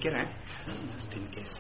வைக்கிறேன் just in case.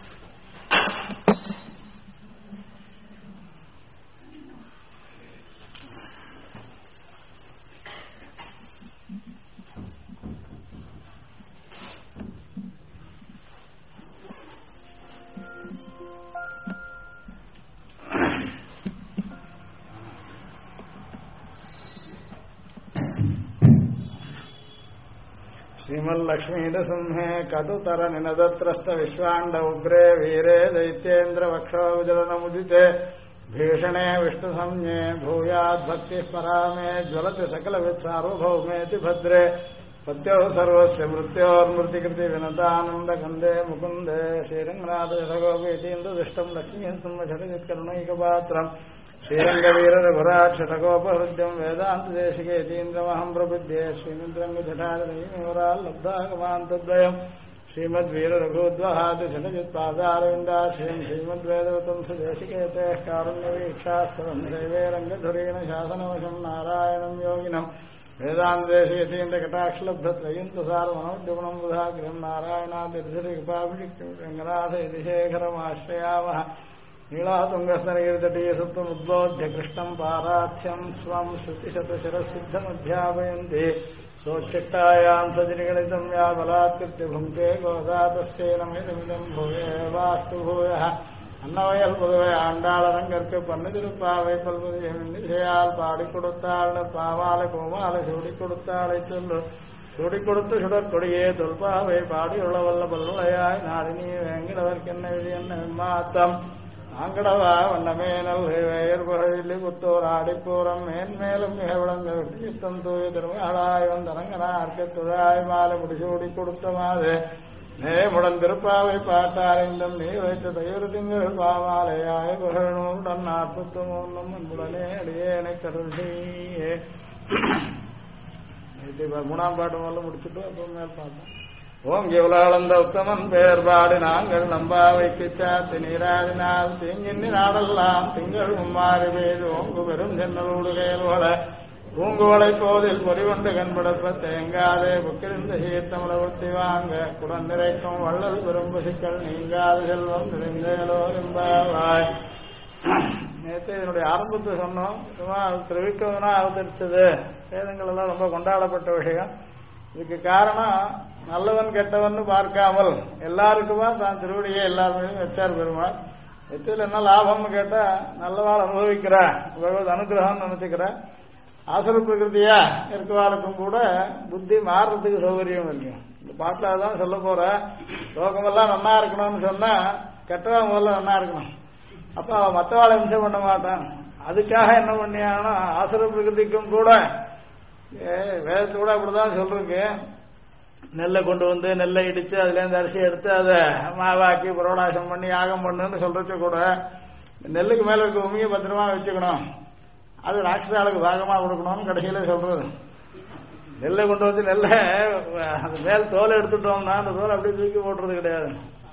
श्रीमल्लक्ष्मीनृसिंहे कटुतरनिनदत्रस्त विश्वाण्ड उग्रे वीरे दैत्येन्द्र वक्षोजलनमुदिते भीषणे विष्णुसंज्ञे भूयाद्भक्तिः परामे ज्वलति सकलवित्सार्वभौमेति भद्रे पत्यो सर्वस्य मृत्योर्मृतिकृति विनतानन्दकन्दे मुकुन्दे श्रीरङ्गनाथजगोपीतीन्द्रदुष्टम् लक्ष्मीसंवषटिकरुणैकपात्रम् श्रीरङ्गवीररघुराक्षटकोपहृद्यम् वेदान्तदेशिकेतीन्द्रमहम् प्रबुध्ये श्रीनिन्द्रङ्गजटालब्धागमान्तद्वयम् श्रीमद्वीररघुद्वहादिशनजित्पादारविन्दाश्रियम् श्रीमद्वेदवतम् सुदेशिकेतेः कारुण्यवीक्षास्वरम् दैवे रङ्गधुरेण शासनवशम् नारायणम् योगिनम् वेदान्तदेशिकेतीन्द्रकटाक्षलब्धत्रयन्तसारमनोद्यमनम् बुधाग्रम् नारायणादिर्धरिकृपाभिषिक्तम् रङ्गनाथ इति शेखरमाश्रयावः नीलातुङ्गस्तनगिरितटीय सत्त्वमुद्बोध्य कृष्णम् पारार्थ्यम् स्वम् श्रुतिशतशिरःसिद्धमध्यापयन्ति सोच्छिट्टायाम् सजनिगणितम् या बलात्कृत्य भुङ्क्ते गोदा तस्यैनमिदमिदम् भूयेवास्तु भूयः அன்னவயல் புதுவை ஆண்டாளரங்கற்கு பன்னிதிருப்பாவை பல்வதியால் பாடிக் கொடுத்தாள் பாவால கோமால சூடிக் கொடுத்தாளை சொல்லு சூடிக் கொடுத்து சுடற்கொடியே தொல்பாவை பாடியுள்ளவல்ல பல்வளையாய் நாடினி வேங்கிடவர்க்கென்ன விதி என்ன விம்மாத்தம் ஆங்கடவா வண்ணமேனல் வேயர்புகழி புத்தோர் ஆடிப்பூரம் மேன்மேலும் மிக விளங்க யுத்தம் தூய திருமகளாய் வந்தரங்கனார்க்கு துழாய் மாலை முடிசூடி கொடுத்த மாதிரி நேமுடன் திருப்பாவை பாட்டாரைந்தும் நீ வைத்த தயிர் திங்கள் பாமாலையாய புகழனுடன் 43 அன்புடனே அடியேனை கருள் செய்யே. 3ஆம் பாட்டு முதல்ல முடிச்சுட்டு அப்புறம் மேல் பார்த்தோம். ஓங்கி உலகளந்த உத்தமன் பெயர் பாடி நாங்கள் நம்பாவைக்கு சாத்தி நீராடினால் தீங்கின்னி நாடெல்லாம் திங்கள் மும்மாறி பெய்து ஓங்கு பெரும் சென்னலோடு கையல்வள பூங்குவளை போதில் பொறிவண்டு கண்படப்ப தேங்காதே புக்கிருந்த சீர்த்தமிழ ஒத்தி வாங்க குடன் நிறைக்கும் வள்ளல் பெரும் பசுக்கள் நீங்காத செல்வம் நிறைந்தேலோ என்பாய். நேற்று இதனுடைய ஆரம்பத்தை சொன்னோம். திருவிக்கவனா அவதரிச்சது வேதங்கள் எல்லாம் ரொம்ப கொண்டாடப்பட்ட விஷயம். இதுக்கு காரணம் நல்லவன் கெட்டவன் பார்க்காமல் எல்லாருக்குமா தான் திருவடியை எல்லாருமே வச்சார் பெருமாள். வச்சதுல என்ன லாபம்னு கேட்டா நல்லவாள் அனுபவிக்கிறா பகவத் அனுகிரகம் நினைச்சுக்கிறா. ஆசுர பிரகிருதியா இருக்கவாளுக்கும் கூட புத்தி மாறுறதுக்கு சௌகரியம் இருக்கு. இந்த பாட்டில் அதான் சொல்ல போற. லோகமெல்லாம் நன்னா இருக்கணும்னு சொன்னா கெட்டவன் முதல்ல நன்னா இருக்கணும். அப்ப அவன் மற்றவாளை இம்சம் பண்ண மாட்டான். அதுக்காக என்ன பண்ணியானா ஆசுர பிரகிருதிக்கும் கூட வேதத்து கூட அப்படிதான் சொல்றேன். நெல்லை கொண்டு வந்து நெல்லை இடிச்சு அதுல இருந்து அரிசி எடுத்து அதை மாவாக்கி புரோடாசம் பண்ணி யாகம் பண்ணுன்னு சொல்றது கூட நெல்லுக்கு மேல இருக்க உமியை பத்திரமா வச்சுக்கணும். அது ராட்சசாளுக்கு பாகமா கொடுக்கணும்னு கடைசியில சொல்றது. நெல்லை கொண்டு வந்து நெல்லை அது மேல் தோலை எடுத்துட்டோம்னா அந்த தோலை அப்படியே தூக்கி போட்டுறது கிடையாது.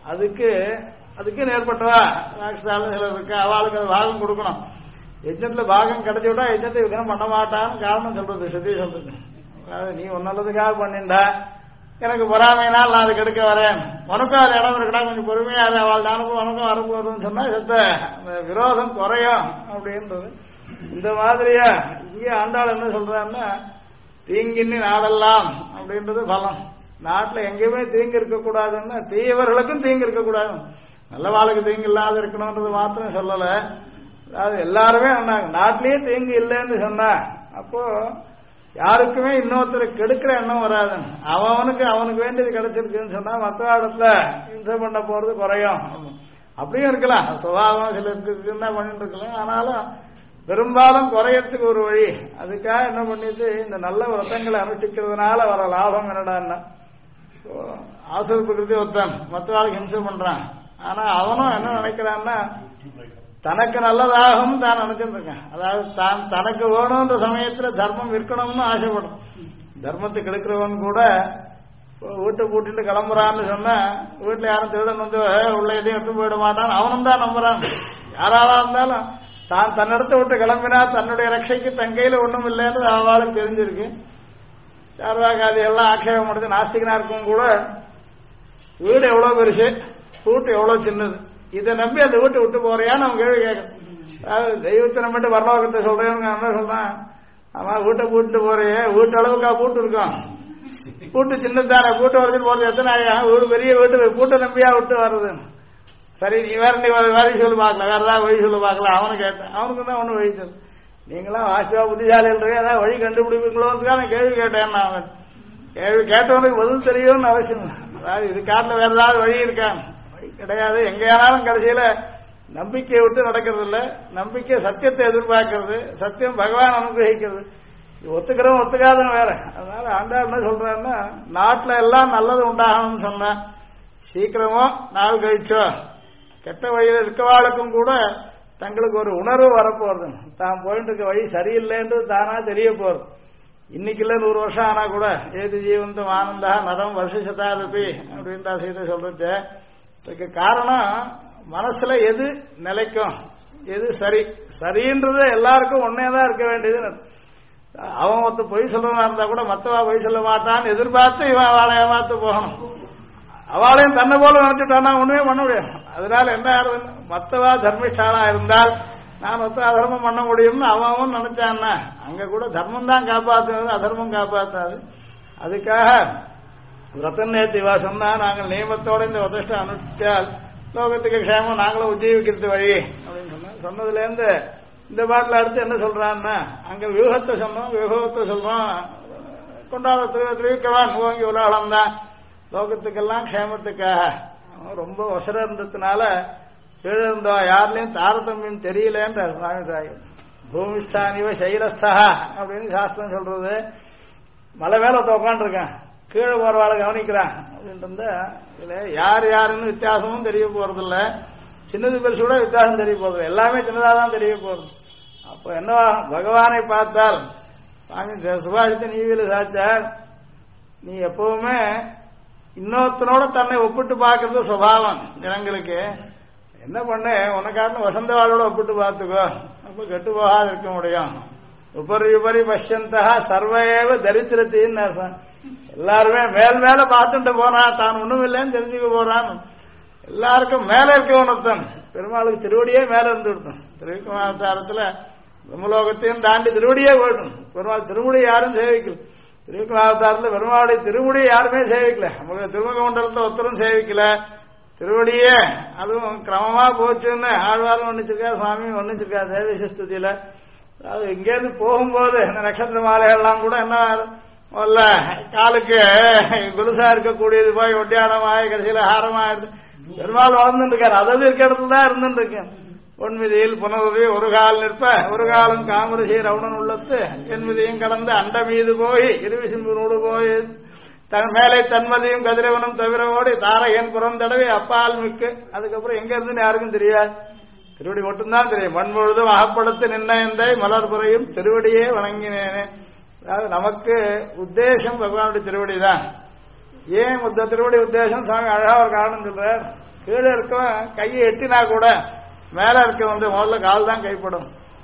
அதுக்கு நேர்பட்டவா ராட்சசாலும் சிலர் இருக்கு. அவளுக்கு அது பாகம் கொடுக்கணும். யஜ்னத்துல பாகம் கிடைச்சி விட்டா யஜ்னத்தை விக்ரம் பண்ண மாட்டான்னு காரணம் சொல்றது. சுத்தி சொல்றது அதாவது நீ ஒன்னதுக்காக பண்ணிண்டா எனக்கு பொறாமையினால் நான் அதுக்கு எடுக்க வரேன். உனக்கும் அது இடம் இருக்கடா கொஞ்சம் பொறுமையா அவள் அனுப்பும் உனக்கும் வரப்போகுதுன்னு சொன்னா செத்த விரோதம் குறையும் அப்படின்றது. இந்த மாதிரியா இங்கே ஆண்டாள் என்ன சொல்றான்னா தீங்கின்னி நாடெல்லாம் அப்படின்றது பலம். நாட்டில் எங்கேயுமே தீங்கு இருக்கக்கூடாதுன்னா தீயவர்களுக்கும் தீங்கு இருக்கக்கூடாது. நல்லவாளுக்கு தீங்கு இல்லாத இருக்கணும்ன்றது மாத்திரம் சொல்லல. அதாவது எல்லாருமே சொன்னாங்க நாட்டிலேயே தீங்கு இல்லைன்னு சொன்னா அப்போ யாருக்குமே இன்னொருத்தருக்கு கெடுக்கிற எண்ணம் வராது. அவனுக்கு வேண்டியது கிடைச்சிருக்குன்னு சொன்னா மற்ற இடத்துல இம்சை பண்ண போறது குறையும். அப்படியும் இருக்கலாம் சுபாவம் சில இருக்குன்னா பண்ணிட்டு இருக்கலாம். ஆனாலும் பெரும்பாலும் குறையறதுக்கு ஒரு வழி. அதுக்காக என்ன பண்ணிட்டு இந்த நல்ல விரதங்களை அனுஷ்டிக்கிறதுனால வர லாபம் என்னடான்னா ஆசுர பிரகிருதி ஒருத்தன் மற்ற ஆளுக்கு ஹிம்சை பண்றான். ஆனா அவனும் என்ன நினைக்கிறான்னா தனக்கு நல்லதாகவும் தான் நினைச்சுட்டு இருக்கான். அதாவது தான் தனக்கு வேணும்ன்ற சமயத்துல தர்மம் இருக்கணும்னு ஆசைப்படும். தர்மத்துக்கு எடுக்கிறவன் கூட வீட்டை பூட்டிட்டு கிளம்புறான்னு சொன்னா வீட்டுல யாரும் திருடன் வந்து உள்ள எதையும் எடுத்து போயிட மாட்டான். அவனும் தான் நம்புறான். யாராவா இருந்தாலும் தான் தன்னிடத்தை விட்டு கிளம்பினா தன்னுடைய ரட்சைக்கு தன் கையில ஒண்ணும் இல்லைன்னு அவளுக்கு தெரிஞ்சிருக்கு. சார்வாகாதி எல்லாம் ஆட்சேபம் முடிஞ்சு நாஸ்திகனா இருக்கும் கூட வீடு எவ்வளவு பெருசு, வீட்டு எவ்வளவு சின்னது, இதை நம்பி அந்த வீட்டை விட்டு போறியான்னு அவன் கேள்வி கேட்கணும். அதாவது தெய்வத்தை நம்பிட்டு வரலோகத்தை சொல்றேன்னு என்ன சொல்றான், ஆமா வீட்டை பூட்டு போறியே, வீட்டு அளவுக்கா பூட்டு இருக்கும், பூட்டு சின்னதான பூட்டு வருது போறது எத்தனை வீடு பெரிய வீட்டு பூட்டை நம்பியா விட்டு வர்றது. சரி நீ வேற நீ வழி சொல்லு பார்க்கல, வேற ஏதாவது வழி சொல்லு பார்க்கல. அவனு கேட்டேன், அவனுக்கு தான் ஒண்ணு வழி சொல்லு. நீங்களாம் ஆசிவா புத்திசாலிகள் ஏதாவது வழி கண்டுபிடிப்பீங்களோன்றதுக்காக கேள்வி கேட்டேன். அவன் கேள்வி கேட்டவனுக்கு பதில் தெரியும்னு அவசியம். அதாவது இது காட்டில் வேற ஏதாவது வழி இருக்கான், வழி கிடையாது. எங்கேயானாலும் கடைசியில நம்பிக்கையை விட்டு நடக்கிறது இல்லை, நம்பிக்கை சத்தியத்தை எதிர்பார்க்கறது, சத்தியம் பகவான் அனுகிரகிக்கிறது. ஒத்துக்கிறவன் ஒத்துக்காதவன் வேற. அதனால ஆண்டாள் என்ன சொல்றாருன்னா, நாட்டில் எல்லாம் நல்லது உண்டாகணும்னு சொன்ன சீக்கிரமோ நாள் கழிச்சோ கெட்ட வழியில் இருக்கவாளுக்கும் கூட தங்களுக்கு ஒரு உணர்வு வரப்போறது, தான் போயிட்டு இருக்க வழி சரியில்லைன்றது தானா தெரிய போறது. இன்னைக்கு இல்ல 100 வருஷம் ஆனா கூட ஏது ஜீவந்தம் ஆனந்தா நரம் வருஷ சதாரபி அப்படின்னு சீதை சொல்றது. இதுக்கு காரணம் மனசுல எது நிலைக்கும், எது சரி, சரின்றது எல்லாருக்கும் ஒன்னேதான் இருக்க வேண்டியது. அவன் மொத்த பொய் சொல்றவனா இருந்தா கூட மத்தவா பொய் சொல்ல மாட்டான்னு எதிர்பார்த்து இவன் அவளை ஏமாத்து போகணும். அவளையும் தன்னை போல நினைச்சுட்டானா ஒண்ணுமே பண்ண முடியாது. அதனால என்ன ஆகுதுன்னு, மத்தவா தர்மிஷ்டானா இருந்தால் நான் மொத்த அதர்மம் பண்ண முடியும்னு அவன் நினைச்சான்னா அங்க கூட தர்மம் தான் காப்பாற்றுறது, அதர்மம் காப்பாற்றாது. அதுக்காக விரதன் நேர்த்தி வாசம் தான் நாங்கள் நியமத்தோட இந்த வதஷ்ட அனுஷ்டால் லோகத்துக்கு க்ஷேமம் நாங்களும் உஜீவிக்கிறது வழி அப்படின்னு சொன்னதுல இருந்து இந்த பாட்டில் அடுத்து என்ன சொல்றான்னா, அங்க வியூகத்தை சொன்னோம், வியூகத்தை சொல்றோம், கொண்டாட திருவிக்கவான் ஓங்கி உலகம் தான் லோகத்துக்கெல்லாம் க்ஷேமத்துக்காக. ரொம்ப ஒசர இருந்ததுனால கீழே இருந்தோ யாருலையும் தாரதமியம் தெரியலன்ற சுவாமி சாகி பூமிஸ்தானிவ சைலஸ்தா அப்படின்னு சாஸ்திரம் சொல்றது. மலை மேல உட்காந்துருக்கான், கீழே போறவாளை கவனிக்கிறான் அப்படின்ட்டு இதுல யார் யாருன்னு வித்தியாசமும் தெரிய போறதில்ல, சின்னது பெருசு கூட வித்தியாசம் தெரிய போறது, எல்லாமே சின்னதாக தான் தெரிய போறது. அப்போ என்ன பகவானை பார்த்தால் சுவாமி சுபாஷித்த நீவில சாச்சார், நீ எப்பவுமே இன்னொருத்தனோட தன்னை ஒப்பிட்டு பார்க்கறது சுபாவம் ஜனங்களுக்கு. என்ன பண்ண உனக்காட்டு வசந்த வாழ்வோட ஒப்பிட்டு பார்த்துக்கோ, அப்ப கெட்டு போகாது இருக்க முடியும். உபரி உபரி பஷ்யந்தா சர்வயேவ தரித்திரத்தின்னு எல்லாருமே மேல் மேல பார்த்துட்டு போறான், தான் ஒண்ணும் இல்லைன்னு தெரிஞ்சுக்க போறான். எல்லாருக்கும் மேல இருக்க ஒருத்தன் பெருமாளுக்கு திருவடியே மேல இருந்து விடுத்தோம். திருவிக்கிரமாவதாரத்துல பிரம்மலோகத்தையும் தாண்டி திருவடியே போயிடும். பெருமாள் திருமுடி யாரும் சேவிக்கல. திருவிக்கிரமாவதாரத்துல பெருமாளுடைய திருமுடி யாருமே சேவிக்கல. நமக்கு திருமுக மண்டலத்தை ஒருத்தரும் சேவிக்கல. திருவடியே அதுவும் கிரமமா போச்சுன்னு ஆழ்வாரும் ஒன்னிச்சிருக்கா, சுவாமியும் ஒன்னிச்சிருக்கா தேவசிஸ்துதியில. அதாவது இங்கேருந்து போகும்போது இந்த நட்சத்திர மாலைகள்லாம் கூட என்ன முதல்ல காலுக்கு குலுசா இருக்கக்கூடியது போய் ஒட்டியானமாய் கடைசியில ஹாரமாயிடுது. பெருமாள் வாழ்ந்துட்டு இருக்காரு, அதாவது இருக்க இடத்துல தான் இருந்துட்டு இருக்கேன். பொன்மிதியில் புனருவி ஒரு கால் நிற்ப ஒரு காலம் காமரிசி ரவுணன் உள்ளத்து என் மிதியும் கடந்து அண்ட மீது போய் இருவிசிம்பூரோடு போய் தன் மேலே தன்மதியும் கதிரவனும் தவிர ஓடி தாரகன் புறந்தடவை அப்பால் மிக்கு. அதுக்கப்புறம் எங்க இருந்துன்னு யாருக்கும் தெரியாது, திருவடி மட்டும்தான் தெரியும். மண்முழுதும் அகப்படுத்து நின்ன எந்தை மலர்புறையும் திருவடியே வணங்கினேனே. அதாவது நமக்கு உத்தேசம் பகவானுடைய திருவடி தான். ஏன் திருவடி உத்தேசம் சுவாமி அழகா ஒரு காரணம் சொல்றார். கீழே இருக்கவன் கையை எட்டினா கூட மேல இருக்க முதல்ல கால் தான் கைப்படும்.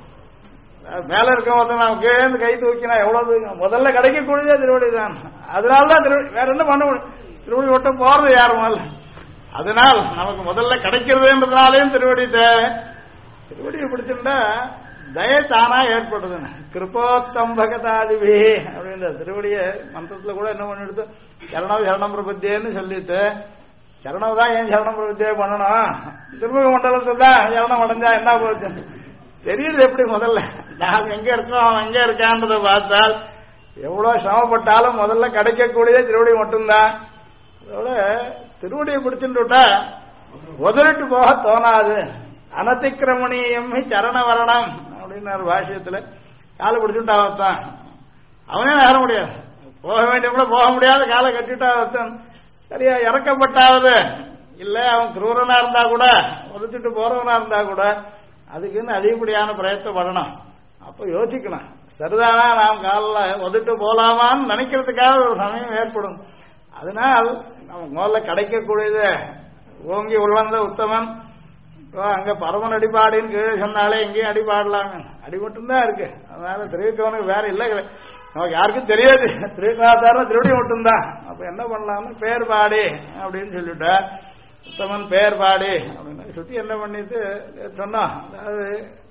மேல இருக்க நாம் கீழே இருந்து கை தூக்கினா எவ்வளவு முதல்ல கிடைக்கக்கூடியதே திருவடி தான். அதனாலதான் திருவடி, வேற என்ன பண்ண முடியும், திருவடி மட்டும் போறது யாரும் முதல்ல. அதனால் நமக்கு முதல்ல கிடைக்கிறதுன்றதுனாலையும் திருவடி தேவை. திருவடியை பிடிச்சிருந்தா தய தானா ஏற்படுது. கிருபோத்தம்பகதாதிபி அப்படின்ற திருவடிய மந்திரத்துல கூட என்ன பண்ணிடுது, சரணம் சரணம் பிரபத்தியன்னு சொல்லிட்டு சரணம் தான் ஏன் சரணம் பிரபத்தியே பண்ணணும், திருமுக மண்டலத்தை தான் சரணம் அடைஞ்சா என்ன போச்சு தெரியுது. எப்படி முதல்ல நாம் எங்க இருக்கோம் அவன் எங்க இருக்கான்றதை பார்த்தால் எவ்வளவு சிரமப்பட்டாலும் முதல்ல கிடைக்கக்கூடியதே திருவடி மட்டும்தான். அதோட திருவடியை பிடிச்சுட்டா உதறிட்டு போக தோணாது. அனதிக்கிரமணியம் சரண வரணம் அப்படின்னு பாஷ்யத்துல காலை பிடிச்சுட்டா அவத்தான் அவனே நகர முடியாது, போக வேண்டிய கூட போக முடியாது, காலை கட்டிட்டா அவத்தான். சரியா இறக்கப்பட்டாவது இல்ல அவன் குரூரனா இருந்தா கூட உதச்சிட்டு போறவனா இருந்தா கூட அதுக்குன்னு அதிகப்படியான பிரயத்தனம் பண்ணணும். அப்ப யோசிக்கணும், சரிதானா நாம் காலில் உதட்டு போலாமான்னு நினைக்கிறதுக்காக ஒரு சமயம் ஏற்படும். அதனால் நமக்கு முதல்ல கிடைக்கக்கூடியது ஓங்கி உள்வந்த உத்தமன். அங்க பரமன் அடிபாடின்னு கீழே சொன்னாலே எங்கேயும் அடிபாடலாங்க, அடி மட்டும்தான் இருக்கு. அதனால தெரிவிக்கவனுக்கு வேற இல்லை. நமக்கு யாருக்கும் தெரியாது. திருநாதாரம் திருவடி மட்டும்தான். அப்ப என்ன பண்ணலாம்னு பேர் பாடி அப்படின்னு சொல்லிட்டார். உத்தமன் பேர் பாடி அப்படின்னு சுத்தி என்ன பண்ணிட்டு சொன்னோம். அதாவது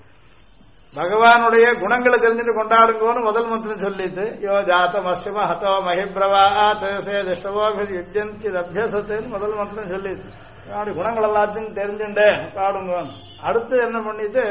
பகவானுடைய குணங்களை தெரிஞ்சுட்டு கொண்டாடுங்கன்னு முதல் மந்திரம் சொல்லிட்டு யோ ஜாத்த மஸ்யம ஹதோ மஹிப்ரவா தேசே திஷ்டவோபி யுஜந்தி அபியசத்துன்னு முதல் மந்திரம் சொல்லிட்டு அவனுடைய குணங்கள் எல்லாத்தையும் தெரிஞ்சுட்டே பாடுங்க. அடுத்து என்ன பண்ணிட்டு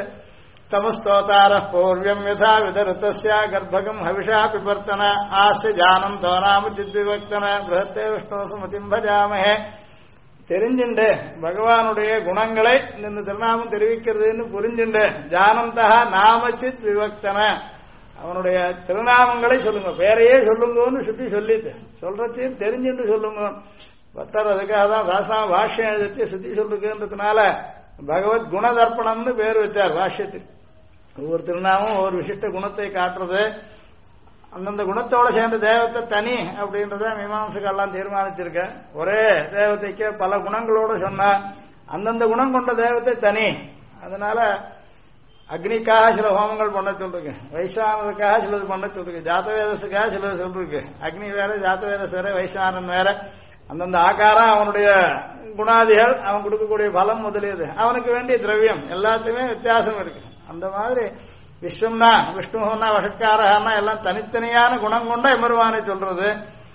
தமஸ்தோதார பூர்வியம் யதா விதருத்தஸ்யா கர்ப்பகம் ஹவிஷா பிபர்த்தன ஆஸ்ய ஜானம் தோராம சித்விபக்தன பிரஹத்தே விஷ்ணு சுமதிம் பஜாமஹே தெரிஞ்சுண்டு பகவானுடைய குணங்களை இந்த திருநாமம் தெரிவிக்கிறதுன்னு புரிஞ்சுண்டு ஜானந்தா நாமச்சித் விவக்தன அவனுடைய திருநாமங்களை சொல்லுங்க, பேரையே சொல்லுங்கன்னு சுத்தி சொல்லிட்டு சொல்றதையும் தெரிஞ்சுட்டு சொல்லுங்க. பக்தர் அதுக்காக தான் சாஸ்திரம் பாஷ்யம் எழுதி சுத்தி சொல்றதுன்றதுனால பகவத் குணதர்ப்பணம்னு பேர் வச்சார் பாஷ்யத்துக்கு. ஒவ்வொரு திருநாமம் ஒவ்வொரு விசிஷ்ட குணத்தை காட்டுறது. அந்தந்த குணத்தோட சேர்ந்த தேவத்தை தனி அப்படின்றத மீமாம்சகெல்லாம் தீர்மானிச்சிருக்க. ஒரே தேவதைக்கு பல குணங்களோட சொன்னா அந்தந்த குணம் கொண்ட தேவத்தை தனி. அதனால அக்னிக்காக சில ஹோமங்கள் பண்ண சொல்லிருக்கு, வைஸ்வானதுக்காக சிலது பண்ண சொல்லிருக்கு, ஜாத்தவேதஸுக்காக சிலது சொல்லிருக்கு. அக்னி வேற, ஜாத்தவேதஸ் வேற, வைஸ்வானன் வேற. அந்தந்த ஆகாரம் அவனுடைய குணாதிகள் அவன் கொடுக்கக்கூடிய பலம் முதலியது அவனுக்கு வேண்டிய திரவியம் எல்லாத்தையுமே வித்தியாசம் இருக்கு. அந்த மாதிரி விஸ்வம்னா விஷ்ணுன்னா வஷட்காரகன்னா எல்லாம் தனித்தனியான குணம் கொண்ட எம்பெருமானை சொல்றது.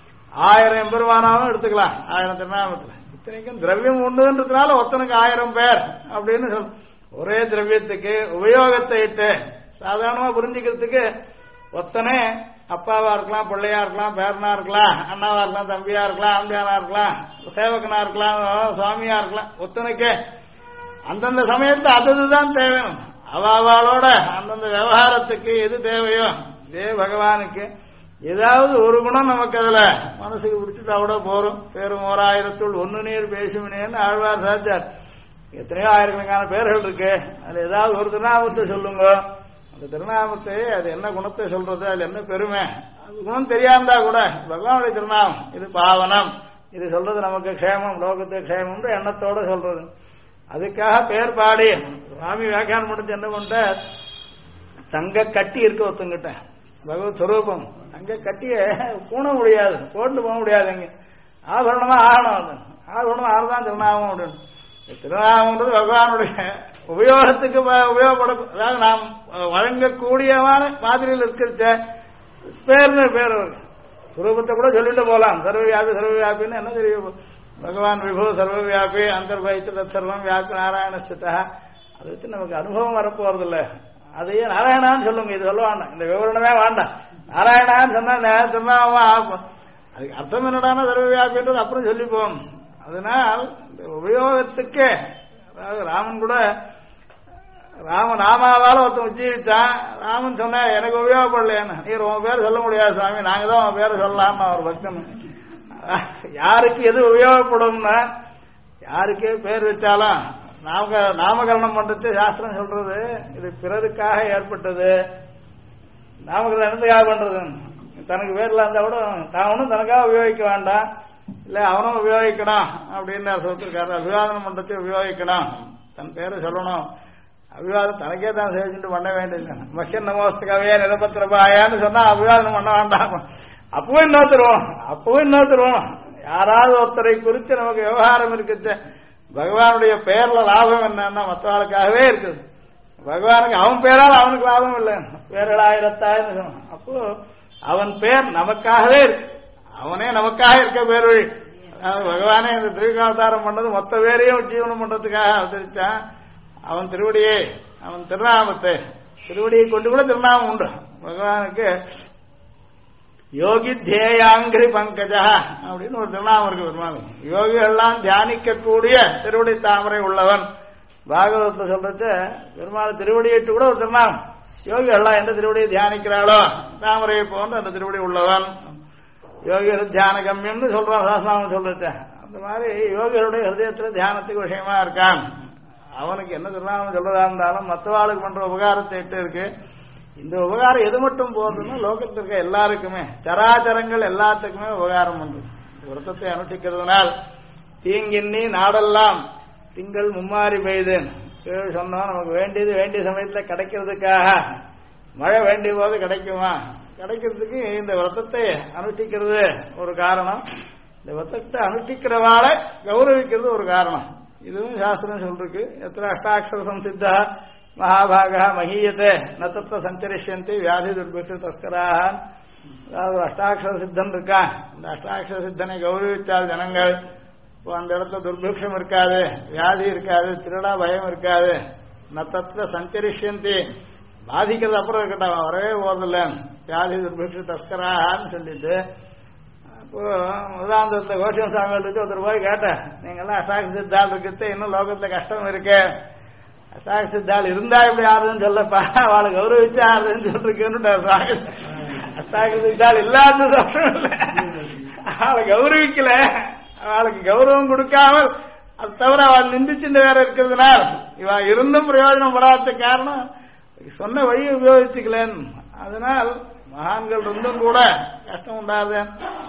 1000 எம்பெருமானாவும் எடுத்துக்கலாம் 1000 திருநாமத்துல. இத்தனைக்கும் திரவியம் உண்டுன்றதுனால ஒருத்தனுக்கு 1000 பேர் அப்படின்னு சொல். ஒரே திரவியத்துக்கு உபயோகத்தை இட்டு சாதாரணமா புரிஞ்சுக்கிறதுக்கு ஒத்தனே அப்பாவா இருக்கலாம், பிள்ளையா இருக்கலாம், பேரனா இருக்கலாம், அண்ணாவா இருக்கலாம், தம்பியா இருக்கலாம், ஆம்பியானா இருக்கலாம், சேவகனா இருக்கலாம், சுவாமியா இருக்கலாம். ஒத்தனுக்கு அந்தந்த சமயத்து அதுதான் தேவையும். அவாவாளோட அந்தந்த விவகாரத்துக்கு எது தேவையோ இதே பகவானுக்கு ஏதாவது ஒரு குணம் நமக்கு அதுல மனசுக்கு பிடிச்சிட்டு அவட போறோம். பேரும் 1000 ஒன்னு நீர் பேசுமினேன்னு ஆழ்வார் சாச்சார். எத்தனையோ ஆயிரக்கணக்கான பேர்கள் இருக்கு. அதுல ஏதாவது ஒரு திருநாமத்தை சொல்லுங்க. அந்த திருநாமத்தை அது என்ன குணத்தை சொல்றது, அதுல என்ன பெருமை, அது குணம் தெரியாந்தா கூட பகவானுடைய திருநாமம் இது பாவனம், இது சொல்றது நமக்கு க்ஷேமம், லோகத்துக்கு க்ஷேமம்ன்ற எண்ணத்தோட சொல்றது. அதுக்காக பேர் பாடி சுவாமி வியாக்கியானம் முடிஞ்சு என்ன பண்ற, தங்க கட்டி இருக்க ஒருத்தங்கிட்ட பகவத் ஸ்வரூபம் தங்க கட்டிய பூண முடியாது, போட்டு போக முடியாது. அங்க ஆபரணமா ஆகணும். அது ஆபரணமா ஆறுதான் திருநாமம் அப்படின்னு. திருநாமன்றது பகவானுடைய உபயோகத்துக்கு உபயோகப்பட, அதாவது நாம் வழங்கக்கூடியமான மாதிரியில் இருக்கிற பேர்னு பேர் சுரூபத்தை கூட சொல்லிட்டு போலாம். சர்வவியாபி சர்வவியாபின்னு என்ன தெரியும், பகவான் விபு சர்வவியாபி அந்தர்பயித்து தத் சர்வம் வியாபி நாராயணஸ்திதா. அதை வச்சு நமக்கு அனுபவம் வரப்போறதில்ல. அதையே நாராயணான்னு சொல்லுங்க, இது சொல்ல வேண்டாம், இந்த விவரணமே வேண்டாம். நாராயணான்னு சொன்னா சொன்னாவா அதுக்கு அர்த்தம் என்னடானா சர்வவியாபின்றது அப்புறம் சொல்லி போகணும். அதனால் இந்த உபயோகத்துக்கு, அதாவது ராமன் கூட ராமநாமாவால ஒருத்தன் உச்சரிச்சான். ராமன் சொன்ன எனக்கு உபயோகப்படலையான்னு, நீர் உன் பேர் சொல்ல முடியாது சுவாமி, நாங்க தான் உன் பேரை சொல்லலாம்னு அவர் பக்தன். யாருக்கு எது உபயோகப்படும்னா யாருக்கே பேர் வச்சாலும் நாமகரணம் பண்றது சாஸ்திரம் சொல்றது இது பிறருக்காக ஏற்பட்டது. நாமகரணம் என்னதுக்காக பண்றது, தனக்கு பேர்ல இருந்தா கூட தான் ஒன்றும் தனக்காக உபயோகிக்க வேண்டாம், இல்ல அவனும் உபயோகிக்கணும் அப்படின்னு சொல்லிருக்காரு. அபிவாதனம் பண்றதை உபயோகிக்கணும், தன் பேரை சொல்லணும். அபிவாதம் தனக்கே தான் செஞ்சுட்டு பண்ண வேண்டியது. மஷன் நமஸ்தகவே நிரபத்திரபாயான்னு சொன்னா அபிவாதனம் பண்ண வேண்டாம். அப்பவும் இன்னொருத்தருவோம் யாராவது ஒருத்தரை குறித்து நமக்கு விவகாரம் இருக்குது. பகவானுடைய பெயர்ல லாபம் என்னன்னா மற்றவர்களுக்காகவே இருக்குது. பகவானுக்கு அவன் பேரால் அவனுக்கு லாபம் இல்லை. பேர்கள் 1000 அப்போ அவன் பேர் நமக்காகவே இருக்கு, அவனே நமக்காக இருக்க பேர் வழி. பகவானே இந்த திருவிகாவதாரம் பண்ணது மொத்த பேரையும் ஜீவனம் பண்றதுக்காக அவதரிச்சான். அவன் திருவடியை, அவன் திருநாமத்தை, திருவடியை கொண்டு கூட திருநாமம் உண்டு பகவானுக்கு. யோகி தேயாங்கிரி பங்கஜா அப்படின்னு ஒரு திருநாமம் இருக்கு பெருமாள். யோகிகள்லாம் தியானிக்கக்கூடிய திருவடி தாமரை உள்ளவன். பாகவதத்தை சொல்றது பெருமாள் திருவடியிட்டு கூட ஒரு திருநாமம். யோகிகள்லாம் எந்த திருவடியை தியானிக்கிறாளோ தாமரையை போன்று அந்த திருவடி உள்ளவன். யோகிகள் தியான கம்யம்னு சொல்றான் சாஸ்திரம் சொல்றது. அந்த மாதிரி யோகிகளுடைய ஹிருதயத்துல தியானத்துக்கு விஷயமா இருக்கான். அவனுக்கு என்ன திருநாமம் சொல்றதா இருந்தாலும் மற்றவாளுக்கு பண்ற உபகாரத்தை இட்டு இருக்கு. இந்த உபகாரம் எது மட்டும் போறதுன்னா லோகத்தில் இருக்க எல்லாருக்குமே, சராச்சரங்கள் எல்லாத்துக்குமே உபகாரம் பண்றது. விரதத்தை அனுஷ்டிக்கிறதுனால் தீங்கின்னி நாடெல்லாம் திங்கள் மும்மாறி பெய்தேன் சொன்னோம். நமக்கு வேண்டியது வேண்டிய சமயத்துல கிடைக்கிறதுக்காக மழை வேண்டிய போது கிடைக்குமா? கிடைக்கிறதுக்கு இந்த விரதத்தை அனுஷ்டிக்கிறது ஒரு காரணம். இந்த விரதத்தை அனுஷ்டிக்கிறவாளை கௌரவிக்கிறது ஒரு காரணம். இதுவும் சாஸ்திரம் சொல்லிருக்கு. எத்தனை அஷ்டாட்சர சம்சித்தா மகாபாகா மகீயத்தை நத்தத்தை சஞ்சரிஷந்தி வியாதி துர்பிட்டு தஸ்கராக. அதாவது அஷ்டாட்சர சித்தன் இருக்கான். இந்த அஷ்டாட்சர சித்தனை கௌரவித்தால் ஜனங்கள் இப்போ அந்த இடத்துல துர்பிக்ஷம் இருக்காது, வியாதி இருக்காது, திருடா பயம் இருக்காது. நத்தத்தை சஞ்சரிஷந்தி பாதிக்கிறது அப்புறம் இருக்கட்டும், வரவே போறதில்ல. வியாதி துர்பிக்ஷ தஸ்கரான்னு சொல்லிட்டு இப்போ உதாரணத்துல கோஷம் சாமிகள் வச்சு ஒருத்தர் போய் கேட்டேன், நீங்கெல்லாம் அஷ்டாட்சர சித்தால் இருக்கிறது இன்னும் லோகத்துல கஷ்டம் இருக்கு, அஷ்டாட்சர சித்தால் இருந்தா இப்படி ஆறுதுன்னு சொல்லப்பா, அவளை கௌரவிச்சு ஆறுதுன்னு சொல்லிருக்கேன்னு. அஷ்டாட்சர சித்தால் இல்லாத தோஷம் இல்லை, அவளை கௌரவிக்கல, அவளுக்கு கௌரவம் கொடுக்காமல் அது தவிர அவள் நிந்திச்சுட்டு வேற இருக்கிறதுனால் இவ இருந்தும் பிரயோஜனம் படாத காரணம் சொன்ன வழியை உபயோகிச்சுக்கலேன். அதனால் மகான்கள் இருந்தும் கூட கஷ்டம் உண்டாது.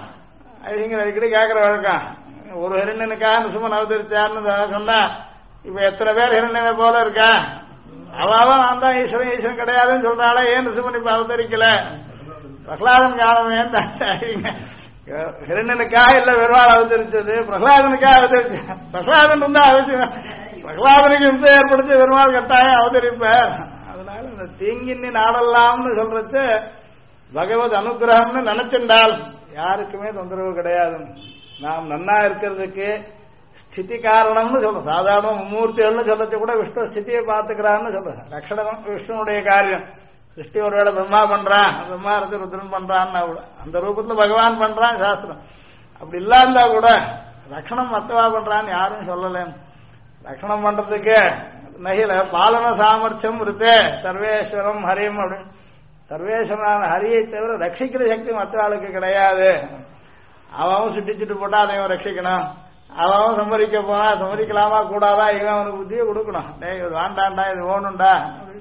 ஐயங்க அடிக்கடி கேட்கிற வழக்கம், ஒரு ஹிரண்யனுக்காக நிசுமன் அவதரிச்சார்னு சொன்னா இப்ப எத்தனை பேர் ஹிரண்யனை போல இருக்கா? அவன் நான் தான் ஈஸ்வரன், ஈஸ்வரன் கிடையாதுன்னு சொல்றாளே, ஏன் நிசுமன் இப்ப அவதரிக்கல? பிரகலாதன் காலமேன்னு ஹிரண்யனுக்காக இல்ல பெருமாள் அவதரிச்சது, பிரகலாதனுக்காக அவதரிச்சு. பிரகலாதன் இருந்தா அவசியம், பிரகலாதனுக்கு இம்சை ஏற்படுத்தி பெருமாள் கட்டாயம் அவதரிப்பார். அதனால இந்த தீங்கின்னு நாடலாம்னு சொல்றச்சு பகவத் அனுகிரகம்னு நினைச்சிருந்தால் யாருக்குமே தொந்தரவு கிடையாது. நாம் நன்னா இருக்கிறதுக்கு ஸ்திதி காரணம்னு சொல்றோம். சாதாரண மும்மூர்த்திகள்னு சொல்லச்சு கூட விஷ்ணு ஸ்திதியை பார்த்துக்கிறான்னு சொல்றேன். லட்சணம் விஷ்ணுடைய காரியம். சிருஷ்டி ஒரு வேளை பிரம்மா பண்றான், பிரம்மா இருந்து ருத்ரன் பண்றான்னு அந்த ரூபத்துல பகவான் பண்றான் சாஸ்திரம். அப்படி இல்லாந்தா கூட ரட்சணம் மத்தவா பண்றான்னு யாரும் சொல்லல. ரட்சணம் பண்றதுக்கு நகில பாலன சாமர்த்தியம் இருக்கு. சர்வேஸ்வரம் ஹரியம் அப்படின்னு சர்வேஸ்வரனான ஹரியை தவிர ரட்சிக்கிற சக்தி மற்ற ஆளுக்கு கிடையாது. அவன் சுட்டிச்சுட்டு போட்டா அதையும் ரட்சிக்கணும், அவன் சம்மதிக்க போனா சம்மதிக்கலாமா கூடாதா, இவன் அவனுக்கு புத்தியை கொடுக்கணும். இது வேண்டாண்டா, இது ஓணுண்டா,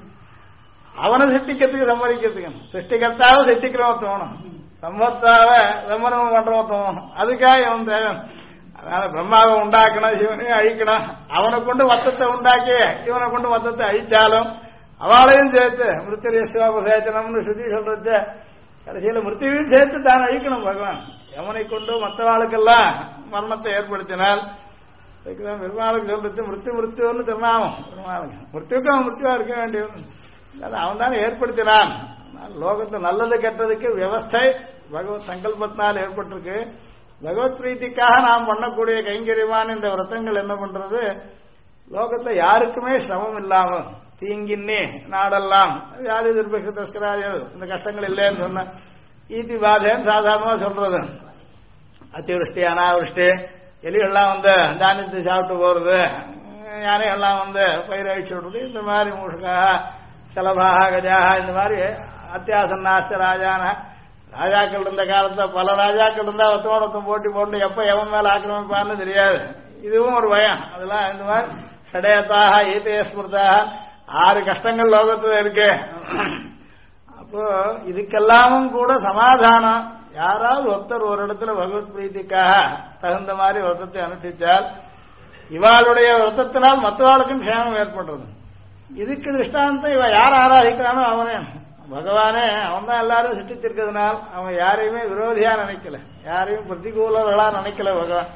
அவனை சிட்டிக்கிறதுக்கு சம்மதிக்கிறதுக்கு சிருஷ்டிகர்த்தாவை சிட்டிக்கிறவன் தோணும், சம்பத்தாவ சம்மதம் பண்றவன் தோணும். அதுக்காக இவன் தேவை. அதனால பிரம்மாவை உண்டாக்கணும், சிவனையும் அழிக்கணும். அவனை கொண்டு மொத்தத்தை உண்டாக்கி இவனை கொண்டு மொத்தத்தை அழிச்சாலும் அவளையும் சேர்த்து மிருத்தியஸ்வாபசேச்சனம்னு சுத்தி சொல்றது கடைசியில மிருத்தியும் சேர்த்து தான் அழிக்கணும் பகவான். யமனை கொண்டு மற்றவாளுக்கெல்லாம் மரணத்தை ஏற்படுத்தினால் பெருமாளுக்கு சொல்றது மிருத்யுன்னு திருநாமம். பெருமாளுக்கு மிருத்யுக்கு அவன் மிருத்யுவா இருக்க வேண்டியவன், அவன் தானே ஏற்படுத்தினான். லோகத்தை நல்லது கெட்டதுக்கு வியவஸ்தை பகவத் சங்கல்பத்தினால் ஏற்பட்டிருக்கு. பகவத் பிரீத்திக்காக நாம் பண்ணக்கூடிய கைங்கரியமான இந்த விரதங்கள் என்ன பண்றது, லோகத்தை யாருக்குமே சிரமம் இல்லாம தீங்கின்னே நாடெல்லாம் வியாதி துர்பிக்ஷ தஸ்கராஜர் இந்த கஷ்டங்கள் இல்லைன்னு சொன்ன ஈதி பாதேன்னு சாதாரணமா சொல்றது. அத்திவிருஷ்டி அனாவிருஷ்டி, எலிகள்லாம் வந்து தானியத்தை சாப்பிட்டு போறது, யானைகள்லாம் வந்து பயிர் அழிச்சு விடுறது, இந்த மாதிரி மூஷகாக சலபாக கஜாக இந்த மாதிரி அத்தியாசன்னாஸ்த ராஜான ராஜாக்கள் இருந்த காலத்துல பல ராஜாக்கள் இருந்தா ஒருத்தம் போட்டி போட்டு எப்ப எவன் மேல ஆக்கிரமிப்பான்னு தெரியாது. இதுவும் ஒரு பயம். அதெல்லாம் இந்த மாதிரி சடயத்தாக ஈதேஸ்மிருதாக 6 கஷ்டங்கள் லோகத்துல இருக்கு. அப்போ இதுக்கெல்லாமும் கூட சமாதானம் யாராவது ஒருத்தர் ஒரு இடத்துல பகவத் பிரீத்திக்காக தகுந்த மாதிரி விரதத்தை அனுஷ்டிச்சால் இவாளுடைய விரதத்தினால் மற்றவாளுக்கும் க்ஷேமம் ஏற்படுறது. இதுக்கு திருஷ்டாந்தம் இவ யார் ஆராதிக்கிறானோ அவனே பகவானே, அவன் தான் எல்லாரும் சிருஷ்டிச்சிருக்கிறதுனால் அவன் யாரையுமே விரோதியா நினைக்கல, யாரையும் பிரதிகூலர்களா நினைக்கல பகவான்.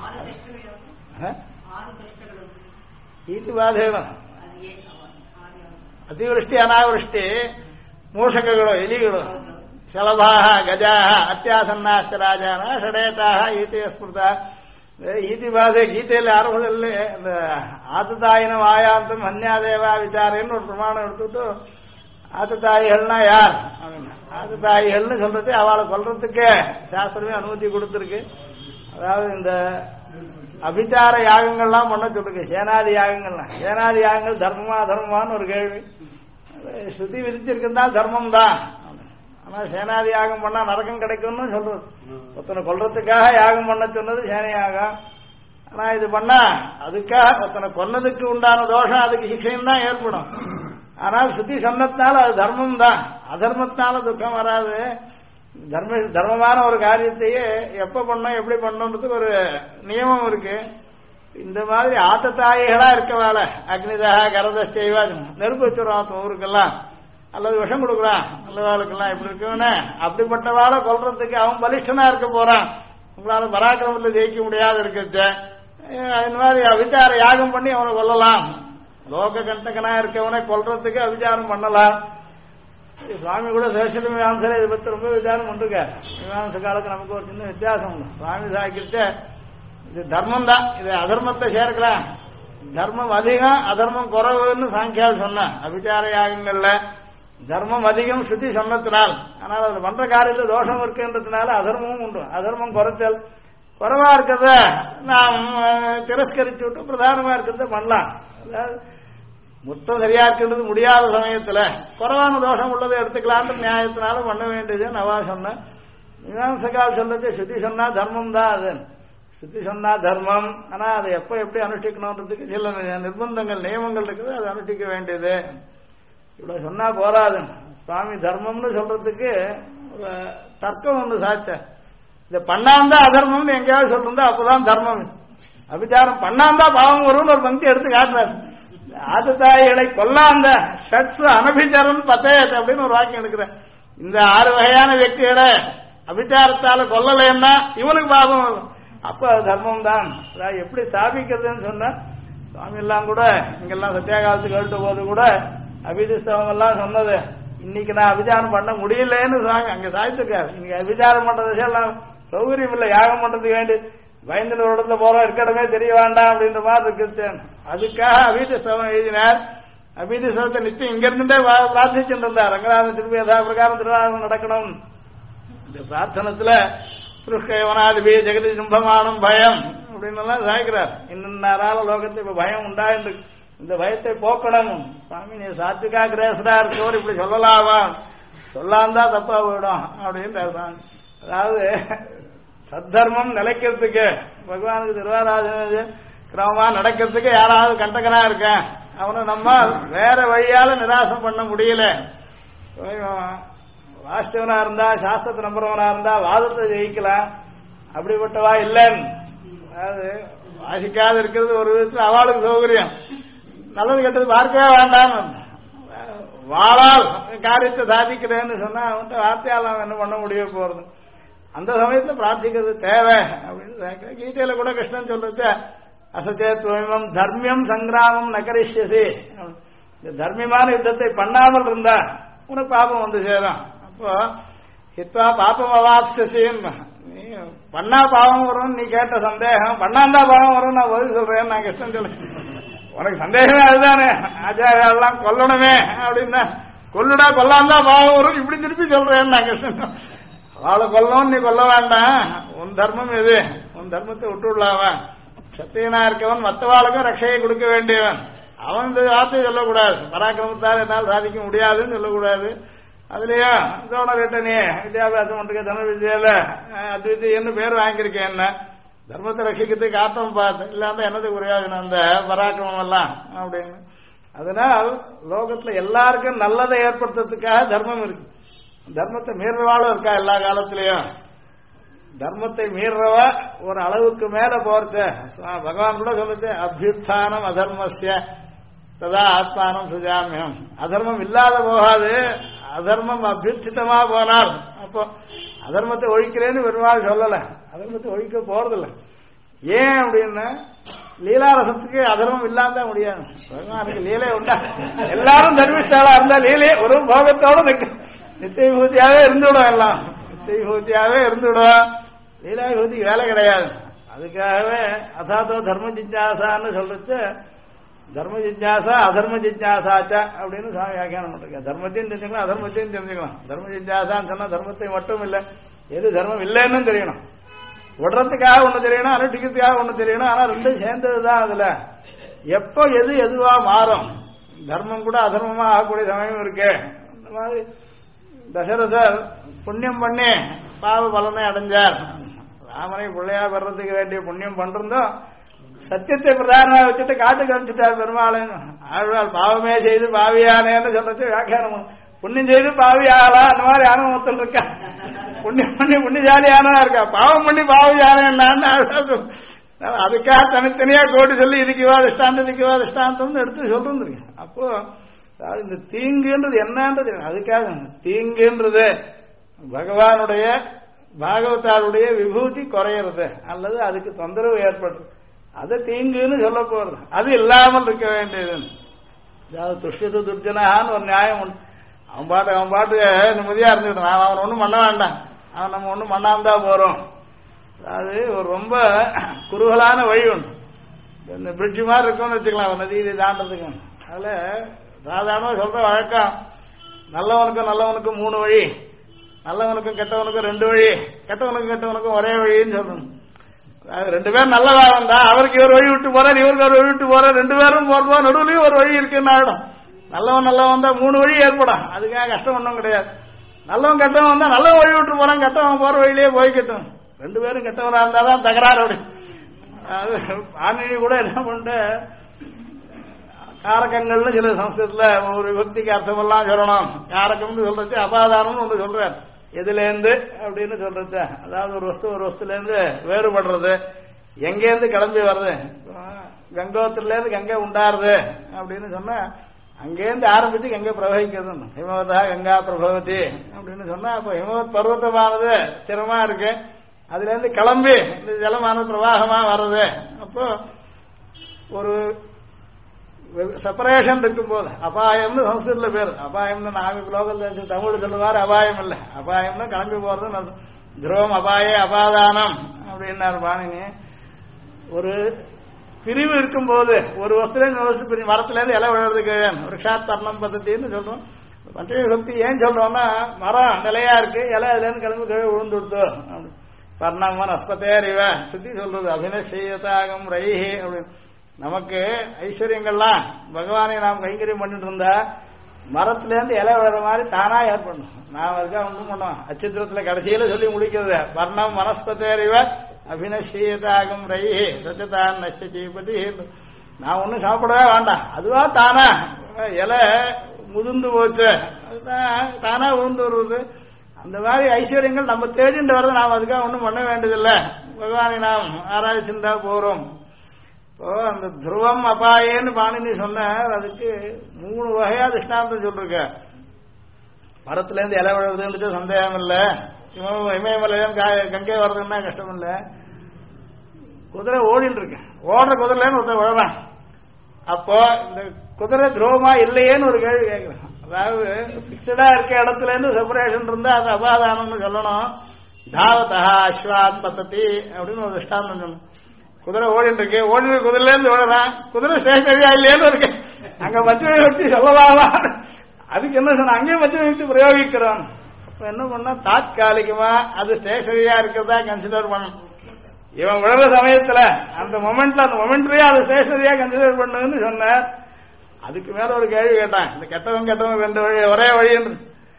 ஈத்து பாதேனம் ಅತಿವೃಷ್ಟಿ ಅನಾವೃಷ್ಟಿ ಮೂಷಕಗಳು ಎಲಿಗಳು ಶಲಭಾಹ ಗಜಾಹ ಅತ್ಯಾಸನ್ನಾಶ್ಚ ರಾಜಾನ ಷಡೇತಾಹ ಈತಿಯ ಸ್ಮೃತ ಈತಿ ಬಾಧೆ ಗೀತೆಯಲ್ಲಿ ಆರಂಭದಲ್ಲಿ ಆತತಾಯಿನ ವಾಯಾಂತಂ ಅನ್ಯಾದೇವ ವಿಚಾರ ஒரு பிரமாணம் எடுத்துட்டு ஆத்தத்தாயிகள்னா யார், ஆத்தத்தாயிகள்னு சொல்றது அவளை கொல்றதுக்கு சாஸ்திரமே அனுமதி கொடுத்திருக்கு. அதாவது இந்த அபிச்சார யாகங்கள்லாம் பண்ண சொல்லுங்க. சேனாதி யாகங்கள்லாம், சேனாதி யாகங்கள் தர்மமா தர்மமான்னு ஒரு கேள்வி. ஸ்ருதி விதிச்சிருக்குதான் தர்மம் தான். ஆனா சேனாதி யாகம் பண்ணா நரகம் கிடைக்கும்னு சொல்றது. ஒருத்தனை கொல்றதுக்காக யாகம் பண்ண சொன்னது சேனை யாகம். ஆனா இது பண்ணா அதுக்காக ஒருத்தனை கொன்னதுக்கு உண்டான தோஷம் அதுக்கு சிக்ஷையும் தான் ஏற்படும். ஆனால் ஸ்ருதி சொன்னதுனால அது தர்மம் தான், அதர்மத்தினால துக்கம் வராது. தர்மமான ஒரு காரியத்தையே எப்ப பண்ணோம் எப்படி பண்ணோன்றதுக்கு ஒரு நியமம் இருக்கு. இந்த மாதிரி ஆத்தத்தாயிகளா இருக்கவாள அக்னிதாக கரதஸ்டைவா நெருப்பு வச்சுருவான் ஊருக்கெல்லாம். அல்லது விஷம் கொடுக்குறான் நல்லவாளுக்கெல்லாம் இப்படி இருக்கவனே அப்படிப்பட்டவாளை கொல்றதுக்கு அவன் பலிஷ்டனா இருக்க போறான், உங்களால பராக்கிரமத்தில் ஜெயிக்க முடியாது இருக்கிறது. இந்த மாதிரி அவிச்சார யாகம் பண்ணி அவனை கொல்லலாம், லோக கண்டகனா இருக்கவனை கொல்றதுக்கு அவிச்சாரம் பண்ணலாம். சுவாமி கூட சேஷன மீமாசை இதை பத்தி ரொம்ப விசாரம் பண்ணிருக்காரு. மீமாசை காலத்துக்கு நமக்கு ஒரு சின்ன வித்தியாசம் உண்டு. சுவாமி சாக்கிட்ட இது தர்மம் தான், இது அதர்மத்தை சேர்க்கலாம், தர்மம் அதிகம் அதர்மம் குறைவுன்னு சாங்கியால் சொன்ன அபிச்சார யாகங்கள்ல தர்மம் அதிகம் ஸ்ருதி சொன்னதுனால், ஆனால் அது பண்ற காரியத்தில் தோஷம் இருக்குன்றதுனால அதர்மமும் உண்டு. அதர்மம் குறைச்சல் குறைவா இருக்கிறத நாம் திரஸ்கரிச்சு விட்டு பிரதானமா இருக்கிறத பண்ணலாம். அதாவது மொத்தம் சரியா இருக்கிறது முடியாத சமயத்துல குறைவான தோஷம் உள்ளதை எடுத்துக்கலான்ற நியாயத்தினால பண்ண வேண்டியது நவா சொன்ன. மீமாம்சகால் சொல்றது ஸ்ருதி சொன்னா தர்மம் தான், அது ஸ்ருதி சொன்னா தர்மம். ஆனா அதை எப்ப எப்படி அனுஷ்டிக்கணும்ன்றதுக்கு சில நிர்பந்தங்கள் நியமங்கள் இருக்குது, அதை அனுஷ்டிக்க வேண்டியது. இவ்வளவு சொன்னா போராது. சுவாமி தர்மம்னு சொல்றதுக்கு ஒரு தர்க்கம் ஒன்று சாச்ச, இதை பண்ணாந்தா அதர்மம்னு எங்கேயாவது சொல்லிருந்தா அப்பதான் தர்மம். அபிச்சாரம் பண்ணாந்தா பாவம் வரும்னு ஒரு பங்கி எடுத்து காட்டுறாரு. ஆதுதாயிகளை கொல்லாந்த ஷட்ஸ் அனபிச்சாரம் பத்தேத் அப்படின்னு ஒரு வாக்கியம் எடுக்கிறேன். இந்த 6 வகையான వ్యక్తిகளை அபிச்சாரத்தால கொல்லலைன்னா இவனுக்கு பாவம் வரும், அப்ப தர்மம் தான். அதாவது எப்படி ஸ்தாபிக்கிறதுன்னு சொன்ன சுவாமி எல்லாம் கூட இங்கெல்லாம் சத்தியாகாலத்துக்கு எழுத்த போது கூட அபிதிஸ்தவம் எல்லாம் சொன்னது, இன்னைக்கு நான் அபிச்சாரம் பண்ண முடியலன்னு சுவாமி அங்க சாதிச்சிருக்காரு. இன்னைக்கு அபிச்சாரம் பண்றது எல்லாம் சௌகரியம் இல்லை, யாகம் பண்றதுக்கு வேண்டி பயந்துல ஒரு இடத்துல போறோம் இருக்கடமே தெரிய வேண்டாம் அப்படின்ற மாதிரி இருக்கு. அதுக்காக அபிதிஸ்தவம் எழுதினார். அபிதிஸ்தவத்தை நிச்சயம் இங்க இருந்துட்டே பிரார்த்திச்சுட்டு இருந்தார், ரங்கநாதன் திருப்பி யதா பிரகாரம் திருவாரூரம் நடக்கணும். இந்த பிரார்த்தனத்துல புருஷ்கவனாதிபி ஜெகதி சிம்பமானம் பயம் அப்படின்னு எல்லாம் சாய்க்கிறார். இன்னொன்னாரால லோகத்துல இப்ப பயம் உண்டாயிருக்கு, இந்த பயத்தை போக்கணும். சுவாமி நீ சாத்விகா கிரேசரா இருக்கவர் இப்படி சொல்லலாமா, சொல்லாந்தா தப்பா போயிடும் அப்படின்னு சாமி. அதாவது சத்தர்மம் நிலைக்கிறதுக்கு பகவானுக்கு திருவாராதன கிரமமா நடக்கிறதுக்கு யாராவது கண்டகனா இருக்கேன், அவனை நம்ம வேற வழியால நிராசம் பண்ண முடியல. வாஸ்தவனா இருந்தா சாஸ்திரத்தை நம்புறவனா இருந்தா வாதத்தை ஜெயிக்கலாம், அப்படிப்பட்டவா இல்லைன்னு. அதாவது வாசிக்காத இருக்கிறது ஒரு விதத்தில் அவளுக்கு சௌகரியம், நல்லது கெட்டது பார்க்கவே வேண்டாம். வாழால் காரியத்தை சாதிக்கிறேன்னு சொன்னா அவன்கிட்ட வார்த்தையால் அவன் என்ன பண்ண முடிய போறது. அந்த சமயத்துல பிரார்த்திக்கிறது தேவை அப்படின்னு கீதையில கூட கிருஷ்ணன் சொல்றது, அசச்சேத்வம் தர்மியம் சங்கிராமம் நகரிஷ்யசி, இந்த தர்மியமான யுத்தத்தை பண்ணாமல் இருந்தா உனக்கு பாபம் வந்து சேரும். அப்போ ஹித்வா பாபம் அவாப்சின்னு, நீ பண்ணா பாவம் வரும், நீ கேட்ட சந்தேகம் பண்ணாந்தா பாவம் வரும் நான் பதில் சொல்றேன். நான் கிருஷ்ணன் சொல்ல உனக்கு சந்தேகமே அதுதானே, ஆச்சாரியெல்லாம் கொல்லணுமே அப்படின்னா கொல்லுடா கொல்லாந்தா பாவம் வரும் இப்படி திருப்பி சொல்றேன் நான் கிருஷ்ணன். அவளை கொல்லணும் நீ கொல்ல வேண்டாம், உன் தர்மம் எது, உன் தர்மத்தை விட்டு விடலாவன். சத்தியனா இருக்கவன் மற்றவாளுக்கும் ரட்சையை கொடுக்க வேண்டியவன், அவன் இந்த வார்த்தையை சொல்லக்கூடாது, பராக்கிரமத்தால் என்னால் சாதிக்க முடியாதுன்னு சொல்லக்கூடாது. அதுலயும் தோணரட்டனே வித்யாபியாசம் பண்றேன் தன வித்யால அத்வித்தியன்னு பேர் வாங்கியிருக்கேன், என்ன தர்மத்தை ரட்சிக்கிறதுக்கு ஆத்தம் பார்த்து இல்லாம என்னது பிரயோஜனம் அந்த பராக்கிரமம் எல்லாம் அப்படின்னு. அதனால் லோகத்துல எல்லாருக்கும் நல்லதை ஏற்படுத்துறதுக்காக தர்மம் இருக்கு. தர்மத்தை மீறவாளும் இருக்கா எல்லா காலத்திலையும். தர்மத்தை மீறவ ஒரு அளவுக்கு மேல போறது பகவான் கூட சொல்லுச்சு, அபியுத்தானம் அதர்மஸ்ய ததா ஆத்மானம் சுஜாமியம். அதர்மம் இல்லாத போகாது, அதர்மம் அபியுத்திதமா போனால் அப்போ அதர்மத்தை ஒழிக்கிறேன்னு பெருமாள் சொல்லல, அதர்மத்தை ஒழிக்க போறதில்லை. ஏன் அப்படின்னா லீலாரசத்துக்கு அதர்மம் இல்லாம தான் முடியாது. பகவானுக்கு லீலை உண்டா, எல்லாரும் தர்மிஷ்டாலா இருந்தா லீலை ஒரு போகத்தோட நித்திய விபூதியாவே இருந்துவிடும், எல்லாம் நித்திய விபூதியாவே இருந்துவிடும். லீலா விபூதிக்கு வேலை கிடையாது. அதுக்காகவே அசாதோ தர்ம ஜிஜ்ஞாசான்னு சொல்லிச்சு, தர்ம ஜிஜ்ஞாசா அதர்ம ஜிஜ்ஞாசாச்ச அப்படின்னு சாமி வியாக்கியானம் பண்ணிருக்கேன். தர்மத்தையும் தெரிஞ்சுக்கலாம் அதர்மத்தையும் தெரிஞ்சுக்கலாம். தர்ம ஜிஜ்ஞாசான்னு சொன்னா தர்மத்தை மட்டும் இல்லை, எது தர்மம் இல்லைன்னு தெரியணும். விடுறதுக்காக ஒண்ணு தெரியணும், அனுஷ்டிக்கிறதுக்காக ஒண்ணு தெரியணும். ஆனா ரெண்டும் சேர்ந்ததுதான். அதுல எப்போ எது எதுவா மாறும், தர்மம் கூட அதர்மமா ஆகக்கூடிய சமயம் இருக்கு. அந்த மாதிரி தசரதர் புண்ணியம் பண்ணி பாவ பலனை அடைஞ்சார். ராமனை பிள்ளையா வர்றதுக்கு வேண்டிய புண்ணியம் பண்றதும் சத்தியத்தை பிரதானமா வச்சுட்டு காட்டுக்கு அனுப்பிச்சுட்டார் பெருமாள். ஆழ்வாள் பாவமே செய்து பாவியானேன்னு சொல்றது வியாக்கியானம். புண்ணியம் செய்து பாவியாகலா அந்த மாதிரி அனுபவத்தில் இருக்கா, புண்ணியம் பண்ணி புண்ணியசாலியானா இருக்கா, பாவம் பண்ணி பாவியானேன்னு ஆழ்வாள். அதுக்காக தனித்தனியா கோடி சொல்லி இதுக்குவா திஷ்டாந்தம் இதுக்குவா திஷ்டாந்தம்னு எடுத்து சொல்லிருந்துருக்கு. அப்போ அதாவது இந்த தீங்குன்றது என்னன்றது அதுக்காக தீங்குன்றது பகவானுடைய பாகவதாருடைய விபூதி குறையிறது அல்லது அதுக்கு தொந்தரவு ஏற்படுறது அது தீங்குன்னு சொல்ல போறது அது இல்லாமல் இருக்க வேண்டியது. அதாவது துஷ்யத்து துர்ஜனான்னு ஒரு நியாயம் உண்டு. அவன் பாட்டு நிம்மதியா இருந்துக்கிட்டான். அவன் ஒன்றும் பண்ண வேண்டாம், அவன் நம்ம ஒன்றும் பண்ணாம தான் போறோம். அதாவது ஒரு ரொம்ப குறுகலான வழி உண்டு. இந்த பிரிட்ஜ் மாதிரி இருக்கும்னு வச்சுக்கலாம் நதியை தாண்டதுக்கு. அதுல சாதாரண சொல்ற வழக்கம் நல்லவனுக்கும் 3 வழி, நல்லவனுக்கும் கெட்டவனுக்கும் 2 வழி, கெட்டவனுக்கும் ஒரே வழின்னு சொல்லணும். 2 பேரும் நல்லதா வந்தா அவருக்கு இவர் வழி விட்டு போறார், இவருக்கு ஒரு வழி விட்டு போறார், 2 பேரும் போறதோ நடுவுலயும் ஒரு வழி இருக்குன்னு ஆயிடும். நல்லவன் வந்தா 3 வழி ஏற்படும். அதுக்காக கஷ்டம் ஒன்றும் கிடையாது. நல்லவன் கெட்டவன் வந்தா நல்ல வழி விட்டு போறான், கெட்டவன் போற வழியிலேயே போய்கட்டும். 2 பேரும் கெட்டவனா இருந்தாதான் தகராறு. அப்படி ஆன்மீக கூட என்ன பண்ணிட்டு காரகங்கள்னு சில சம்ஸ்கிருதத்துல ஒரு விபக்திக்கு அர்த்தம் எல்லாம் சொல்லணும். காரகம்னு சொல்றது அபாதானம்னு ஒன்று சொல்றாரு. எதுலேருந்து அப்படின்னு சொல்றது, அதாவது ஒரு வஸ்துல இருந்து வேறுபடுறது, எங்கேருந்து கிளம்பி வருது. கங்கோத்திரில இருந்து கங்கை உண்டாருது அப்படின்னு சொன்னா அங்கேருந்து ஆரம்பிச்சு கங்கை பிரவகிக்கிறது. ஹிமவதா கங்கா பிரபவதி அப்படின்னு சொன்னா அப்போ ஹிமவத் பர்வத்தமானது ஸ்திரமா இருக்கு, அதுல இருந்து கிளம்பி இந்த ஜலமானது பிரவாகமா வர்றது. அப்போ ஒரு செப்பரேஷன் இருக்கும் போது அபாயம்னு சம்ஸ்கிருதத்துல பேர். அபாயம்னு நாம லோகத்தில் தமிழ் சொல்லுவாரு அபாயம் இல்லை, அபாயம்னு கிளம்பி போறது. துரோம் அபாய அபாதானம் அப்படின்னாரு பாணினி. ஒரு பிரிவு இருக்கும் போது ஒரு வஸ்துல மரத்துல இருந்து இலை விழுறதுக்கு விரக்ஷாத் பர்ணம் பద్ధதின்னு சொல்றோம். பஞ்சமி விபக்தி ஏன் சொல்றோம்னா மரம் நிலையா இருக்கு, இலை அதுல இருந்து கிளம்பி கீழே விழுந்து கொடுத்தோம். பர்ணம் நஸ்பதேர் இவ சுத்தி சொல்றது அபினஷீயதாகம் ரைஹி அப்படின்னு. நமக்கு ஐஸ்வர்யங்கள்லாம் பகவானை நாம் கைங்கரியம் பண்ணிட்டு இருந்தா மரத்துல இருந்து இலை விழுற மாதிரி தானா ஏற்படணும். நான் அதுக்காக ஒன்றும் பண்ணோம். அச்சித்திரத்துல கடைசியில சொல்லி முடிக்கிறது வர்ணம் வனஸ்பதேரிவ அபினஷீயதாகம் ரைஹி சச்சதான் நஷ்டீபதி. நான் ஒன்றும் சாப்பிடவே வேண்டாம், அதுவா தானா இலை முதிர்ந்து போச்சு, அதுதான் தானா விழுந்து வருவது. அந்த மாதிரி ஐஸ்வர்யங்கள் நம்ம தேடிட்டு வர்றது நாம் அதுக்காக ஒன்றும் பண்ண வேண்டியதில்லை, பகவானை நாம் ஆராய்ச்சிருந்தா போறோம். இப்போ அந்த துருவம் அபாயன்னு பாணினி சொன்னார். அதுக்கு 3 வகையா திஷ்டாந்தம் சொல்லிருக்க. மரத்துல இருந்து இலை விழுறதுன்னு சந்தேகம் இல்லை, இமயமலை கங்கை வர்றதுன்னா கஷ்டம் இல்லை. குதிரை ஓடிட்டு இருக்கு, ஓடுற குதிரைன்னு ஒருத்தர் விழலாம். அப்போ இந்த குதிரை துருவமா இல்லையேன்னு ஒரு கேள்வி கேட்கிறேன். அதாவது பிக்சடா இருக்க இடத்துல இருந்து செப்பரேஷன் இருந்தா அது அபாதானம்னு சொல்லணும். தாவதா அஸ்வாத் பத்ததி அப்படின்னு ஒரு திஷ்டாந்தம் சொல்லணும். குதிரை ஓடிட்டு இருக்கு, குதிரைல இருந்து ஓடலாம், குதிரை சேகரியா இல்லையேன்னு இருக்கு. அங்க மத்திய வச்சு சொல்லலாமா? அதுக்கு என்ன சொன்ன அங்கேயும் மத்திய வச்சு பிரயோகிக்கிறோம். அப்ப என்ன பண்ணா தாத்காலிகமா அது ஸ்டேஷனரியா இருக்கிறதா கன்சிடர் பண்ணணும். இவன் விழுற சமயத்துல அந்த மொமெண்ட்லயே அது ஸ்டேஷனரியா கன்சிடர் பண்ணுன்னு சொன்ன. அதுக்கு மேல ஒரு கேள்வி கேட்டான், இந்த கெட்டவன் 2 வழி ஒரே வழின்னு.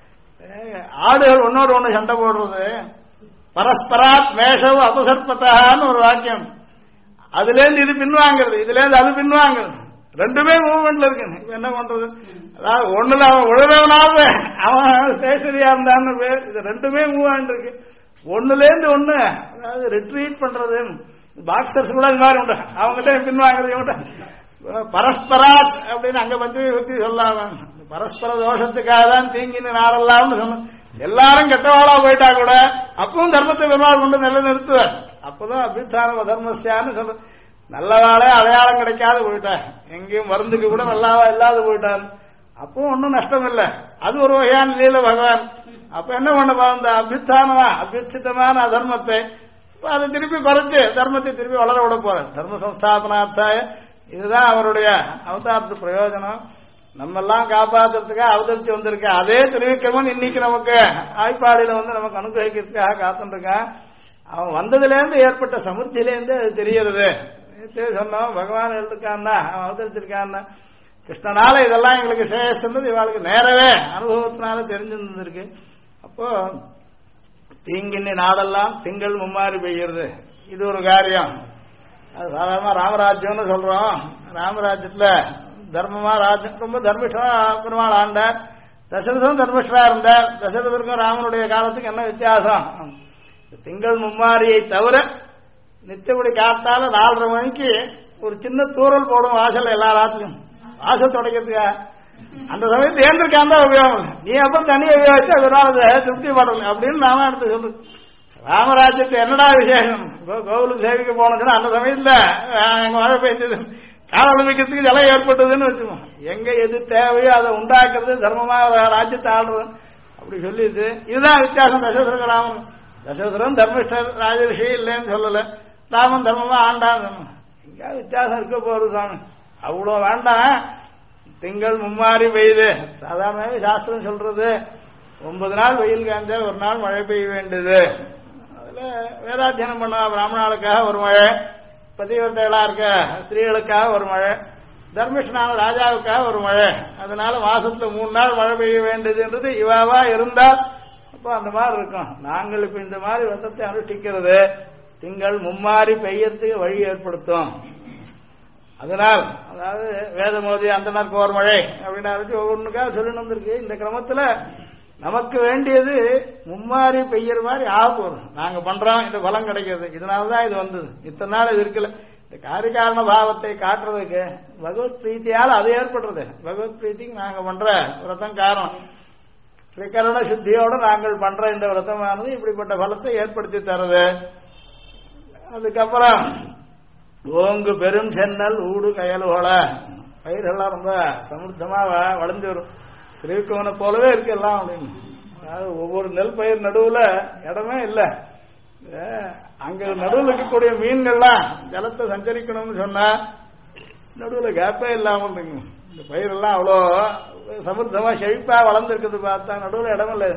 ஆடுகள் ஒன்னோடு ஒண்ணு சண்டை போடுறது, பரஸ்பராத் மேஷவ் அபசர்பத்தான்னு ஒரு வாக்கியம். அதுல இருந்து இது பின்வாங்கிறது, இதுல இருந்து அது பின்வாங்கிறது, 2மே மூவ்மெண்ட்ல இருக்கு. என்ன பண்றது? அதாவது ஒண்ணுல அவன் விழுறவனாவது அவன் ஸ்டேஷனரியா இருந்தான்னு பேர், இது 2மே மூவ்மெண்ட் இருக்கு. ஒண்ணுல இருந்து ஒண்ணு, அதாவது ரிட்ரீட் பண்றது. பாக்ஸர்ஸ் கூட இது மாதிரி உண்டு, அவங்ககிட்ட பின்வாங்கிறது இவங்க. பரஸ்பராத் அப்படின்னு அங்க பஞ்சமி பத்தி சொல்லாம பரஸ்பர தோஷத்துக்காக தான் தீங்கின்னு நாடெல்லாம்னு சொன்ன. எல்லாரும் கெட்டவாளா போயிட்டா கூட அப்பவும் தர்மத்தை பெருமாள் கொண்டு நிலைநிறுத்துவார். அப்பதான் அபித்தான தர்மஸ்யான்னு சொல்ற. நல்லவாளே அடையாளம் கிடைக்காது போயிட்டான், எங்கேயும் மருந்துக்கு கூட நல்லாவா இல்லாத போயிட்டான். அப்பவும் ஒன்றும் நஷ்டம் இல்லை, அது ஒரு வகையான லீல பகவான். அப்ப என்ன பண்ண இந்த அபித்தானமா அபிச்சித்தமான அதர்மத்தை அதை திருப்பி குறைச்சு தர்மத்தை திருப்பி வளர விட போற தர்ம சம்ஸ்தாபனார்த்தாய. இதுதான் அவருடைய அவதாரத்து பிரயோஜனம். நம்ம எல்லாம் காப்பாத்துறதுக்காக அவதரிச்சு வந்திருக்க அதே திருவிக்கிரமன் இன்னைக்கு நமக்கு ஆய்ப்பாடியில நமக்கு அனுகிரகிக்கிறதுக்காக காத்துருக்கான். அவன் வந்ததுல இருந்து ஏற்பட்ட சமுத்தியிலேருந்து அது தெரியறது. சொன்னோம் பகவான் இருக்கான்னா அவன் அவதரிச்சிருக்கான்னா கிருஷ்ணனால இதெல்லாம் எங்களுக்கு சேஷன்றது இவாளுக்கு நேரவே அனுபவத்தினால தெரிஞ்சிருக்கு. அப்போ தீங்கின்னி நாடெல்லாம் திங்கள் மும்மாறி பெய்கிறது, இது ஒரு காரியம். அது சாதாரணமா ராமராஜ்யம்னு சொல்றோம். ராமராஜ்யத்துல தர்மமா ராஜ்யம் ரொம்ப தர்மிஷ்டா பெருமாள் ஆண்டார். தசரதம் தர்மிஷ்டா இருந்தார். தசரதற்கும் ராமனுடைய காலத்துக்கு என்ன வித்தியாசம்? திங்கள் மும்மாரியை தவிர நித்தபடி காத்தால 4:30 மணிக்கு ஒரு சின்ன தூரல் போடும் வாசல் எல்லா ராத்திலும். வாசல் துடைக்கிறதுக்கா அந்த சமயத்தில் ஏந்திருக்கான் தான் உபயோகம் இல்லை. நீ அப்ப தனியை உபயோகிச்சு அதனால அதை திருப்தி படல அப்படின்னு நாம எடுத்து சொல்லு. ராமராஜ்யத்தை என்னடா விசேஷம், கோவிலுக்கு சேவிக்க போனதுன்னா அந்த சமயத்துல எங்க மழை பெய்ஞ்சது காவல் வைக்கிறதுக்கு ஜலம் ஏற்பட்டதுன்னு வச்சுக்கோம். எங்க எது தேவையோ அதை உண்டாக்குறது தர்மமா ராஜ்யத்தை ஆடுறது அப்படி சொல்லிட்டு இதுதான் வித்தியாசம். தசரதருக்கு ராமன், தசரதரும் தர்மிஷ்டர் ராஜரிஷி இல்லைன்னு சொல்லல, ராமன் தர்மமா ஆண்டான்னு. எங்கேயாவது வித்தியாசம் இருக்க போறது சாமி, அவ்வளோ வேண்டாம். திங்கள் மும்மாறி பெய்யுது, சாதாரணமாவே சாஸ்திரம் சொல்றது 9 நாள் வெயில் காய்ஞ்சா 1 நாள் மழை பெய்ய வேண்டியது. அதுல வேதாத்தியனம் பண்ண பிராமணாளுக்காக ஒரு மழை, பதிவர்த்தைகளா இருக்க ஸ்திரீகளுக்காக ஒரு மழை, தர்மிஷ்டனான ராஜாவுக்காக ஒரு மழை. அதனால மாசத்துல 3 நாள் மழை பெய்ய வேண்டியதுன்றது இவாவா இருந்தால் அப்போ அந்த மாதிரி இருக்கும். நாங்கள் இப்ப இந்த மாதிரி விரதத்தை அனுஷ்டிக்கிறது திங்கள் மும்மாறி பெய்யறதுக்கு வழி ஏற்படுத்தும். அதனால் அதாவது வேத மோதி அந்த நாளுக்கு ஒரு மழை அப்படின்னு ஆரம்பிச்சு ஒவ்வொன்றுக்காக சொல்லணும் வந்திருக்கு. இந்த கிரமத்துல நமக்கு வேண்டியது மும்மாறி பெய்யற மாதிரி ஆக போறது. நாங்க பண்றோம், இந்த பலம் கிடைக்கிறது, இதனாலதான் இது வந்தது. இத்தனை நாள் இது இருக்குல்ல, இந்த காரிகாரண பாவத்தை காட்டுறதுக்கு பகவத் பிரீத்தியால் அது ஏற்படுறது. பகவத் பிரீத்திக்கு நாங்க பண்ற விரதம் காரணம். திரிகரண சுத்தியோட நாங்கள் பண்ற இந்த விரதமானது இப்படிப்பட்ட பலத்தை ஏற்படுத்தி தருது. அதுக்கப்புறம் ஓங்கு பெரும் சென்னல் ஊடு கயலுகோல, பயிர்கள்லாம் ரொம்ப சமுர்த்தமா வளர்ந்து வரும். திருவிக்கவனை போலவே இருக்கு எல்லாம் அப்படின்னு. அதாவது ஒவ்வொரு நெல் பயிர் நடுவுல இடமே இல்லை. அங்க நடுவில் இருக்கக்கூடிய மீன்கள்லாம் ஜலத்தை சஞ்சரிக்கணும்னு சொன்னா நடுவுல கேப்பே இல்லாம இருக்குங்க. இந்த பயிரெல்லாம் அவ்வளோ சமுர்த்தமா செழிப்பா வளர்ந்துருக்குது பார்த்தா நடுவுல இடம் இல்லை.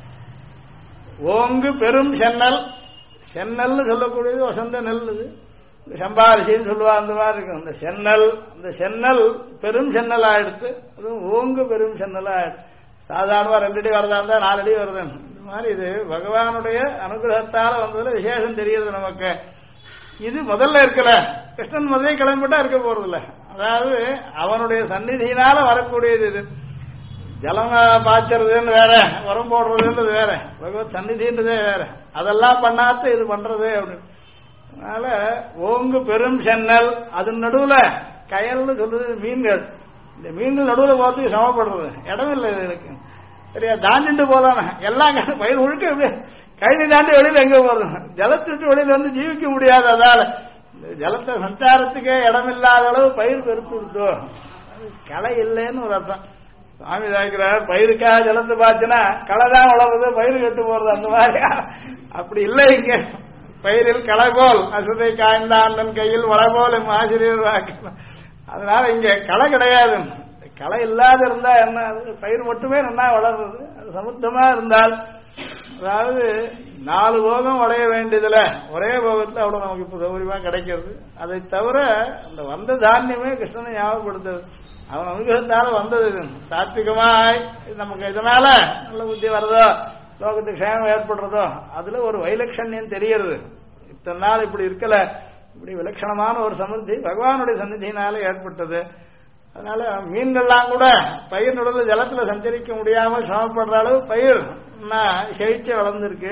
ஓங்கு பெரும் சென்னல், சென்னல்னு சொல்லக்கூடியது வசந்த நெல், இது சம்பாரிசின்னு சொல்லுவா, அந்த மாதிரி இருக்கும். இந்த சென்னல் பெரும் சென்னல் ஆயிடுத்து. அதுவும் ஓங்கு பெரும் சென்னல் ஆயிடுச்சு. சாதாரணமா 2 அடி வரதா இருந்தா 4 அடி வருது. இந்த மாதிரி இது பகவானுடைய அனுகிரகத்தால வந்ததுல விசேஷம் தெரியுது நமக்கு. இது முதல்ல இருக்கல, கிருஷ்ணன் முதலே கிளம்பிட்டா இருக்க போறது இல்ல. அதாவது அவனுடைய சந்நிதியினால வரக்கூடியது. இது ஜலம் பாய்ச்சறதுன்னு வேற, உரம் போடுறதுன்றது வேற, பகவத் சந்நிதின்றதே வேற. அதெல்லாம் பண்ணாத்து இது பண்றது அப்படின்னு. அதனால ஓங்கு பெரும் சென்னல், அதன் நடுவுல கயல்னு சொல்றது மீன்கள். இந்த மீன்கள் நடுவுல போறதுக்கு சமப்படுறது இடம் இல்லை இதுக்கு. சரியா தாண்டிட்டு போதானே எல்லாம் பயிர் முழுக்க கைதி தாண்டி வெளியில எங்க போறது, ஜலத்திட்டு வெளியில வந்து ஜீவிக்க முடியாது. அதால ஜலத்தை சஞ்சாரத்துக்கே இடம் இல்லாத அளவு பயிர் பெருத்து கொடுத்தோம். களை இல்லைன்னு ஒரு அர்த்தம். சுவாமி தாய்க்கிறார், பயிருக்காக ஜலத்தை பாய்ச்சுனா களை தான் வளருது, பயிர் கெட்டு போறது. அந்த மாதிரி அப்படி இல்லை இங்க. பயிரில் களை போல் அசுதை காய்ந்த அண்ணன் கையில் வளை போல் என் ஆசிரியர் வாக்கணும். அதனால இங்க களை கிடையாது. களை இல்லாத இருந்தா என்ன, பயிர் மட்டுமே நல்லா வளர்றது. அது சமுத்தமா இருந்தால், அதாவது 4 போகம் வளைய வேண்டியதுல ஒரே போகத்துல அவ்வளவு நமக்கு இப்ப சௌகரியமா கிடைக்கிறது. அதை தவிர அந்த வந்த தானியமே கிருஷ்ணனை ஞாபகப்படுத்துது. அவன் அனுகிரகத்தால வந்தது. சாத்விகமாய் நமக்கு இதனால நல்ல புத்தி வருதோ, லோகத்துக்கு க்ஷேமம் ஏற்படுறதோ, அதுல ஒரு வைலட்சண்யம் தெரியறது. இத்தனை நாள் இப்படி இருக்கல, இப்படி விலட்சணமான ஒரு சமிருத்தி பகவானுடைய சந்நிதியினால ஏற்பட்டது. அதனால மீன்கள்லாம் கூட பயிர் நடுவில் ஜலத்துல சஞ்சரிக்க முடியாமல் சமப்படுற அளவு பயிர் செழிச்சு வளர்ந்துருக்கு.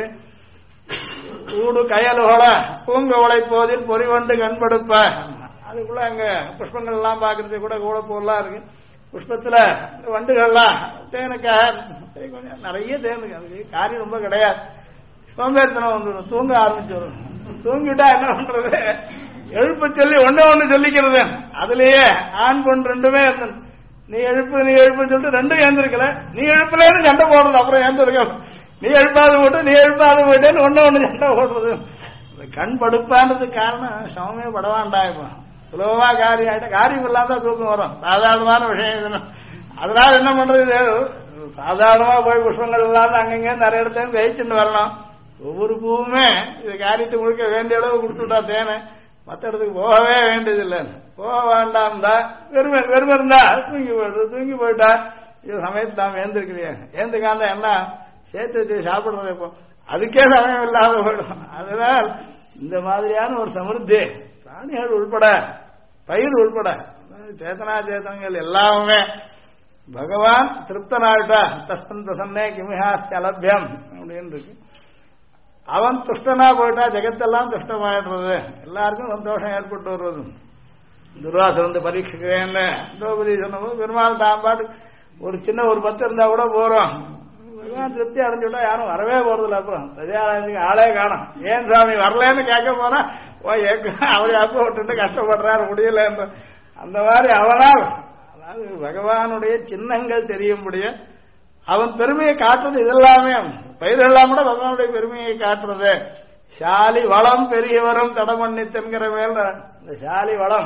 ஊடு கயலுகோல பூங்க உழைப்போதில் பொறிவண்டு கண்படுப்ப, அதுக்குள்ள அங்க புஷ்பங்கள் எல்லாம் பாக்குறது கூட கூடப்போலாம் இருக்கு. புஷ்பத்துல வண்டுகள்லாம் தேனுக்காக கொஞ்சம் நிறைய தேனுக்கு, அதுக்கு காரியம் ரொம்ப கிடையாது. சோம்பேறித்தனம் வந்துடும், தூங்க ஆரம்பிச்சிடும். தூங்கிட்டா என்ன பண்றது, எழுப்ப சொல்லி ஒண்ணு சொல்லிக்கிறது. அதுலயே ஆண் பொண்ணு 2மே இருந்தது. நீ எழுப்புன்னு சொல்லிட்டு 2 ஏந்திருக்கல, நீ எழுப்புலேன்னு சண்டை போடுறது. அப்புறம் ஏந்திருக்க, நீ எழுப்பாத போட்டேன்னு ஒண்ணு சண்டை போடுறது. கண் படுப்பான்றதுக்கு காரணம் சமமே படவாண்டா. இப்போ சுலபமா காரியம் ஆயிட்டா, காரியம் இல்லாத தூக்கம் வரும். சாதாரணமான விஷயம் இது. அதனால என்ன பண்றது, சாதாரணமா போய் புஷ்பங்கள் இல்லாத அங்கங்க நிறைய இடத்துல ஜெயிச்சுட்டு வரணும். ஒவ்வொரு பூவுமே இது காரியத்தை முழுக்க வேண்டிய அளவு கொடுத்துட்டா தேனை, மற்ற இடத்துக்கு போகவே வேண்டியதில்லை. போக வேண்டாம்டா, வெறுமை இருந்தா தூங்கி போயிட்டா இது சமயத்து நாம் ஏந்திருக்கிறியா, ஏந்துக்காந்தா என்ன சேர்த்து வச்சு சாப்பிடுறது. இப்போ அதுக்கே சமயம் இல்லாத போயிடும். அதனால் இந்த மாதிரியான ஒரு சமிருத்தி பிராணிகள் உள்பட பயிர் உள்பட சேத்தனா சேத்தனங்கள் எல்லாமே பகவான் திருப்தனாயிட்டா தஸ்தன் பிரசன்னே கிமிஹாஸ்தி அலபியம் அப்படின்னு இருக்கு. அவன் துஷ்டனா போயிட்டா ஜெகத்தெல்லாம் துஷ்டமாயிடுறது, எல்லாருக்கும் சந்தோஷம் ஏற்பட்டு வர்றது. துர்வாசன் வந்து பரீட்சிக்கிறேன்னு திரௌபதி சொன்னபோது பெருமாள் தான் பாட்டு ஒரு சின்ன ஒரு 10 இருந்தா கூட போறோம். பகவான் திருப்தி அடைஞ்சுட்டா யாரும் வரவே போறதில்ல. அப்புறம் சதியாராயத்துக்கு ஆளே காணும். ஏன் சாமி வரலன்னு கேட்க போனா அவரை அப்ப விட்டுட்டு கஷ்டப்படுறாரு முடியல. அந்த மாதிரி அவனால் அதாவது பகவானுடைய சின்னங்கள் தெரியும்படிய அவன் பெருமையை காட்டுறது இதெல்லாமே. பயிரெல்லாம் கூட பகவானுடைய பெருமையை காட்டுறது. சாலி வளம் பெரியவரும் தடமன்னித்தன்கிற மேல் இந்த சாலி வளம்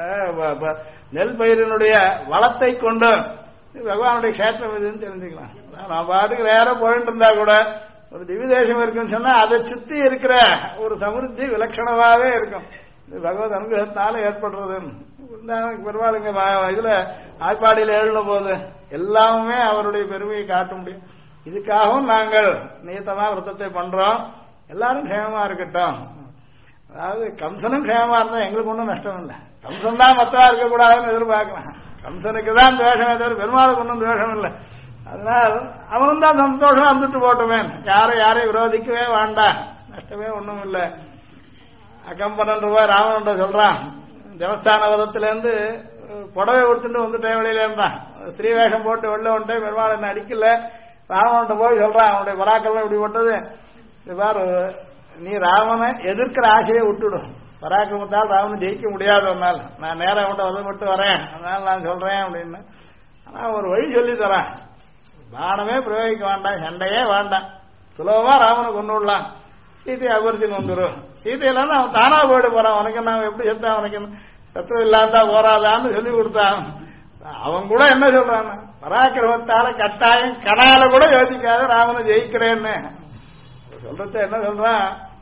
நெல் பயிரினுடைய வளத்தை கொண்டு பகவானுடைய கஷேத்திரம் இதுன்னு தெரிஞ்சுக்கலாம். நான் பாட்டுக்கு வேற போயிட்டு இருந்தா கூட ஒரு திவ்ய தேசம் இருக்குன்னு சொன்னா அதை சுத்தி இருக்கிற ஒரு சமிருத்தி விலட்சணமாவே இருக்கும். இது பகவத் அனுகிரகத்தினால ஏற்படுறது. பெருமாளுங்க இதுல ஆய்ப்பாடியில் எழுந்த போது எல்லாமே அவருடைய பெருமையை காட்ட முடியும். இதுக்காகவும் நாங்கள் நியத்தமா விரதத்தை பண்றோம். எல்லாரும் க்ஷேமமா இருக்கட்டும். அதாவது கம்சனும் க்ஷேமமா இருந்தா எங்களுக்கு ஒன்றும் நஷ்டம் இல்லை. கம்சன் தான் மத்தவா இருக்கக்கூடாதுன்னு எதிர்பார்க்கலாம். கம்சனுக்கு தான் துவேஷமே தவிர பெருமாளுக்கு ஒன்றும் துவேஷம் இல்லை. அதனால் அவனும் தான் சந்தோஷமா இருந்துட்டு போட்டுவேன். யாரையும் விரோதிக்கவே வேண்டாம். நஷ்டமே ஒன்றும் இல்லை. அகம்பனன் ரூபாய் ராமன் சொல்றான். தேவஸ்தான வதத்திலேருந்து புடவை கொடுத்துட்டு வந்துட்டேன் வெளியில இருந்தான். ஸ்ரீவேஷம் போட்டு வெளில வந்துட்டேன். பெருமாள் என்ன அடிக்கல. ராமன்கிட்ட போய் சொல்றான் அவனுடைய பராக்கிரமம் இப்படி போட்டது. பாரு நீ ராமனை எதிர்க்கிற ஆசையை விட்டுடும். பராக்கிரமத்தால் ராமனை ஜெயிக்க முடியாதவனால் நான் நேரம் அவன்கிட்ட வதப்பட்டு வரேன். அதனால நான் சொல்றேன் அப்படின்னு. ஆனா ஒரு வழி சொல்லி தரேன். பானமே பிரயோகிக்க வேண்டாம், சண்டையே வேண்டாம். சுலபமா ராமனை கொண்டு விடலாம். சீதையை அபரிச்சின்னு வந்துடும். சீதையில அவன் தானா போயிட்டு போறான். உனக்கு நான் எப்படி செத்தான், உனக்கு சத்துவம் இல்லாதா போறாதான்னு சொல்லி கொடுத்தான். அவன் கூட என்ன சொல்றான், பராக்கிரமத்தால கட்டாயம் கனால கூட யோசிக்காத ராமனை ஜெயிக்கிறேன்னு சொல்றத என்ன சொல்றான்.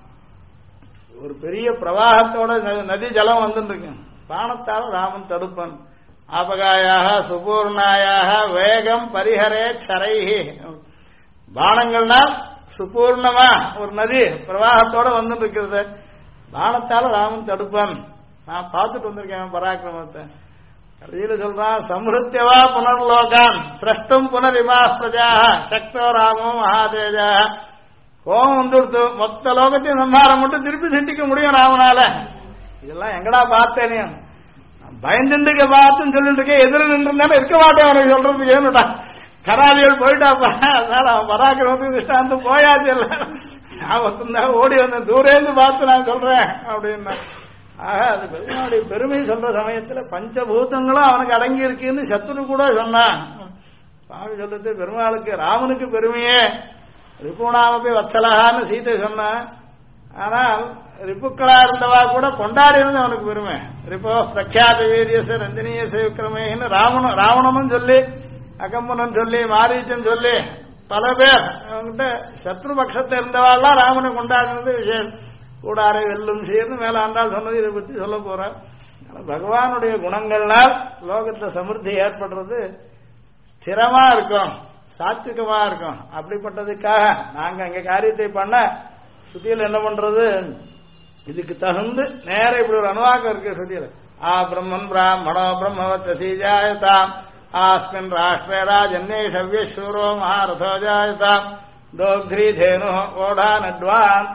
ஒரு பெரிய பிரவாகத்தோட நதி ஜலம் வந்துருக்கு. பானத்தால ராமன் தடுப்பன். ஆபகாயாக சுபூர்ணாயாக வேகம் பரிஹரே சரைஹி. பானங்கள்னால் சுபூர்ணமா ஒரு நதி பிரவாகத்தோட வந்துட்டு இருக்கிறது. பானத்தால ராமன் தடுப்பன். நான் பார்த்துட்டு வந்திருக்கேன் பராக்கிரமத்தை. கடைசியில சொல்றான், சம்ஹிருத்தியவா புனர்லோகான் சிரஷ்டும் புனரிமா பிரஜா சக்தோ ராமோ மகாதேஜா. கோபம் வந்துடுத்து மொத்த லோகத்தையும் சம்ஹாரம் மட்டும் திருப்பி சிட்டிக்க முடியும் ராமனால. இதெல்லாம் எங்கடா பார்த்தேனே, பயந்துண்டுக்க பார்த்துன்னு சொல்லிட்டு இருக்கேன். எதிர நின்று இருக்க மாட்டேன் அவனுக்கு சொல்றதுக்கு. ஏன்னுடா கராதிகள் போயிட்டாப்பா. அதனால அவன் பராக்கிரமத்துக்கு திஷ்டாந்தம் போயாச்சு. இல்ல நான் ஓடி வந்தேன், தூரேந்து பார்த்து நான் சொல்றேன் அப்படின்னா. ஆக அது பெருமாளுடைய பெருமை சொல்ற சமயத்துல பஞ்சபூதங்களும் அவனுக்கு அடங்கி இருக்குன்னு சத்துரு கூட சொன்னான். சுவாமி சொல்றது பெருமாளுக்கு ராமனுக்கு பெருமையே. ரிப்புணாமப்பி வத்சலகான்னு சீதை சொன்ன. ஆனால் ரிப்புக்களா இருந்தவா கூட கொண்டாடி இருந்த அவனுக்கு பெருமை. ரிப்போ பிரக்யாத வீரியச ரஞ்சனீய விக்ரமேன்னு ராவணனும் சொல்லி, அகம்பனன் சொல்லி, மாரீச்சன் சொல்லி பல பேர் அவன்கிட்ட சத்ருபக்ஷத்தை இருந்தவாள்லாம் ராமனை கொண்டாடினது விஷயம். கூடாரை வெல்லும் சேர்ந்து மேல ஆண்டாள் சொன்னது இதை பத்தி சொல்ல போறேன். பகவானுடைய குணங்கள்னால் லோகத்துல சமிருத்தி ஏற்படுறது ஸ்திரமா இருக்கும், சாத்விகமா இருக்கும். அப்படிப்பட்டதுக்காக நாங்க அங்க காரியத்தை பண்ண சுத்தியில என்ன பண்றது, இதுக்கு தகுந்து நேர இப்படி ஒரு அனுவாக்கம் இருக்கு சுத்தியில. பிரம்மன் பிராமணோ பிரம்மவத் சீஜாயதாம் ஆஸ்மின் ராஷ்டிரே ராஜன்யே சவ்யசூரோ மகாரதோ ஜாயதாம் தோக்ரி தேனு ஓடா நட்வான்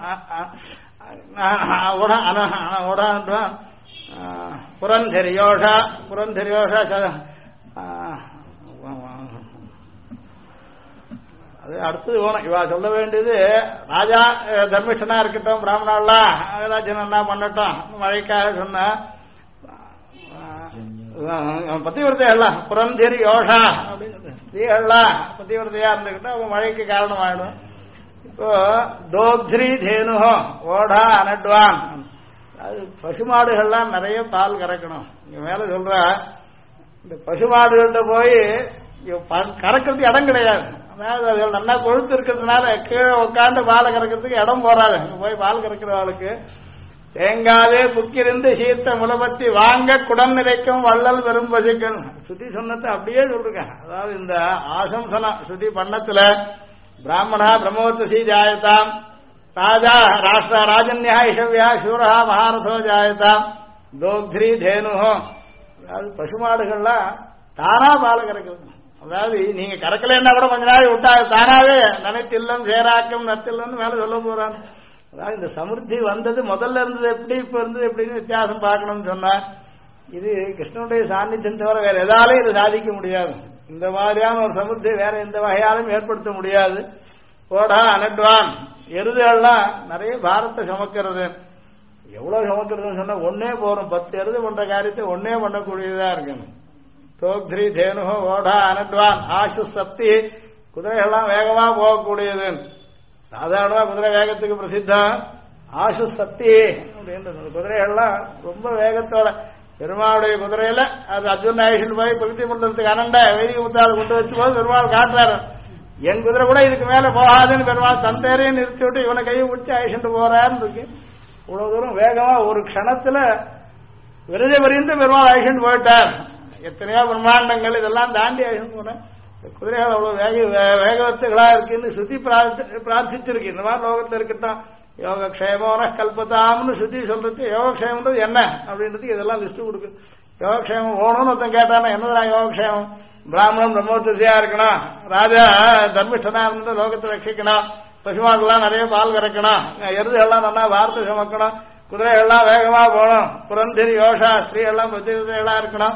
புரந்தரியோஷா அது அடுத்தது போனோம். இவா சொல்ல வேண்டியது ராஜா தர்மிஷ்டனா இருக்கட்டும், பிராமணாலாம் ராஜன் என்ன பண்ணட்டும் மழைக்காக சொன்ன பத்திவிரதையெல்லாம் புரந்தரி யோஷா அப்படின்னு ஸ்திரீகள்லாம் பத்திவிரதையா இருந்துகிட்டா அவங்க மழைக்கு காரணமாயிடும். இப்போ தோக்ரி தேனுஹோ ஓடா அனட்வான், அது பசுமாடுகள்லாம் நிறைய பால் கறக்கணும். இங்க மேல சொல்ற இந்த பசுமாடுகள்கிட்ட போய் கறக்கிறதுக்கு இடம் கிடையாது. அதாவது அதுகள் நல்லா கொழுத்து இருக்கிறதுனால கீழே உட்காந்து பாலை கறக்கிறதுக்கு இடம் போறாது. போய் பால் கறக்கிறவளுக்கு தேங்காவே புக்கிருந்து சீர்த்த முலபத்தி வாங்க குடம் நிறைக்கும் வள்ளல் வெறும் பசுக்கள். சுத்தி சொன்னதை அப்படியே சொல்லிருக்கேன். அதாவது இந்த ஆசம்சனம் சுத்தி பண்ணத்துல பிராமணா பிரம்மோத்தசி ஜாயதாம் ராஜா ராஷ்டிர ராஜன்யா இஷவ்யா சூரா மகாரதோ ஜாயதாம் தோக்ரி தேனுஹோ. அதாவது பசுமாடுகள்லாம் தானா பால கறக்கிறது. அதாவது நீங்க கறக்கலன்னா கூட கொஞ்ச நாள் விட்டா தானாவே நனைத்தில்லம் சேராக்கம் நத்தில்லம் மேல சொல்ல போறாங்க. அதாவது இந்த சமிருத்தி வந்தது முதல்ல இருந்தது எப்படி இப்ப இருந்தது எப்படின்னு வித்தியாசம் பார்க்கணும்னு சொன்னா, இது கிருஷ்ணனுடைய சாநித்தியம் தவிர வேற எதாலும் இது சாதிக்க முடியாது. இந்த மாதிரியான ஒரு சமுத்தி வேற எந்த வகையாலும் ஏற்படுத்த முடியாது. ஓடா அனட்வான் எருதுகள்லாம் நிறைய பாரத்தை சுமக்கிறது. எவ்வளவு சுமக்கிறதுன்னு சொன்னா ஒன்னே போறோம், 10 எருது பண்ற காரியத்தை ஒன்னே பண்ணக்கூடியதா இருக்கணும். தோக்திரி தேனு ஓடா அனட்வான் ஆசு சக்தி குதிரைகள்லாம் வேகமா போகக்கூடியது. சாதாரணமா குதிரை வேகத்துக்கு பிரசித்தம். ஆசு சக்தி அப்படின்றது குதிரைகள்லாம் ரொம்ப வேகத்தோட பெருமாளுடைய குதிரையில அது அர்ஜுன் ஆயுஷன் போய் பிரகதி பண்றதுக்கு அனண்ட வைதிக முத்தாள் கொண்டு வச்சு போது பெருமாள் காட்டுறாரு, என் குதிரை கூட இதுக்கு மேல போகாதுன்னு பெருமாள் தன் தேரையும் நிறுத்தி விட்டு இவனை கையை பிடிச்சி ஆயுஷன்ட்டு போறான்னு இருக்கு. இவ்வளவு தூரம் வேகமா ஒரு க்ஷணத்துல விரத வரிந்து பெருமாள் ஆயுஷன் போயிட்டார். எத்தனையோ பிரம்மாண்டங்கள் இதெல்லாம் தாண்டி ஆயுஷன் போனேன். குதிரைகள் அவ்வளவு வேகவத்துகளா இருக்குன்னு சுத்தி பிரார்த்திச்சிருக்கு. இந்த மாதிரி லோகத்துல இருக்கட்டும் யோகக்ஷேமோன கல்பதாம்னு சுத்தி சொல்றது. யோகக்ஷேமன்றது என்ன அப்படின்றதுக்கு இதெல்லாம் லிஸ்ட் கொடுக்கு. யோகக்ஷேமம் ஓணும்னு ஒருத்தன் கேட்டானா என்னதான் யோகக்ஷேமம்? பிராமணன் பிரம்மோத்தியா இருக்கணும், ராஜா தர்மிஷ்டனா இருந்து லோகத்தை ரட்சிக்கணும், பசுமாடுலாம் நிறைய பால் கறக்கணும், எருதுகள்லாம் நல்லா வார்த்தை சுமக்கணும், குதிரைகள்லாம் வேகமா போகணும், புரந்திரி யோஷா ஸ்ரீகள்லாம் பிரதிகளா இருக்கணும்,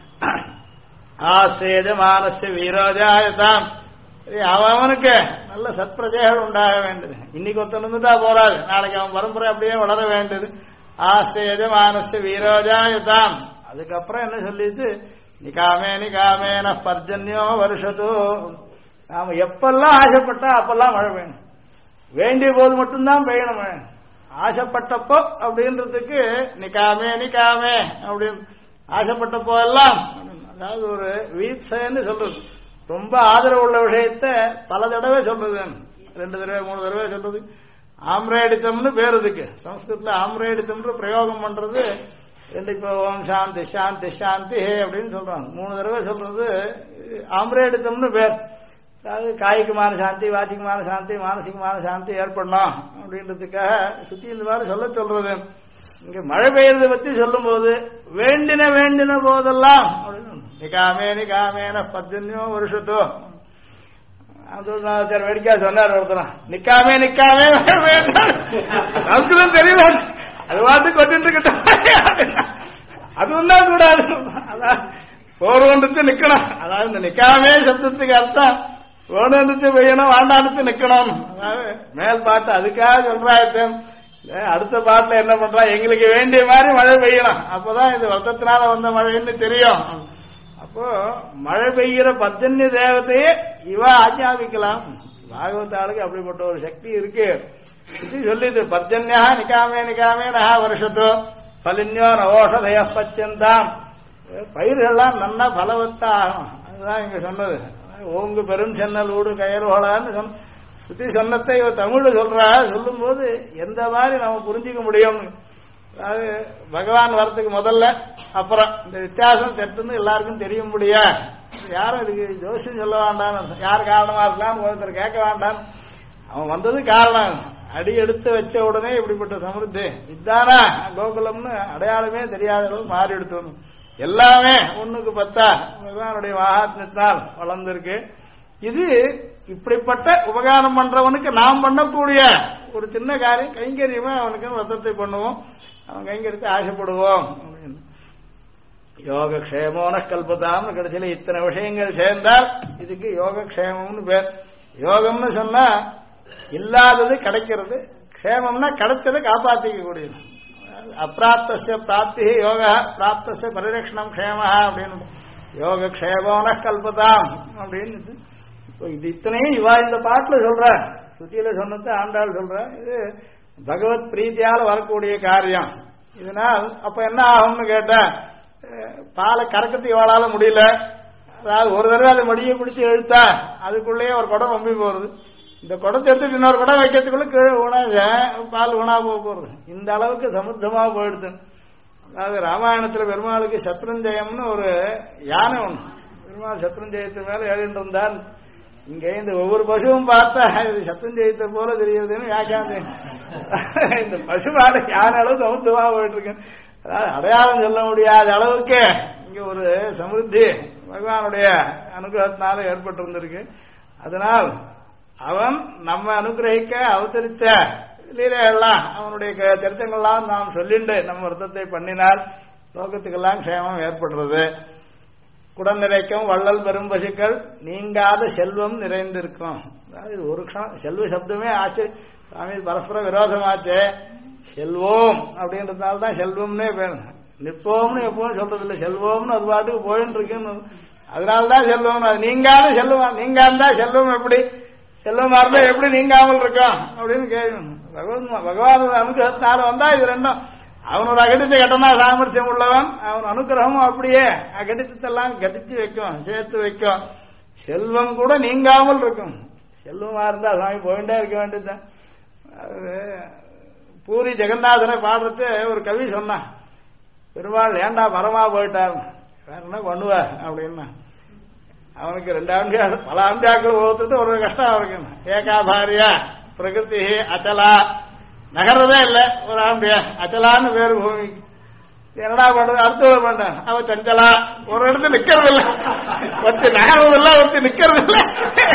ஆசேஜ மானச வீரோஜாயதாம் அவனுக்கு நல்ல சத்பிரஜைகள் உண்டாக வேண்டியது. இன்னைக்கு ஒருத்தன் இருந்துட்டா போறாது, நாளைக்கு அவன் பரம்பரை அப்படியே வளர வேண்டியது. ஆசேஜ மானச வீரோஜாயதாம். அதுக்கப்புறம் என்ன சொல்லிட்டு நிகாமேன பர்ஜன்யோ வருஷத்தோ நாம எப்பெல்லாம் ஆசைப்பட்டா அப்பெல்லாம் மழை வேணும், வேண்டிய போது மட்டும்தான் பெய்யணும். ஆசைப்பட்டப்போ அப்படின்றதுக்கு நிகாமே அப்படின்னு ஆசைப்பட்டப்போ எல்லாம், அதாவது ஒரு வீட்சன்னு சொல்றது, ரொம்ப ஆதரவு உள்ள விஷயத்த பல தடவை சொல்றது, 2 தடவை 3 தடவை சொல்றது. ஆம்ரேடித்தம்னு பேர் இதுக்கு. சம்ஸ்கிருதத்துல ஆம்ரேடித்தம்னு பிரயோகம் பண்றது. இப்போ ஓம் சாந்தி சாந்தி சாந்தி அப்படின்னு சொல்றாங்க. 3 தடவை சொல்றது ஆம்ரேடித்தம்னு பேர். அதாவது காய்க்குமான சாந்தி, வாச்சிக்குமான சாந்தி, மானசிகமான சாந்தி ஏற்படணும் அப்படின்றதுக்காக சுத்தி இந்த மாதிரி சொல்றது. இங்க மழை பெய்யறதை பத்தி சொல்லும் போது வேண்டின போதெல்லாம் நிகாமேன பர்ஜன்யோ வருஷத்தோ சரி வேடிக்கா சொன்னார் ஒருத்தனா, நிக்காமே சம்ஸ்கிருதம் தெரியல அது பார்த்து கொண்டு கிட்ட அதுவும் தான் கூடாது. அதான் போர்வந்துட்டு நிக்கணும். அதாவது இந்த நிக்காமே சப்தத்துக்கு அர்த்தம் வேணுந்துட்டு பெய்யணும், வாண்டாந்துட்டு நிக்கணும். அதாவது மேல் பாட்டு அதுக்காக சொல்றாயத்தேன். அடுத்த பாட்டுல என்ன பண்றா, எங்களுக்கு வேண்டிய மாதிரி மழை பெய்யணும், அப்பதான் இது வருத்தத்தினால வந்த மழைன்னு தெரியும். அப்போ மழை பெய்கிற பர்ஜன்ய தேவத்தையே இவ ஆஜ்ஞாபிக்கலாம். பாகவதாளுக்கு அப்படிப்பட்ட ஒரு சக்தி இருக்கு. இது சொல்லிது பர்ஜன்யா நிகாமே நகா வருஷத்தோ பலின்யோ நவோஷதய பச்சந்தாம். பயிர்கள்லாம் நல்லா பலவத்தா ஆகும். அதுதான் இங்க சொன்னது. ஓங்கு பெரும் சென்னல் ஊடு கயல்களான்னு சுத்தி சொன்னத்தை இவ தமிழ்ல சொல்றா. சொல்லும் போது எந்த மாதிரி நம்ம புரிஞ்சுக்க முடியும். அதாவது பகவான் வரத்துக்கு முதல்ல அப்புறம் இந்த வித்தியாசம் தெட்டுன்னு எல்லாருக்கும் தெரிய முடியா. யாரும் இதுக்கு ஜோசியம் சொல்ல வேண்டாம், யார் காரணமா இருக்கலாம் ஒருத்தர் கேட்க வேண்டாம். அவன் வந்தது காரணம். அடி எடுத்து வச்ச உடனே இப்படிப்பட்ட சமிருத்தி இதானா கோகுலம்னு அடையாளமே தெரியாத அளவு மாறி எடுத்தோம். எல்லாமே 1க்கு 10 பகவானுடைய மகாத்மியத்தால் வளர்ந்திருக்கு. இது இப்படிப்பட்ட உபகாரம் பண்றவனுக்கு நாம் பண்ணக்கூடிய ஒரு சின்ன காரியம் கைங்கரியமா அவனுக்கு விரதத்தை பண்ணுவோம், அவன் கைங்கரியத்தை ஆசைப்படுவோம். யோகக்ஷேமோன கல்பதாம்னு கடைசியில இத்தனை விஷயங்கள் சேர்ந்தால் இதுக்கு யோகக்ஷேமம்னு பேர். யோகம்னு சொன்னா இல்லாதது கிடைக்கிறது, க்ஷேமம்னா கிடைச்சதை காப்பாற்றிக்க கூடியது. அப்பிராப்தஸ்ய பிராப்தி யோக பிராப்தஸ்ய பரிரக்ஷணம் க்ஷேம அப்படின்னு யோகக்ஷேமோன கல்பதாம் அப்படின்னு. இது இத்தனையும் இவா இந்த பாட்டுல சொல்ற, சுத்தியில சொன்னது ஆண்டாள் சொல்ற. இது பகவத் பிரீத்தியால வரக்கூடிய காரியம். இதனால் அப்ப என்ன ஆகும்னு கேட்டா, பாலை கறக்கத்து இவாளால முடியல. அதாவது ஒரு தடவை அதை மடியை பிடிச்சி இழுத்தா அதுக்குள்ளேயே ஒரு குடம் ரொம்பி போறது. இந்த குடத்தை எடுத்துட்டு இன்னொரு குடம் வைக்கிறதுக்குள்ள கீழே உணாத பால் உணா போறது. இந்த அளவுக்கு சமுத்திரமா போயிடுது. அதாவது ராமாயணத்துல பெருமாளுக்கு சத்ருஞ்சயம்னு ஒரு யானை ஒண்ணு. பெருமாள் சத்ருஞ்சயத்து மேல எழுந்து இருந்தார். இங்க இந்த ஒவ்வொரு பசுவும் பார்த்தா இது சத்ருஞ்சயத்தை போல தெரியுதுன்னு வியாக்கியானது. இந்த பசுமாடு யானை அளவு சமுத்திரமா போயிட்டு இருக்கு. அதாவது அடையாளம் சொல்ல முடியாத அளவுக்கு இங்க ஒரு சமிருத்தி பகவானுடைய அனுகிரகத்தினால ஏற்பட்டிருந்திருக்கு. அதனால் அவன் நம்ம அனுகிரகிக்க அவதரித்த லீலைகள்லாம் அவனுடைய திருத்தங்கள்லாம் நாம் சொல்லிண்டு நம்ம விரதத்தை பண்ணினால் லோகத்துக்கெல்லாம் க்ஷேமம் ஏற்படுறது. குடம் நிறைக்கும் வள்ளல் பெரும் பசுக்கள் நீங்காத செல்வம் நிறைந்திருக்கும். அதாவது இது ஒரு க்ஷணம் செல்வ சப்தமே ஆச்சரிய சுவாமி பரஸ்பர விரோதமாச்சு. செல்வோம் அப்படின்றதுனால தான் செல்வம்னே பேரும். நிற்போம்னு எப்பவும் சொல்றது இல்லை, செல்வோம்னு அது பாட்டுக்கு போயின்னு இருக்குன்னு. அதனால்தான் செல்வம். அது நீங்காத செல்வம். நீங்காந்தா செல்வம் எப்படி செல்வமா இருந்தா எப்படி நீங்காமல் இருக்கும் அப்படின்னு கேட்கணும். பகவான் அனுகிரகத்தினால வந்தா இது ரெண்டும். அவன் ஒரு அகடித்த கட்டணா சாமர்த்தியம் உள்ளவன், அவன் அனுகிரகமும் அப்படியே அகடித்தெல்லாம் கடிச்சு வைக்கும், சேர்த்து வைக்கும். செல்வம் கூட நீங்காமல் இருக்கும். செல்வமா இருந்தா சாமி போயிட்டே இருக்க வேண்டியதுதான். பூரி ஜெகநாதனை பாடுறது ஒரு கவி சொன்னான், பெருமாள் ஏண்டா மரமா போயிட்டார், வேற என்ன பண்ணுவ அப்படின்னா. அவனுக்கு 2 ஆண்டு பல ஆண்டாக்கள் ஓத்துட்டு ஒரு கஷ்டம் அவருக்கு. ஏகா பாரியா பிரகிருதி அச்சலா, நகர்றதே இல்லை ஒரு ஆம்பியா, அச்சலான்னு பேரு பூமிக்கு. என்னடா பண்றது, அடுத்த பண்றேன் அவ சஞ்சலா, ஒரு இடத்துல நிக்கிறது இல்லை, ஒருத்தி நகர்வதில்ல, ஒருத்தி நிக்கிறது இல்லை.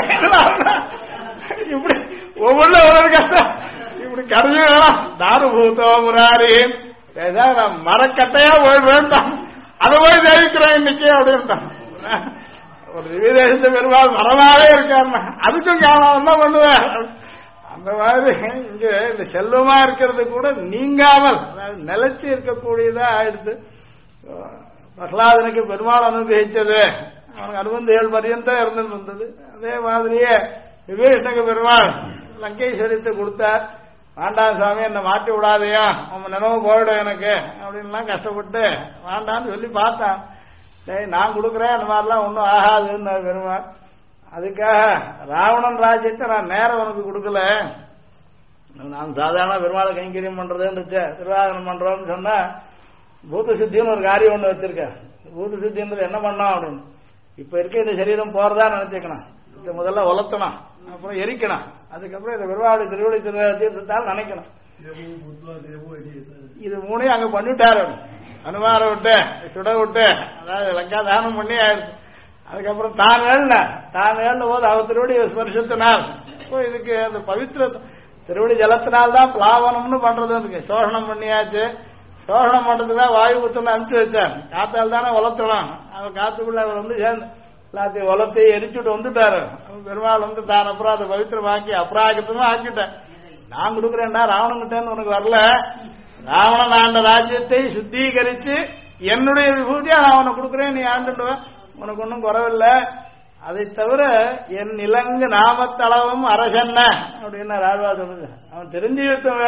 இப்படி ஒவ்வொரு ஒரு கஷ்டம். இப்படி கருதி வேணாம். தாருபூத்தோ முராரி மரக்கட்டையா போய் வேண்டாம், அதை போய் ஜெயிக்கிறேன் இன்னைக்கு அப்படின்ட்டான். ஒரு திவ்யதேசத்தை பெருமாள் மரமாவே இருக்காருன்னா அதுக்கும் காரணம் என்ன பண்ணுவேன். அந்த மாதிரி இங்க இந்த செல்வமா இருக்கிறது கூட நீங்காமல் அதாவது நிலைச்சு இருக்கக்கூடியதா ஆயிடுது. பிரகலாதனுக்கு பெருமாள் அனுகிரகிச்சது அவனுக்கு 67 பரியந்தம் இருந்துட்டு இருந்தது. அதே மாதிரியே விபீஷனுக்கு பெருமாள் லங்கேஸ்வரத்தை கொடுத்தார். வேண்டாம் சாமி என்னை மாட்டி விடாதையா, அவன் நினைவு போயிடும் எனக்கு அப்படின்லாம் கஷ்டப்பட்டு வேண்டான்னு சொல்லி பார்த்தான். நான் கொடுக்குறேன் அந்த மாதிரிலாம் ஒன்றும் ஆகாதுன்னு பெருமாள். அதுக்காக ராவணன் ராஜ்யத்தை நான் நேரம் உனக்கு கொடுக்கல, நான் சாதாரண பெருமாளை கைங்கரியம் பண்றதுன்னு திருவாகனம் பண்றோம்னு சொன்னா பூத சித்தின்னு ஒரு காரியம் ஒன்று வச்சிருக்கேன். பூத சித்தின்றது என்ன பண்ணோம் அப்படின்னு, இப்ப இருக்க இந்த சரீரம் போறதா நினைச்சுக்கணும். இதை முதல்ல உலர்த்தணும், அப்புறம் எரிக்கணும், அதுக்கப்புறம் இந்த பெருமாளுடைய திருவடி தீர்த்தத்தால் நினைக்கணும். இது 3 அங்க பண்ணிவிட்டாரு. அனுமார விட்டு சுட விட்டு அதாவது லங்கா தானம் பண்ணி ஆயிடுச்சு. அதுக்கப்புறம் தான் ஏழுன போது அவர் திருவடி ஸ்பர்சத்தினால் இதுக்கு அந்த பவித்திர திருவடி ஜலத்தினால்தான் பிளாவனம்னு பண்றது இருக்கு. சோழனம் பண்ணியாச்சு. சோழனம் பண்றதுக்கு தான் வாயு புத்தனை அனுப்பிச்சு வச்சார். காத்தால் தானே வளர்த்தணும். அவர் காத்துக்குள்ள அவர் வந்து சேர்ந்து எல்லாத்தையும் வளர்த்து எரிச்சுட்டு வந்துட்டாரு. பெருமாள் வந்து தான் அப்புறம் அதை பவித்திரமாக்கி அப்ராகித்தமா ஆக்கிட்டேன். நான் கொடுக்குறேன்டா ராவணங்கிட்டேன்னு உனக்கு வரல, ராவணன் ஆண்ட ராஜ்யத்தை சுத்திகரிச்சு என்னுடைய விபூதியா நான் உனக்கு கொடுக்குறேன், நீ ஆண்டுடுவேன், உனக்கு ஒன்றும் குறவில்லை. அதை தவிர என் இலங்கு நாமத்தளவும் அரசன்ன அப்படின்னு ராஜா சொல்லுது. அவன் தெரிஞ்சு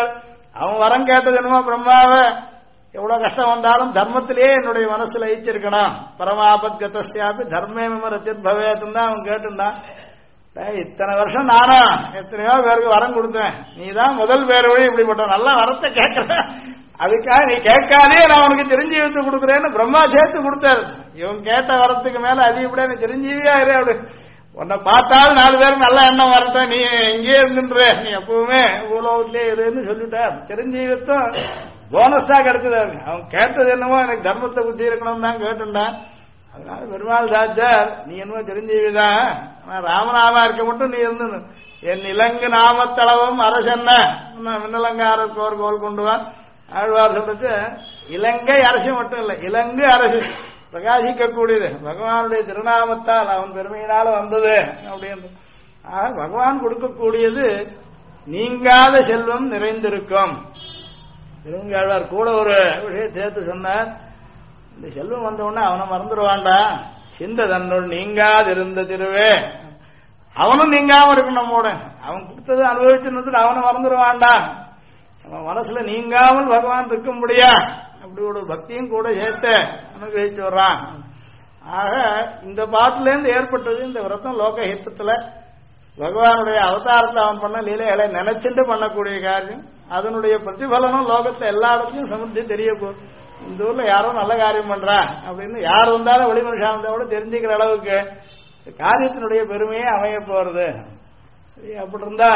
அவன் வரம் கேட்டது என்னமோ பிரம்மாவை எவ்வளவு கஷ்டம் வந்தாலும் தர்மத்திலேயே என்னுடைய மனசுல ஈச்சிருக்கணும். பரமாபத் கதஸ்யாபி தர்மே ரத்தியத் பவேத்துன்னு தான் அவன் கேட்டுண்டான். இத்தனை வருஷம் நானும் எத்தனையோ பேருக்கு வரம் கொடுத்தேன், நீதான் முதல் பேர் வழி இப்படிப்பட்ட நல்ல வரத்தை கேட்கிறேன், அதுக்காக நீ கேட்காதே நான் உனக்கு தெரிஞ்சீவித்து கொடுக்குறேன்னு பிரம்மா சேர்த்து கொடுத்தாரு. இவன் கேட்ட வரத்துக்கு மேல அதிகப்படியா நீ தெரிஞ்சீவியா இரு அப்படி உன்னை பார்த்தாலும் 4 பேருக்கு நல்ல எண்ணம் வரட்டும், நீ எங்கேயே இருந்துன்ற, நீ எப்பவுமே உலகத்திலே இருன்னு சொல்லிட்டார். தெரிஞ்சீவித்தும் போனஸா கிடைச்சது. அவன் கேட்டது என்னமோ எனக்கு தர்மத்தை புத்தி இருக்கணும் தான் கேட்டுட்டான். அதனால பெருமாள் சாச்சார் நீ என்னமோ தெரிஞ்சீவிதான், ராமநாமா இருக்க மட்டும் நீ இருந்து என் இலங்கு நாமத்தளவும் அரசன்ன மின்னலங்காரருக்கு ஒரு கோல் கொண்டு வா. ஆழ்வார் சொல்றது இலங்கை அரசு மட்டும் இல்லை, இலங்கு அரசு பிரகாசிக்கக்கூடியது பகவானுடைய திருநாமத்தால் அவன் பெருமையினால வந்தது அப்படின்னு. பகவான் கொடுக்கக்கூடியது நீங்காத செல்வம் நிறைந்திருக்கும். திருமங்காழ்வார் கூட ஒரு விஷயம் சேர்த்து சொன்னார். இந்த செல்வம் வந்த உடனே அவனை மறந்துடுவான்டா, சிந்த தன்னுள் நீங்காதிருந்த திருவே, அவனும் நீங்காம இருக்கணும் நம்மோட. அவன் கொடுத்தது அனுபவிச்சுன்னு அவனை மறந்துடுவான்டா, நம்ம மனசுல நீங்காமல் பகவான் இருக்க முடியா, அப்படி ஒரு பக்தியும் கூட சேர்த்து அனுகிரகிச்சு வர்றான். ஆக இந்த பாட்டுல இருந்து ஏற்பட்டது இந்த விரதம் லோக ஹித்தத்துல பகவானுடைய அவதாரத்தை அவன் பண்ண லீலைகளை நினைச்சுட்டு பண்ணக்கூடிய காரியம். அதனுடைய பிரதிபலனும் லோகத்தை எல்லா இடத்துலையும் சமர்த்தி தெரிய போகுது. இந்த ஊர்ல யாரோ நல்ல காரியம் பண்றா அப்படின்னு யார் வந்தாலும் வெளி மனுஷானோட தெரிஞ்சுக்கிற அளவுக்கு காரியத்தினுடைய பெருமையே அமைய போறது. சரி, அப்படி இருந்தா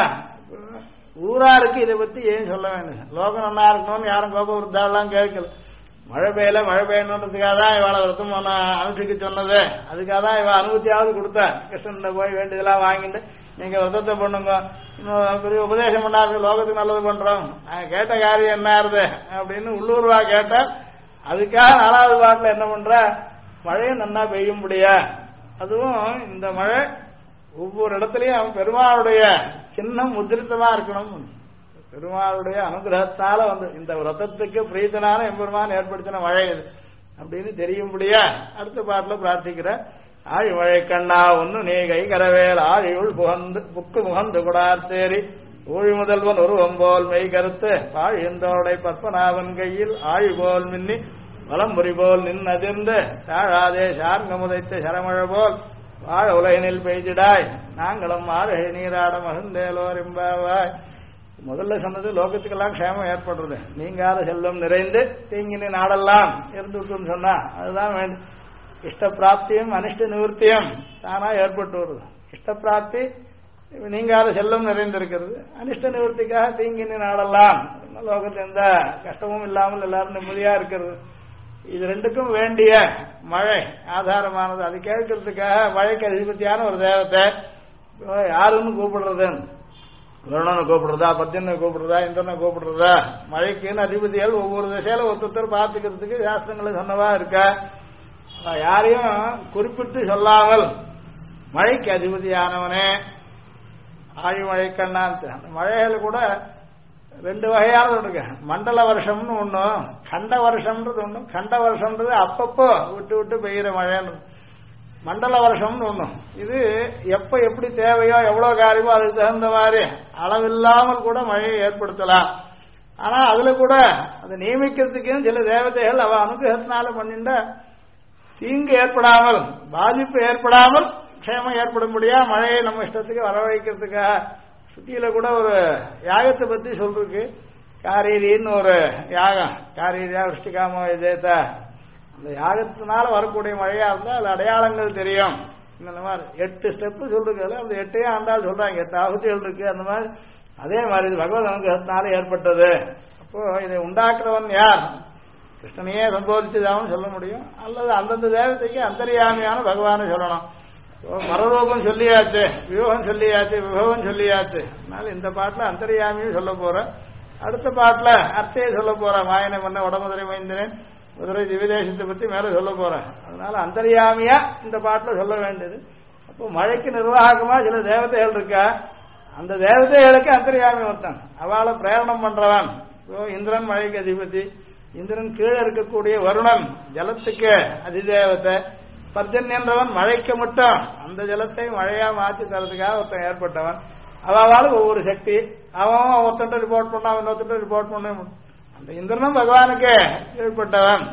ஊராருக்கு இதை பத்தி ஏன் சொல்ல வேண்டிய, லோகம் நல்லா இருக்கணும்னு யாரும் கோப விருத்தாலாம் கேட்கல. மழை பெய்யணுன்றதுக்காக தான் இவளை விரதம் அனுஷ்டிக்க சொன்னது, அதுக்காக தான் இவ அனுமதியாவது கொடுத்தா. கிருஷ்ணன் போய் வேண்டியதெல்லாம் வாங்கிட்டு நீங்க விரதத்தை பண்ணுங்க, இன்னும் பெரிய உபதேசம் பண்ணாரு, லோகத்துக்கு நல்லது பண்றோம், கேட்ட காரியம் என்ன ஆறுது அப்படின்னு உள்ளூர்வா கேட்டால் அதுக்காக 4வது பாட்டில் என்ன பண்ற, மழையும் நன்னா பெய்யும்படியா. அதுவும் இந்த மழை ஒவ்வொரு இடத்துலயும் பெருமாளுடைய சின்னம் முத்திரித்தமா இருக்கணும். பெருமாளுடைய அனுகிரகத்தால வந்து இந்த விரதத்துக்கு பிரீத்தனான எம்பெருமான் ஏற்படுத்தின மழை இது அப்படின்னு தெரியும்படியா அடுத்த பாட்டுல பிரார்த்திக்கிற. ஆழி மழை கண்ணா ஒன்னு நீ கை கரவேல் ஆழியுள் புகந்து புக்கு முகந்து குடார்த்தேரி ஊழி முதல்வன் உருவம்போல் மெய் கருத்து பாழியந்தோடை பத்மநாபன் கையில் ஆழி போல் மின்னி வலம்புரி போல் நின்னதிர்ந்து தாழாதே சார்ங்க முதைத்த சரமழை போல் வாழ உலகினில் பெய்திடாய் நாங்களும் ஆறுகை நீராட மகிழ்ந்தேலோர் எம்பாவாய். முதல்ல சொன்னது லோகத்துக்கெல்லாம் க்ஷேமம் ஏற்படுறது. நீங்காத செல்வம் நிறைந்து தீங்கினி நாடெல்லாம் இருந்துட்டுன்னு சொன்னா அதுதான் வேண்டும். இஷ்ட பிராப்தியும் அனிஷ்ட நிவர்த்தியும் தானா ஏற்பட்டு வருது. இஷ்ட பிராப்தி நீங்காத செல்வம் நிறைந்திருக்கிறது. அனிஷ்ட நிவர்த்திக்காக தீங்கினி நாடெல்லாம் லோகத்தில் எந்த கஷ்டமும் இல்லாமல் எல்லாரும் நிம்மதியா இருக்கிறது. இது ரெண்டுக்கும் வேண்டிய மழை ஆதாரமானது. அது கேட்கறதுக்காக மழைக்கு அதிபதியான ஒரு தேவத்தை யாருன்னு கூப்பிடுறது? வருணனை கூப்பிடுறதா, பத்தியனை கூப்பிடுறதா, இந்திரனை கூப்பிடுறதா? மழைக்குன்னு அதிபதிகள் ஒவ்வொரு திசையில ஒருத்தர் பார்த்துக்கிறதுக்கு சாஸ்திரங்களை சொன்னவா இருக்கா. யாரையும் குறிப்பிட்டு சொல்லாமல் மழைக்கு அதிபதியானவனே ஆழிமழை கண்ணான். அந்த மழைகள் கூட ரெண்டு வகையானது இருக்கு. மண்டல வருஷம்னு ஒண்ணு, கண்ட வருஷம்ன்றது ஒண்ணு. கண்ட வருஷம்ன்றது அப்பப்போ விட்டு விட்டு பெய்கிற மழைன்னு. மண்டல வருஷம்னு ஒண்ணு. இது எப்ப எப்படி தேவையோ எவ்வளவு காரியமோ அதுக்கு தகுந்த மாதிரி அளவில்லாமல் கூட மழையை ஏற்படுத்தலாம். ஆனா அதுல கூட அதை நியமிக்கிறதுக்கு சில தேவதைகள் அவ அனுகிரகத்தினால பண்ணிண்டா தீங்கு ஏற்படாமல் பாதிப்பு ஏற்படாமல் க்ஷேமம் ஏற்படும்படியா மழையை நம்ம இஷ்டத்துக்கு வரவழைக்கிறதுக்காக சுத்தியில கூட ஒரு யாகத்தை பத்தி சொல்றதுக்கு காரீரின்னு ஒரு யாகம். காரீரியா விருஷ்டிகாமோ இதேதா. அந்த யாகத்தினால வரக்கூடிய மழையா இருந்தா அது அடையாளங்கள் தெரியும். இந்த மாதிரி 8 ஸ்டெப்பு சொல்றதுல அந்த 8ஐயும் ஆண்டாள் சொல்றாங்க. 8 ஆகுதிகள் இருக்கு. அந்த மாதிரி அதே மாதிரி இது பகவத் அனுகிரகத்தினால ஏற்பட்டது. அப்போ இதை உண்டாக்குறவன் யார்? கிருஷ்ணனையே சம்போதிச்சதாகவும் சொல்ல முடியும். அல்லது அந்தந்த தேவதைக்கு அந்தரியாமியான பகவானை சொல்லணும். மரரூபம் சொல்லியாச்சு, வியூகம் சொல்லியாச்சு, விபவம் சொல்லியாச்சு. அதனால இந்த பாட்டுல அந்தரியாமியும் சொல்ல போற. அடுத்த பாட்டுல அர்த்தையை சொல்ல போற. மாயனை பண்ண வடமதுரை மைந்தனேன் மதுரை திவிதேசத்தை பத்தி மேல சொல்ல போறேன். அதனால அந்தரியாமியா இந்த பாட்டுல சொல்ல வேண்டியது. அப்போ மழைக்கு நிர்வாகமா சில தேவதைகள் இருக்கா. அந்த தேவதைகளுக்கு அந்தரியாமி ஒருத்தன். அவளை பிரயாணம் பண்றவன் இந்திரன் மழைக்கு அதிபதி. இந்திரன் கீழே இருக்கக்கூடிய வருணன் ஜலத்துக்கு அதிதேவத்தை. பர்ஜன் என்றவன் மழைக்கு மட்டும் அந்த ஜலத்தை மழையா மாற்றி தரதுக்காக ஒருத்தன் ஏற்பட்டவன். அவளுக்கு ஒவ்வொரு சக்தி. அவன் ஒருத்தன் ரிப்போர்ட் பண்ண அவன் ஒருத்தன் ரிப்போர்ட் பண்ண. அந்த இந்திரனும் பகவானுக்கு ஏற்பட்டவன்.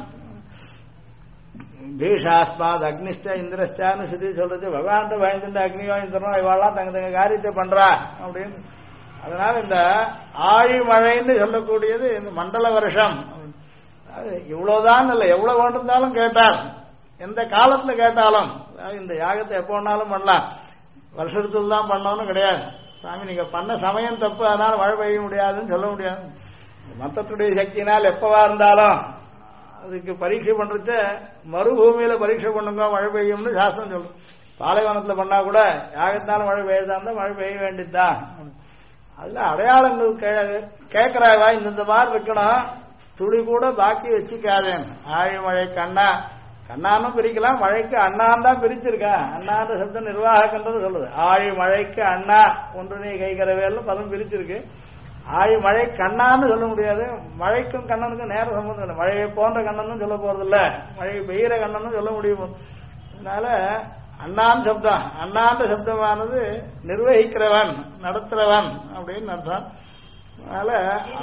பீஷாஸ்மாத் அக்னிஷ்ட இந்திரஸ்டான்னு சொல்லி சொல்றது பகவான் பயந்துட்டு அக்னியோ இந்திரனோ இவாள்லாம் தங்க தங்க காரியத்தை பண்றா அப்படின்னு. அதனால இந்த ஆழி மழைன்னு சொல்லக்கூடியது இந்த மண்டல வருஷம். இவ்வளவுதான் இல்லை, எவ்வளவு வேண்டிருந்தாலும் கேட்டால் எந்த காலத்துல கேட்டாலும் இந்த யாகத்தை எப்போ வேணாலும் பண்ணலாம். வருஷத்துல தான் பண்ணணும்னு கிடையாது. சாமி நீங்க பண்ண சமயம் தப்பு அதனால மழை பெய்ய முடியாதுன்னு சொல்ல முடியாது. மத்தத்துடைய சக்தினால் எப்பவா இருந்தாலும் அதுக்கு பரீட்சை பண்றது மறுபூமியில பரீட்சை பண்ணுங்க மழை பெய்யும்னு சாஸ்திரம் சொல்லும். பாலைவனத்துல பண்ணா கூட யாகத்தினால மழை பெய்யதா இருந்தா மழை பெய்ய வேண்டியதுதான். அதுல அடையாளங்கள் கேட்கிறாவா இந்த மாதிரி இருக்கணும். துளி கூட பாக்கி வச்சுக்காதேன். ஆழி மழை கண்ணா கண்ணானும் பிரிக்கலாம். மழைக்கு அண்ணான் தான் பிரிச்சிருக்கா. அண்ணான்ற சப்தம் நிர்வாகன்றது சொல்லுது. ஆழி மழைக்கு அண்ணா ஒன்று நீ கைகரவேல்னு பதம் பிரிச்சிருக்கு. ஆழி மழை கண்ணான்னு சொல்ல முடியாது. மழைக்கும் கண்ணனுக்கும் நேர சம்பந்தம் இல்லை. மழையை போன்ற கண்ணனும் சொல்ல போறது இல்ல, மழை பெய்கிற கண்ணனும் சொல்ல முடியும். அதனால அண்ணான் சப்தம், அண்ணான்ற சப்தமானது நிர்வகிக்கிறவன் நடத்துறவன் அப்படின்னு அர்த்தம். அதனால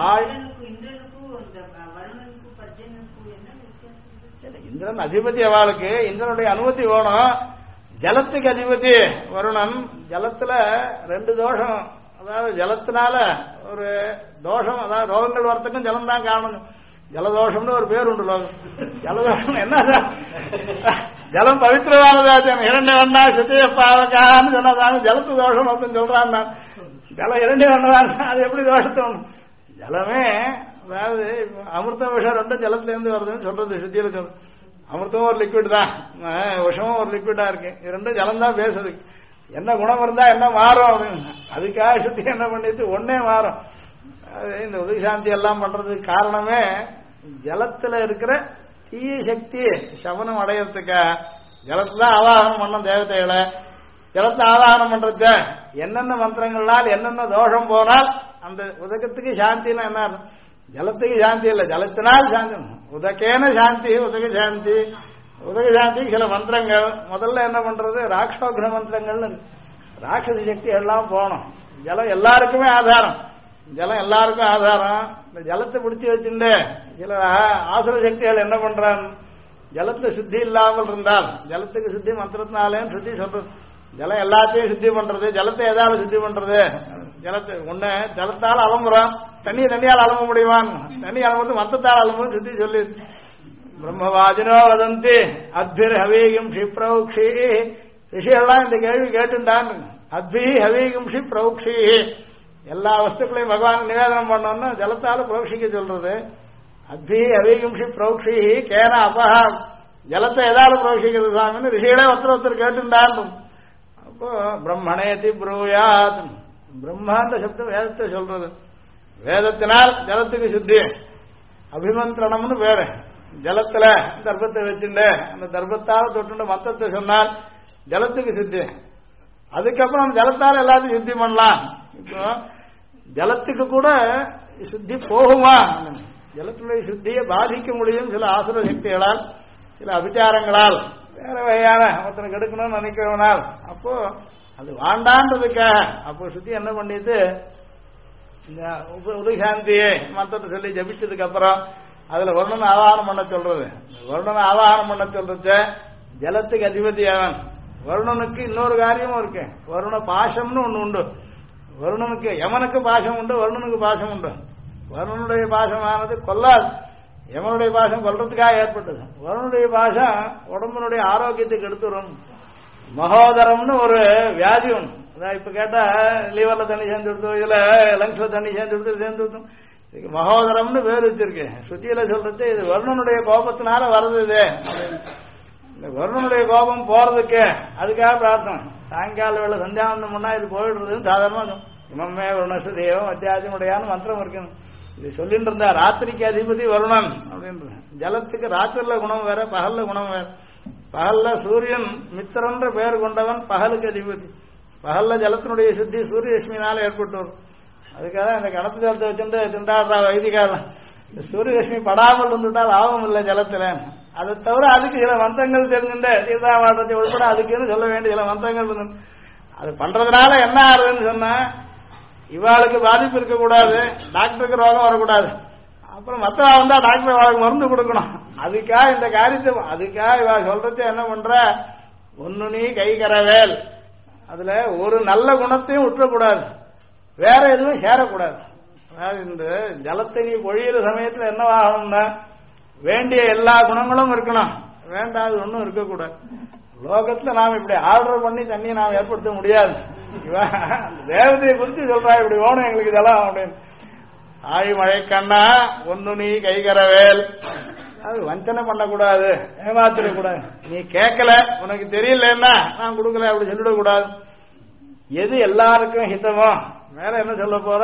இந்திரன் அதிபதி அவளுக்கு இந்திரனுடைய அனுமதி வேணும். ஜலத்துக்கு அதிபதி வருணன். ஜலத்துல 2 தோஷம். அதாவது ஜலத்தினால ஒரு தோஷம், அதாவது ரோகங்கள் வரத்துக்கும் ஜலம் தான் காரணம். ஜலதோஷம்னு ஒரு பேர் உண்டு லோகம். ஜலதோஷம் என்ன ஜலம் பவித்திரமானதாச்சும் இரண்டு வண்ணா சுத்திய பாவக்கான்னு சொன்னதான ஜலத்து தோஷம் ஒருத்தன் சொல்றான். நான் ஜலம் 2 வண்ணதான், அது எப்படி தோஷத்தை ஜலமே அதாவது அமிர்தம் விஷம் 2 ஜலத்துல இருந்து வருதுன்னு சொல்றது சுத்தியில சொல்லு. அமிர்தமும் ஒரு லிக்விட் தான், விஷமும் ஒரு லிக்விடா இருக்கு. 2 ஜலம் தான் பேசுது. என்ன குணம் இருந்தா என்ன மாறும் அப்படின்னு அதுக்காக சுத்தி என்ன பண்ணிட்டு ஒன்னே மாறும். இந்த உதவி சாந்தி எல்லாம் பண்றதுக்கு காரணமே ஜலத்துல இருக்கிற தீய சக்தி சமனம் அடையறதுக்கா ஜலத்தான் ஆவாகனம் பண்ண தேவதைகளை ஜலத்தை ஆவாகனம் பண்றச்ச என்னென்ன மந்திரங்களால் என்னென்ன தோஷம் போனால் அந்த உதகத்துக்கு சாந்தின்னு என்ன ஜலத்துக்கு சாந்தி இல்லை ஜலத்தினால் சாந்தி உதகேன சாந்தி உதக சாந்தி உதக சாந்திக்கு சில மந்திரங்கள் முதல்ல என்ன பண்றது ராட்சோக்ன மந்திரங்கள்னு ராட்சச சக்தி எல்லாம் போகணும் ஜலம் எல்லாருக்குமே ஆதாரம் ஜலம் எல்லாருக்கும் ஆதாரம் இந்த ஜலத்தை பிடிச்சி வச்சுட்டு சில ஆசுர சக்திகள் என்ன பண்றான் ஜலத்தை சுத்தி இல்லாமல் இருந்தால் ஜலத்துக்கு சுத்தி மந்திரத்தினாலேன்னு சுத்தி சொல்றது ஜலம் எல்லாத்தையும் சுத்தி பண்றது ஜலத்தை எதாவது சுத்தி பண்றது ஜலத்தை ஒண்ணு ஜலத்தால் அலம்புறோம் தண்ணியால் அலம்ப முடியுமான் தண்ணி அலம்புறது மத்தத்தால் அலம்புன்னு சுத்தி சொல்லி பிரம்மவாதினோ வதந்தி அத்பிர் ஹவீகம் ஷிப்ரௌக்ஷி ரிஷிகள்லாம் இந்த கேள்வி கேட்டுண்டான் அத்பி ஹவீகம் ஷிப்ரௌக்ஷி எல்லா வஸ்துக்களையும் பகவான் நிவேதனம் பண்ணோம்னா ஜலத்தால புரோக்ஷிக்க சொல்றது அத்பி ஹவீகம் ஷிப்ரௌக்ஷி கேன அபஹா ஜலத்தை எதாவது புரோக்ஷிக்கிறது சாமின்னு ரிஷிகளே ஒருத்தர் கேட்டுண்டான் அப்போ பிரம்மணேதி ப்ரூயாத் பிரம்மாண்ட சப்தம் வேதத்தை சொல்றது வேதத்தினால் ஜலத்துக்கு சுத்தி அபிமந்திரணம்னு பேரு ஜலத்துல தர்ப்பத்தை வச்சுட்டு அந்த தர்ப்பத்தால தொட்டு மத்தத்தை சொன்னால் ஜலத்துக்கு சுத்தி அதுக்கப்புறம் ஜலத்தால எல்லாத்தையும் சுத்தி பண்ணலாம் இப்போ ஜலத்துக்கு கூட சுத்தி போகுமா ஜலத்துடைய சுத்தியை பாதிக்க முடியும் சில ஆசுர சக்திகளால் சில அபிச்சாரங்களால் வேற வகையான ஒருத்தனை கெடுக்கணும்னு நினைக்கிறவனால் அப்போ அது வாண்டான்றதுக்காக அப்போ சுத்தி என்ன பண்ணிட்டு இந்த உதயசாந்தியை மந்திரத்தை சொல்லி ஜபிச்சதுக்கு அப்புறம் அதுல வருணனை ஆவாகனம் பண்ண சொல்றது வருணனை ஆவாகனம் பண்ண சொல்றது ஜலத்துக்கு அதிபதியாவன் வருணனுக்கு இன்னொரு காரியமும் இருக்கு வருண பாசம்னு ஒண்ணு உண்டு வருணனுக்கு யமனுக்கு பாசம் உண்டு வருணனுக்கு பாசம் உண்டு வருணனுடைய பாசமானது கொல்லாது யமனுடைய பாசம் கொல்றதுக்காக ஏற்பட்டது வருணனுடைய பாசம் உடம்புனுடைய ஆரோக்கியத்துக்கு எடுத்துரும் மகோதரம்னு ஒரு வியாதி ஒன்று அதான் இப்ப கேட்டா லீவர்ல தண்ணி சேர்ந்து கொடுத்தோம் இதுல லங்ஸ்ல தண்ணி சேர்ந்து கொடுத்து சேர்ந்து கொடுத்தோம் இதுக்கு மகோதரம்னு பேர் வச்சிருக்கு சுத்தியில சொல்றது இது வருணனுடைய கோபத்தினால வருது இது இந்த வருணனுடைய கோபம் போறதுக்கு அதுக்காக பிரார்த்தனை சாயங்கால வேலை சந்தியாவந்தம் முன்னா இது போயிடுறதுன்னு சாதாரணமா இமமே வருணசு தேவம் அத்தியாசமுடையான்னு மந்திரம் இருக்கணும் இது சொல்லிட்டு இருந்தா ராத்திரிக்கு அதிபதி வருணன் அப்படின்றது ஜலத்துக்கு ராத்திரில குணம் வேற பகல்ல குணம் வேற பகல்ல சூரியன் மித்திரன்ற பெயர் கொண்டவன் பகலுக்கு அதிபதி பகல்ல ஜலத்தினுடைய சுத்தி சூரியரஷ்மினால ஏற்பட்டு வரும் அதுக்காக இந்த கடத்து ஜலத்தை வச்சுட்டு திண்டாடுறா வைதிகாரம் சூரியரஷ்மி படாமல் இருந்துட்டால் லாபம் இல்லை ஜலத்துல அதை தவிர அதுக்கு சில மந்திரங்கள் தெரிஞ்சுட்டு தீர்த்தாவாட்டத்தை உட்பட அதுக்குன்னு சொல்ல வேண்டிய சில மந்திரங்கள் இருந்து அது பண்றதுனால என்ன ஆறுதுன்னு சொன்னா இவாளுக்கு பாதிப்பு இருக்கக்கூடாது டாக்டருக்கு ரோகம் வரக்கூடாது அப்புறம் மத்தவா வந்தா டாக்டர் அவளுக்கு மருந்து கொடுக்கணும் அதுக்காக இந்த காரியத்தை அதுக்காக இவா சொல்றது என்ன பண்ற ஒன்னு நீ கை கரவேல் அதுல ஒரு நல்ல குணத்தையும் விட்டுறக்கூடாது வேற எதுவும் சேரக்கூடாது அதாவது இந்த ஜலத்தை நீ பொழியிற சமயத்துல என்னவாகணும்னா வேண்டிய எல்லா குணங்களும் இருக்கணும் வேண்டாது ஒன்றும் இருக்கக்கூடாது லோகத்துல நாம் இப்படி ஆர்டர் பண்ணி தண்ணியை நாம் ஏற்படுத்த முடியாது தேவதையை குறித்து சொல்றா இப்படி வேணும் எங்களுக்கு ஜலம் அப்படின்னு ஆய் மழை கண்ணா ஒன்னு நீ கைகரவேல் அது வஞ்சனை பண்ணக்கூடாது ஏமாத்திடக்கூடாது நீ கேட்கல உனக்கு தெரியலன்னா நான் கொடுக்கல அப்படி சொல்லிடக்கூடாது எது எல்லாருக்கும் ஹிதமோ மேல என்ன சொல்ல போற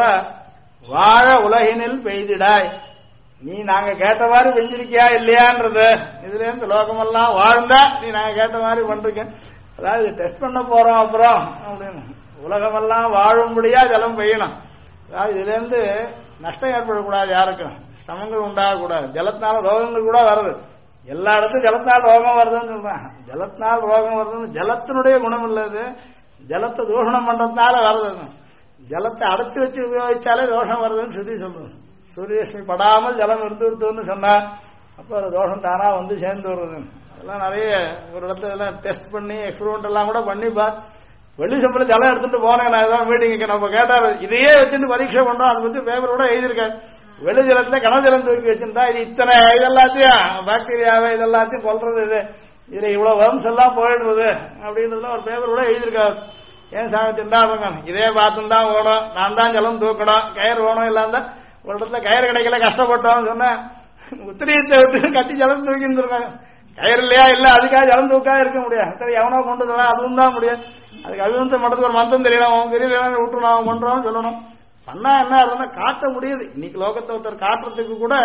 வாழ உலகினில் பெய்திடாய் நீ நாங்க கேட்ட மாதிரி பெஞ்சிருக்கியா இல்லையான்றது இதுல இருந்து லோகமெல்லாம் வாழ்ந்தா நீ நாங்க கேட்ட மாதிரி பண்றீங்க அதாவது டெஸ்ட் பண்ண போறோம் அப்புறம் அப்படின்னு உலகமெல்லாம் வாழும்படியா ஜலம் பெய்யணும் அதாவது இதுல இருந்து நஷ்டம் ஏற்படக்கூடாது யாருக்கும் சிரமங்கள் உண்டாகக்கூடாது ஜலத்தினால ரோகங்கள் கூட வருது எல்லா இடத்தும் ஜலத்தினால் ரோகம் வருதுன்னு சொல்றாங்க ஜலத்தினால் ரோகம் வருதுன்னு ஜலத்தினுடைய குணம் இல்லது ஜலத்தை தூஷணம் பண்றதுனால வருது ஜலத்தை அடைச்சு வச்சு உபயோகிச்சாலே தோஷம் வருதுன்னு சொல்லி சொல்றோம் சூரியரஷ்மி படாமல் ஜலம் எடுத்துன்னு சொன்னா அப்போ அது தோஷம் தானா வந்து சேர்ந்து வருது அதெல்லாம் நிறைய ஒரு இடத்துல எல்லாம் டெஸ்ட் பண்ணி எக்ஸ்பெரிமெண்ட் எல்லாம் கூட பண்ணி வெள்ளி சம்பளம் ஜலம் எடுத்துட்டு போனேன் நான் ஏதாவது மீட்டிங்கு நம்ம கேட்டாரு இதையே வச்சுட்டு பரீட்சை பண்றோம் அதை பத்தி பேப்பர் கூட எழுதியிருக்காரு வெளி ஜலத்துல கனவு ஜலம் தூக்கி வச்சிருந்தா இது இத்தனை இதெல்லாத்தையும் பாக்டீரியாவை இதெல்லாத்தையும் கொல்றது இது இதுல இவ்வளவு வம்ஸ் எல்லாம் போயிடுறது அப்படின்றதுல ஒரு பேப்பர் கூட எழுதியிருக்காரு ஏன் சாமி திண்டாடுங்க இதே பார்த்து தான் ஓடும் நான் தான் ஜலம் தூக்கணும் கயிறு ஓணும் இல்லாம ஒரு இடத்துல கயிறு கிடைக்கல கஷ்டப்பட்டோம்னு சொன்னேன் உத்திரியத்தை விட்டு கட்டி ஜலம் தூக்கி இருந்திருக்காங்க கயிறு இல்லையா இல்ல அதுக்காக ஜலம் தூக்கா இருக்க முடியாது சரி எவனோ கொண்டு தரேன் அதுவும் தான் முடியாது அதுக்கு அபிமந்தம் மட்டத்துக்கு ஒரு மந்தம் தெரியல அவன் தெரியல விட்டு நான் பண்றோம்னு சொல்லணும் பண்ணா என்ன ஆகுதுன்னா காட்ட முடியுது இன்னைக்கு லோகத்தை ஒருத்தர் காட்டுறதுக்கு கூட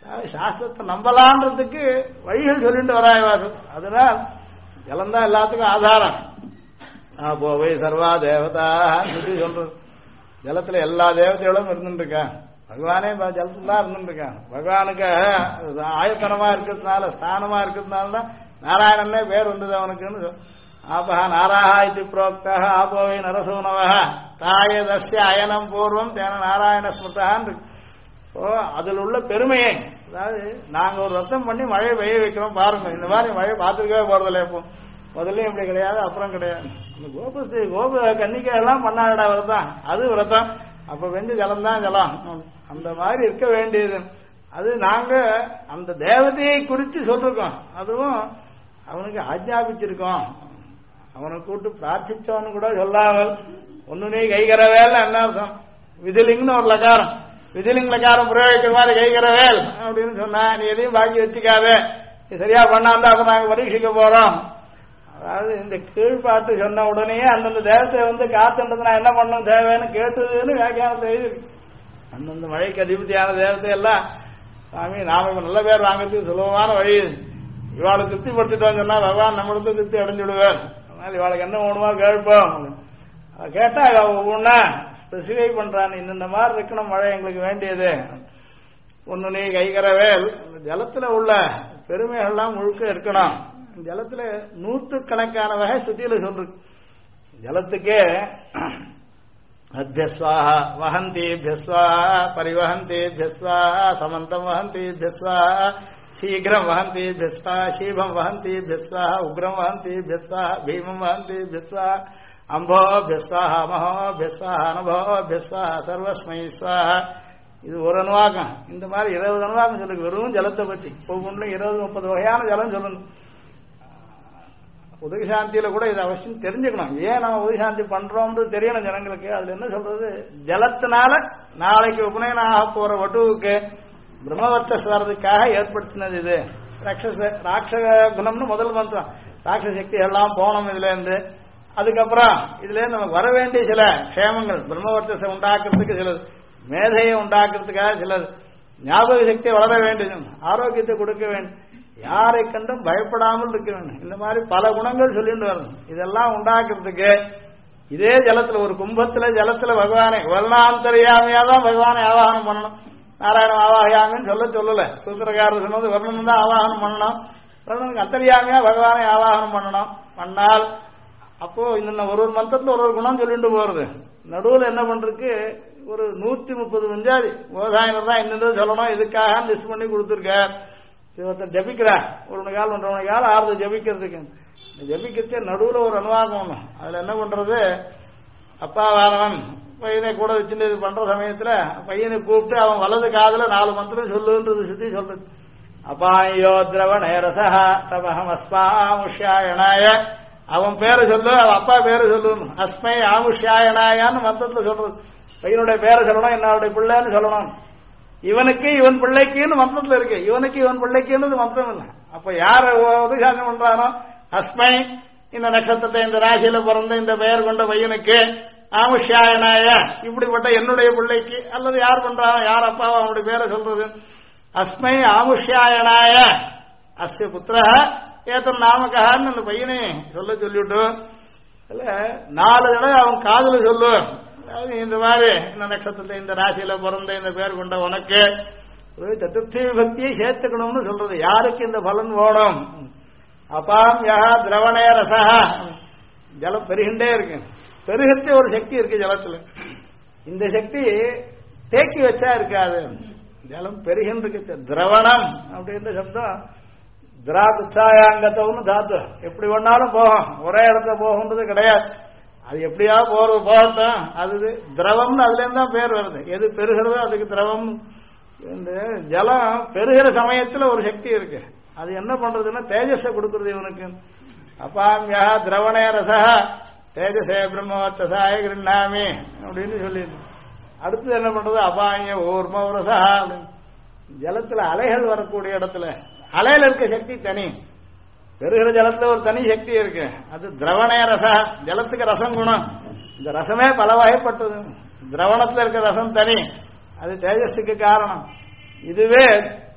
சாஸ்திரத்தை நம்பலான்றதுக்கு வழிகள் சொல்லிட்டு வராயவாசம். அதனால் ஜலம்தான் எல்லாத்துக்கும் ஆதாரம். போவை சர்வா தேவதா சொல்லி சொல்றது. ஜலத்துல எல்லா தேவதைகளும் இருந்துருக்கா. பகவானே ஜலத்துல தான் இருந்துருக்கான். பகவானுக்கு ஆயத்தனமா இருக்கிறதுனால ஸ்தானமா இருக்கிறதுனால தான் நாராயணனே பேர் வந்தது அவனுக்குன்னு. ஆபஹ நாராஹா இது புரோக்தா ஆபோவை நரசூனவ தாயதஸ்ய அயனம் பூர்வம் தேன நாராயண ஸ்மிருதான் இருக்கு. அதில் உள்ள பெருமையை, அதாவது நாங்க ஒரு ரத்தம் பண்ணி மழையை பெய்ய வைக்கிறோம் பாருங்க. இந்த மாதிரி மழையை பார்த்துருக்கவே போறதில்ல. இப்போ முதல்ல இப்படி கிடையாது, அப்புறம் கிடையாது. இந்த கோப கன்னிக்கை எல்லாம் பண்ணாடா விரதம், அது விரதம். அப்ப வெஞ்சு ஜலம் தான் ஜலம். அந்த மாதிரி இருக்க வேண்டியது. அது நாங்க அந்த தேவதையை குறித்து சொல்லிருக்கோம். அதுவும் அவனுக்கு ஆஜ்ஞாபிச்சிருக்கோம். அவனை கூட்டு பிரார்த்திச்சவனு கூட சொல்லாமல் ஒன்னு நீ கைகரவேல் என்ன அர்த்தம்? விதிலிங்னு ஒரு லகாரம், விதிலிங் லகாரம் பிரயோகிக்கிற மாதிரி கைகரவேல் அப்படின்னு சொன்னா, நீ எதையும் பாக்கி வச்சுக்காத, நீ சரியா பண்ணாந்தா அப்ப நாங்க பரீட்சிக்க போறோம். அதாவது இந்த கீழ்பாட்டு சொன்ன உடனே அந்தந்த தேவத்தை காத்துன்றது நான் என்ன பண்ணணும் தேவைன்னு கேட்டதுன்னு வியாக்கியானத்தை எழுதிருக்கு. அந்தந்த மழைக்கு அதிபதியான தேவத்தை எல்லாம் சாமி நாம இப்ப நல்ல பேர் வாங்கிறதுக்கு சுலபமான வழி. இவாளை திருப்திப்படுத்திட்டோம் சொன்னா பகவான் நம்மளுக்கு திருப்தி அடைஞ்சுடுவார். அதனால இவாளுக்கு என்ன வேணுமோ கேட்போம். கேட்டா ஒவ்வொன்னா ஸ்பெசிஃபை பண்றான். இந்த மாதிரி இருக்கணும் மழை எங்களுக்கு வேண்டியது. ஒன்னு நீ கைகரவேல். ஜலத்துல உள்ள பெருமைகள்லாம் முழுக்க இருக்கணும். ஜலத்துல நூற்றுக்கணக்கான வகை சுத்தியில சொல்றது. ஜலத்துக்கே அத்தியஸ்வாஹ வஹந்தீபியஸ்வாஹ பரிவஹந்தீபியஸ்வாஹ சமந்தம் வஹந்தீபியஸ்வாஹ சீக்கிரம் வஹந்தீபியஸ்வாஹ சீபம் வஹந்தீபியஸ்வாஹ உக்ரம் வஹந்தீபியஸ்வாஹ பீமம் வஹந்தீபியஸ்வாஹ அம்போபியஸ்வாஹ மகோபியஸ்வாஹ அனுபவோபியஸ்வாஹ சர்வஸ்மை ஸ்வாஹ. இது ஒரு அணுவாக்கம். இந்த மாதிரி 20 அணுவாக்கம் சொல்லுங்க. வெறும் ஜலத்தை பற்றி ஒவ்வொன்றும் 20-30 வகையான ஜலம் சொல்லணும். உதயசாந்தியில கூட இது அவசியம் தெரிஞ்சுக்கணும். ஏன் நம்ம உதயசாந்தி பண்றோம்ன்றது தெரியணும் ஜனங்களுக்கு. அதுல என்ன சொல்றது, ஜலத்தினால நாளைக்கு உபநயனம் ஆக போற வட்டுவுக்கு பிரம்மவர்ச்சஸ் வர்றதுக்காக ஏற்படுத்தினது இது. ராட்சச குணம்னு முதல் மந்திரம். ராட்சச சக்தி எல்லாம் போனோம் இதுல இருந்து. அதுக்கப்புறம் இதுல இருந்து நமக்கு வர வேண்டிய சில க்ஷேமங்கள், பிரம்மவர்ச்சஸை உண்டாக்குறதுக்கு சிலது, மேதையை உண்டாக்குறதுக்காக சிலது, ஞாபக சக்தியை வளர வேண்டியது, ஆரோக்கியத்தை கொடுக்க வேண்டும், யாரை கண்டும் பயப்படாமல் இருக்க வேண்டும். இந்த மாதிரி பல குணங்கள் சொல்லிட்டு வரணும். இதெல்லாம் உண்டாக்குறதுக்கு இதே ஜலத்துல ஒரு கும்பத்துல ஜலத்துல பகவானை வர்ணாந்தரியாமையா தான் பகவானை ஆவாகனம் பண்ணணும். நாராயண ஆவாகியாமின்னு சொல்லல. சூத்திரக்காரர் சொன்னது வர்ணம் தான் ஆவாகனம் பண்ணணும். வர்ணனுக்கு அந்தரியாமையா பகவானை ஆவாகனம் பண்ணணும். பண்ணால் அப்போ இந்த ஒரு மந்திரத்துல ஒரு குணம் சொல்லிட்டு போறது. நடுவில் என்ன பண்றதுக்கு ஒரு 130 பஞ்சாதி விவசாயினர் தான் இன்னும் சொல்லணும். இதுக்காக லிஸ்ட் பண்ணி கொடுத்துருக்கார். ஒருத்தர் ஜபிக்கிறார், ஒரு கால் 1.5 கால் ஆறுது ஜபிக்கிறதுக்கு. ஜபிக்கிறதே நடுவில் ஒரு அனுவாகம் ஒண்ணு. அதுல என்ன பண்றது, அப்பா வாரவன் பையனை கூட வச்சுட்டு இது பண்ற சமயத்துல பையனை கூப்பிட்டு அவன் வலது காதுல 4 மந்திரம் சொல்லுன்றது சுத்தி சொல்றது. அபாயோ திரவண ரசஹ தபஹம் அஸ்மாமுஷ்யாயனாய. அவன் பேரை சொல்லு, அவன் அப்பா பேரை சொல்லணும். அஸ்மை ஆமுஷ்யாயனாயான்னு மந்திரத்துல சொல்றது. பையனுடைய பேரை சொல்லணும், என்னுடைய பிள்ளைன்னு சொல்லணும். இவனுக்கு இவன் பிள்ளைக்குன்னு மந்திரத்துல இருக்கு. இவனுக்கு இவன் பிள்ளைக்குன்னு மந்திரம் இல்லை. அப்ப யார் உதவிசாரணம் பண்றானோ, அஸ்மை இந்த நட்சத்திரத்தை இந்த ராசியில பிறந்த இந்த பெயர் கொண்ட பையனுக்கு, ஆமுஷ்யாயனாய இப்படிப்பட்ட என்னுடைய பிள்ளைக்கு, அல்லது யார் பண்றானோ யார் அப்பாவோ அவனுடைய பேரை சொல்றது. அஸ்மை ஆமுஷ்யாயனாய அஸ்ய புத்திரஹ ஏத்தன் நாமகான்னு அந்த பையனை சொல்லிவிட்டு 4 தடவை அவன் காதுல சொல்லுவான். இந்த மாதிரி இந்த நட்சத்திரத்தை இந்த ராசியில பிறந்த இந்த பேர் கொண்ட உனக்கு சதுர்த்தி விபக்தியை சேர்த்துக்கணும்னு சொல்றது. யாருக்கு இந்த பலன் ஓடும்? அபாம் யா திரவணே ரசஹ. ஜலம் பெருகின்றே இருக்கு. பெருகச்ச ஒரு சக்தி இருக்கு ஜலத்துல. இந்த சக்தி தேக்கி வச்சா இருக்காது. ஜலம் பெருகின்ற திரவணம் அப்படின்ற சப்தம் திராட்சாயாங்கத்தவனு தாத்து. எப்படி வேணாலும் போகும், ஒரே இடத்துல போகுன்றது கிடையாது. அது எப்படியா போகட்டும். அது திரவம்னு அதுல இருந்து தான் பேர் வருது. எது பெருகிறதோ அதுக்கு திரவம். இந்த ஜலம் பெருகிற சமயத்துல ஒரு சக்தி இருக்கு. அது என்ன பண்றதுன்னா தேஜஸை கொடுக்கறது இவனுக்கு. அப்பாமியா திரவணே ரசஹ தேஜசே பிரம்மவர்ச்சசாய கிருண்ணாமி அப்படின்னு சொல்லிடு. அடுத்தது என்ன பண்றது, அபாய ஊர்ம ரசஹ. ஜலத்துல அலைகள் வரக்கூடிய இடத்துல அலையில இருக்க சக்தி தனி, பெருகிற ஜலத்துல ஒரு தனி சக்தி இருக்கு. அது திரவணே ரச. ஜலத்துக்கு ரசம் குணம். இந்த ரசமே பல வகைப்பட்டது. திரவணத்துல இருக்க ரசம் தனி, அது தேஜஸுக்கு காரணம். இதுவே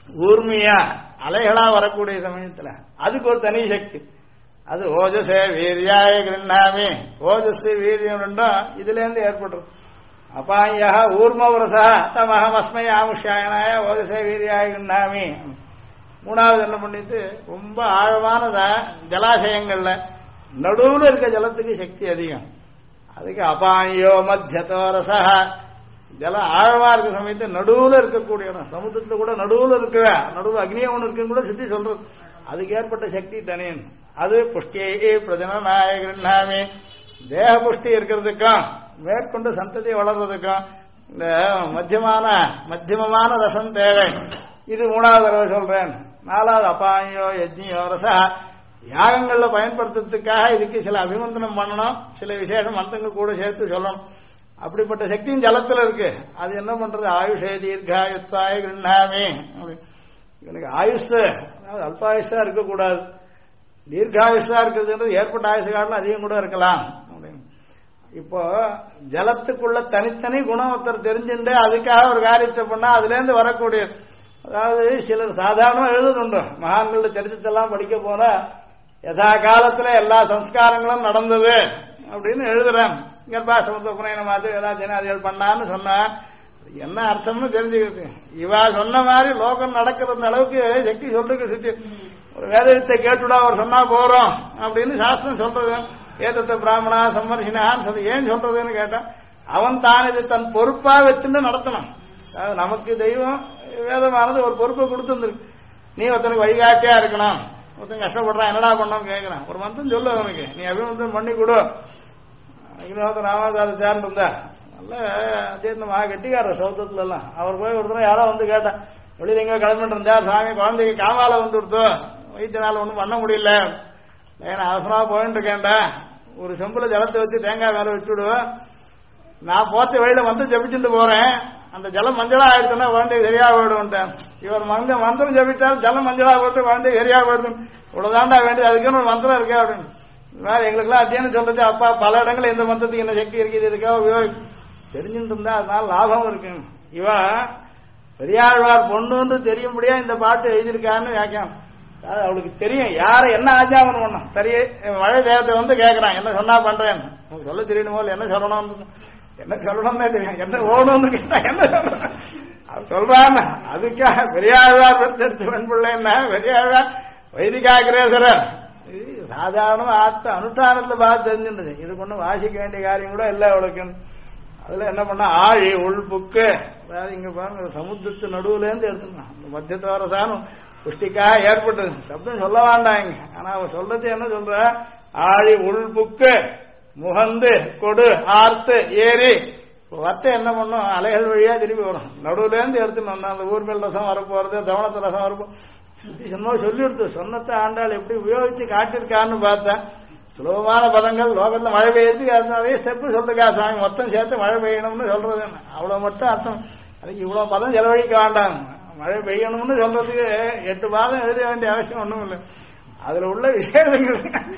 ஊர்மியா அலைகளா வரக்கூடிய சமயத்துல அதுக்கு ஒரு தனி சக்தி. அது ஓஜசே வீரியாய கிருண்ணாமி, ஓஜஸ் வீரியம் ரெண்டும் இதுல இருந்து ஏற்படுறது. அபாயா ஊர்மவரசா தமஹம் அஸ்மை ஆமுஷாயனாய ஓஜசே வீரியாய கிருண்ணாமி. மூணாவது என்ன பண்ணிட்டு ரொம்ப ஆழமான ஜலாசயங்கள்ல நடுவுல இருக்க ஜலத்துக்கு சக்தி அதிகம். அதுக்கு அபாயோ மத்தியதோரசா, ஜலம் ஆழமா இருக்க சமயத்து நடுவுல இருக்கக்கூடிய சமுத்திரத்துல கூட நடுவுல இருக்கிற நடுவுல அக்னிய ஒண்ணு இருக்குன்னு கூட சுத்தி சொல்றது. அதுக்கு ஏற்பட்ட சக்தி தனியன். அது புஷ்டியை பிரஜனாய கிருண்ணாமி, தேக புஷ்டி இருக்கிறதுக்கும் மேற்கொண்டு சந்ததி வளர்றதுக்கும் இந்த மத்தியமமான ரசம் தேவை. இது மூணாவது தடவை சொல்றேன். நாலாவது அபாயோ யஜ்ஞோ ரசா, யாகங்கள்ல பயன்படுத்துறதுக்காக இதுக்கு சில அபிமந்தனம் பண்ணணும், சில விசேஷ மந்திரங்கள் கூட சேர்த்து சொல்லணும். அப்படிப்பட்ட சக்தியும் ஜலத்துல இருக்கு. அது என்ன பண்றது? ஆயுஷே தீர்காயுத்தாய கிருண்ணாமி. எனக்கு ஆயுஷ் அதாவது அல்பாயுஷா இருக்கக்கூடாது, தீர்காயுஷா இருக்கிறதுன்றது ஏற்பட்ட ஆயுஷ காலம் அதிகம் கூட இருக்கலாம். இப்போ ஜலத்துக்குள்ள தனித்தனி குணம் ஒருத்தர் தெரிஞ்சுட்டு அதுக்காக ஒரு காரியத்தை பண்ணா அதுல இருந்து வரக்கூடிய, அதாவது சிலர் சாதாரணமா எழுதுന്നുண்டு, மகான்கள சரித்திரத்தெல்லாம் படிக்க போனா யதா காலத்துல எல்லா சம்ஸ்காரங்களும் நடந்தது அப்படின்னு எழுதுறான். கர்ப்பாசிரமத்தை புனையின மாதிரி ஏதாவது ஜனாதிகள் பண்ணான்னு சொன்னா என்ன அர்த்தம்னு தெரிஞ்சுக்கிட்டு, இவா சொன்ன மாதிரி லோகம் நடக்கிறது அளவுக்கு சக்தி சொல்றதுக்கு சுத்தி ஒரு வேதத்தை கேட்டுடா அவர் சொன்னா போறோம் அப்படின்னு சாஸ்திரம் சொல்றது. ஏதத்தை பிராமணா சம்மர்ஷினான்னு சொல்லி ஏன் சொல்றதுன்னு கேட்டா, அவன் தான் இது தன் பொறுப்பா வச்சுட்டு நடத்தணும். அதாவது நமக்கு தெய்வம் வேதமானது ஒரு பொறுப்பை கொடுத்துருக்கு. நீ ஒருத்தனுக்கு வழிகாட்டியா இருக்கணும், ஒருத்தன் கஷ்டப்படுறான் என்னடா பண்ணோம் கேட்கிறான், ஒரு மந்திரம் சொல்லு அவனுக்கு, நீ அபிமந்தம் பண்ணி கொடு. ராமதாஸ் சேர்ந்து இருந்தா நல்ல அதே கெட்டிக்கார சௌத்தத்துல எல்லாம் அவர் போய் ஒருத்தர் யாரோ வந்து கேட்டான், வெளியில எங்க கிளம்பிட்டு இருந்தா சாமி குழந்தைக்கு காமால வந்து கொடுத்தோம், வயிற்றுனால ஒன்றும் பண்ண முடியல, ஏன்னா அவசரமா போயிட்டு இருக்கேன்டா, ஒரு செம்புல ஜலத்தை வச்சு தேங்காய் மேல வச்சுடுவேன், நான் போத்த வழியில வந்து ஜபிச்சுட்டு போறேன், அந்த ஜலம் மஞ்சளா ஆயிடுச்சுன்னா குழந்தை சரியா போயிடுவேன். இவர் மந்திரம் ஜபிச்சாலும் ஜலம் மஞ்சளா போட்டு குழந்தை சரியா போயிடும், இவ்வளவுதான்டா வேண்டியது, அதுக்குன்னு ஒரு மந்திரம் இருக்கே அப்படின்னு. எங்களுக்குலாம் அத்தியானம் சொல்றது, அப்பா பல இடங்கள் இந்த மந்திரத்துக்கு என்ன சக்தி இருக்குது, இதுக்காக தெரிஞ்சுட்டு இருந்தா அதனால லாபம் இருக்கு. இவன் பெரியாழ்வார் பொண்ணுன்னு தெரியும்படியா இந்த பாட்டு எழுதியிருக்கான்னு வியாக்கியம். அவளுக்கு தெரியும் யார என்ன ஆஜாபனம் பண்ண சரி. மழை தேவத்தை வந்து கேட்கறான், என்ன சொன்னா பண்றேன், சொல்ல தெரியணுமோ என்ன சொல்லணும், என்ன சொல்லணும்னே தெரியும், என்ன ஓடணும்னு கேட்டா என்ன சொல்லணும் சொல்றான். அதுக்காக பெரியாழ்வார் எடுத்து வெண்பிள்ளை என்ன பெரியாழ்வார் வைதிகாகிரேசரர் சாதாரண ஆத்த அனுஷ்டானத்துல பார்த்து தெரிஞ்சுன்றது. இது ஒன்றும் வாசிக்க வேண்டிய காரியம் கூட இல்லை அவளுக்கு. அதுல என்ன பண்ணா ஆழி உள்புக்கு, அதாவது இங்க பாருங்க சமுத்திரத்து நடுவுல இருந்து எடுத்துக்கலாம். மத்தியத்தோரசானும் புஷ்டிக்காக ஏற்பட்டது சப்தம் சொல்ல வேண்டாம் இங்க. ஆனா அவ சொல்றது என்ன சொல்ற, ஆழி உள்புக்கு முகந்து கொடு ஆர்த்து ஏறி வத்தை என்ன பண்ணும், அலைகள் வழியா திரும்பி வரும், நடுவுல இருந்து எடுத்துன்னு அந்த ஊர்மேல் ரசம் வரப்போறது, தவணத்து ரசம் வரப்போ சும்மா சொல்லி கொடுத்து சொன்னத்தை ஆண்டாள் எப்படி உபயோகிச்சு காட்டிருக்கான்னு பார்த்தா, சுலபமான பதங்கள் லோகத்துல மழை பெய்யறதுக்கு அதே ஸ்டெப்பு சொல்றா சாமி, மொத்தம் சேர்த்து மழை பெய்யணும்னு சொல்றது அவ்வளவு மட்டும் அர்த்தம். அதுக்கு இவ்வளவு பதம் செலவழிக்க வேண்டாம், மழை பெய்யணும்னு சொல்றதுக்கு 8 பாதம் எழுத வேண்டிய அவசியம் ஒண்ணும் இல்லை. அதுல உள்ள விஷயங்கள்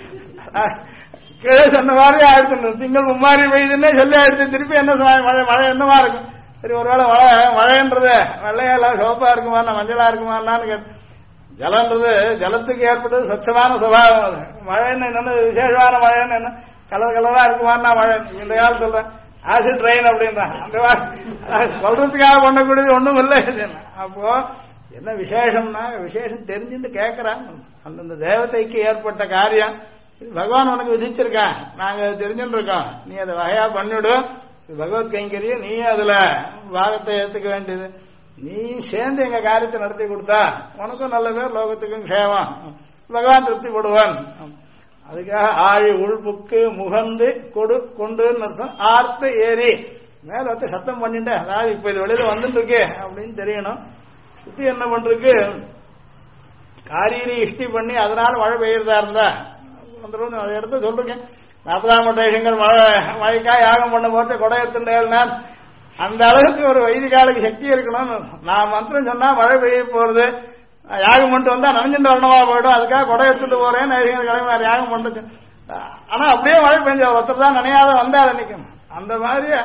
கீழே சொன்ன மாதிரி ஆயிடுச்சு, திங்கள் மும்மாரி பெய்யுதுன்னே சொல்லி ஆயிடுச்சு. திருப்பி என்ன மழை மழை என்னவா இருக்கும், சரி ஒருவேளை மழைன்றது வெள்ளையெல்லாம் சிவப்பா இருக்குமா மஞ்சளா இருக்குமான்னு கேட்டு, ஜலன்றது ஜலத்துக்கு ஏற்பட்டது சச்சமான சுபாவம். அது மழைன்னு என்னன்னு விசேஷமான மழைன்னு என்ன கலர் கலரா இருக்குமான்னா மழை. இந்த காலம் சொல்றேன் ஆசிட் ரெயின் அப்படின்றான், அந்த சொல்றதுக்காக பண்ணக்கூடியது ஒண்ணும் இல்லை. அப்போ என்ன விசேஷம்னா விசேஷம் தெரிஞ்சுட்டு கேட்கறான். அந்தந்த தேவதைக்கு ஏற்பட்ட காரியம் பகவான் உனக்கு விதிச்சிருக்கான், நாங்க தெரிஞ்சுட்டு இருக்கோம், நீ அதை வகையா பண்ணிவிடு, பகவத் கைங்கரியம், நீ அதுல பாகத்தை ஏத்துக்க வேண்டியது, நீ சேர்ந்து எங்க காரியத்தை நடத்தி கொடுத்தா உனக்கும் நல்ல பேர், லோகத்துக்கும் க்ஷேமம், பகவான் திருப்தி படுவான். அதுக்காக ஆழி உள்புக்கு முகந்து கொடு கொண்டுன்னு அர்த்தம். ஆர்த்து ஏறி மேல வந்து சத்தம் பண்ணிட்டு, அதாவது இப்ப இது வெளியில வந்துட்டு இருக்கு அப்படின்னு தெரியணும். சுத்தி என்ன பண்றதுக்கு காரியரி இஷ்டி பண்ணி அதனால மழை பெய்யறதா இருந்தா வந்துடும். அதை எடுத்து சொல்றேன், 40ஆம் தேசங்கள் மழைக்காக யாகம் பண்ண போட்டு கொடை எடுத்துட்டேன். அந்த அளவுக்கு ஒரு வைதிகாலுக்கு சக்தி இருக்கணும். நான் மந்திரம் சொன்னா மழை பெய்ய போறது, யாகம் பண்ணிட்டு வந்தா நனைஞ்சுட்டு வரணுமா போயிடும், அதுக்காக கொடை எடுத்துட்டு போறேன் கிளம்பி யாகம் பண்றது. ஆனா அப்படியே மழை பெஞ்ச ஒருத்தர் தான் நனையாத வந்தா நினைக்கும். அந்த மாதிரி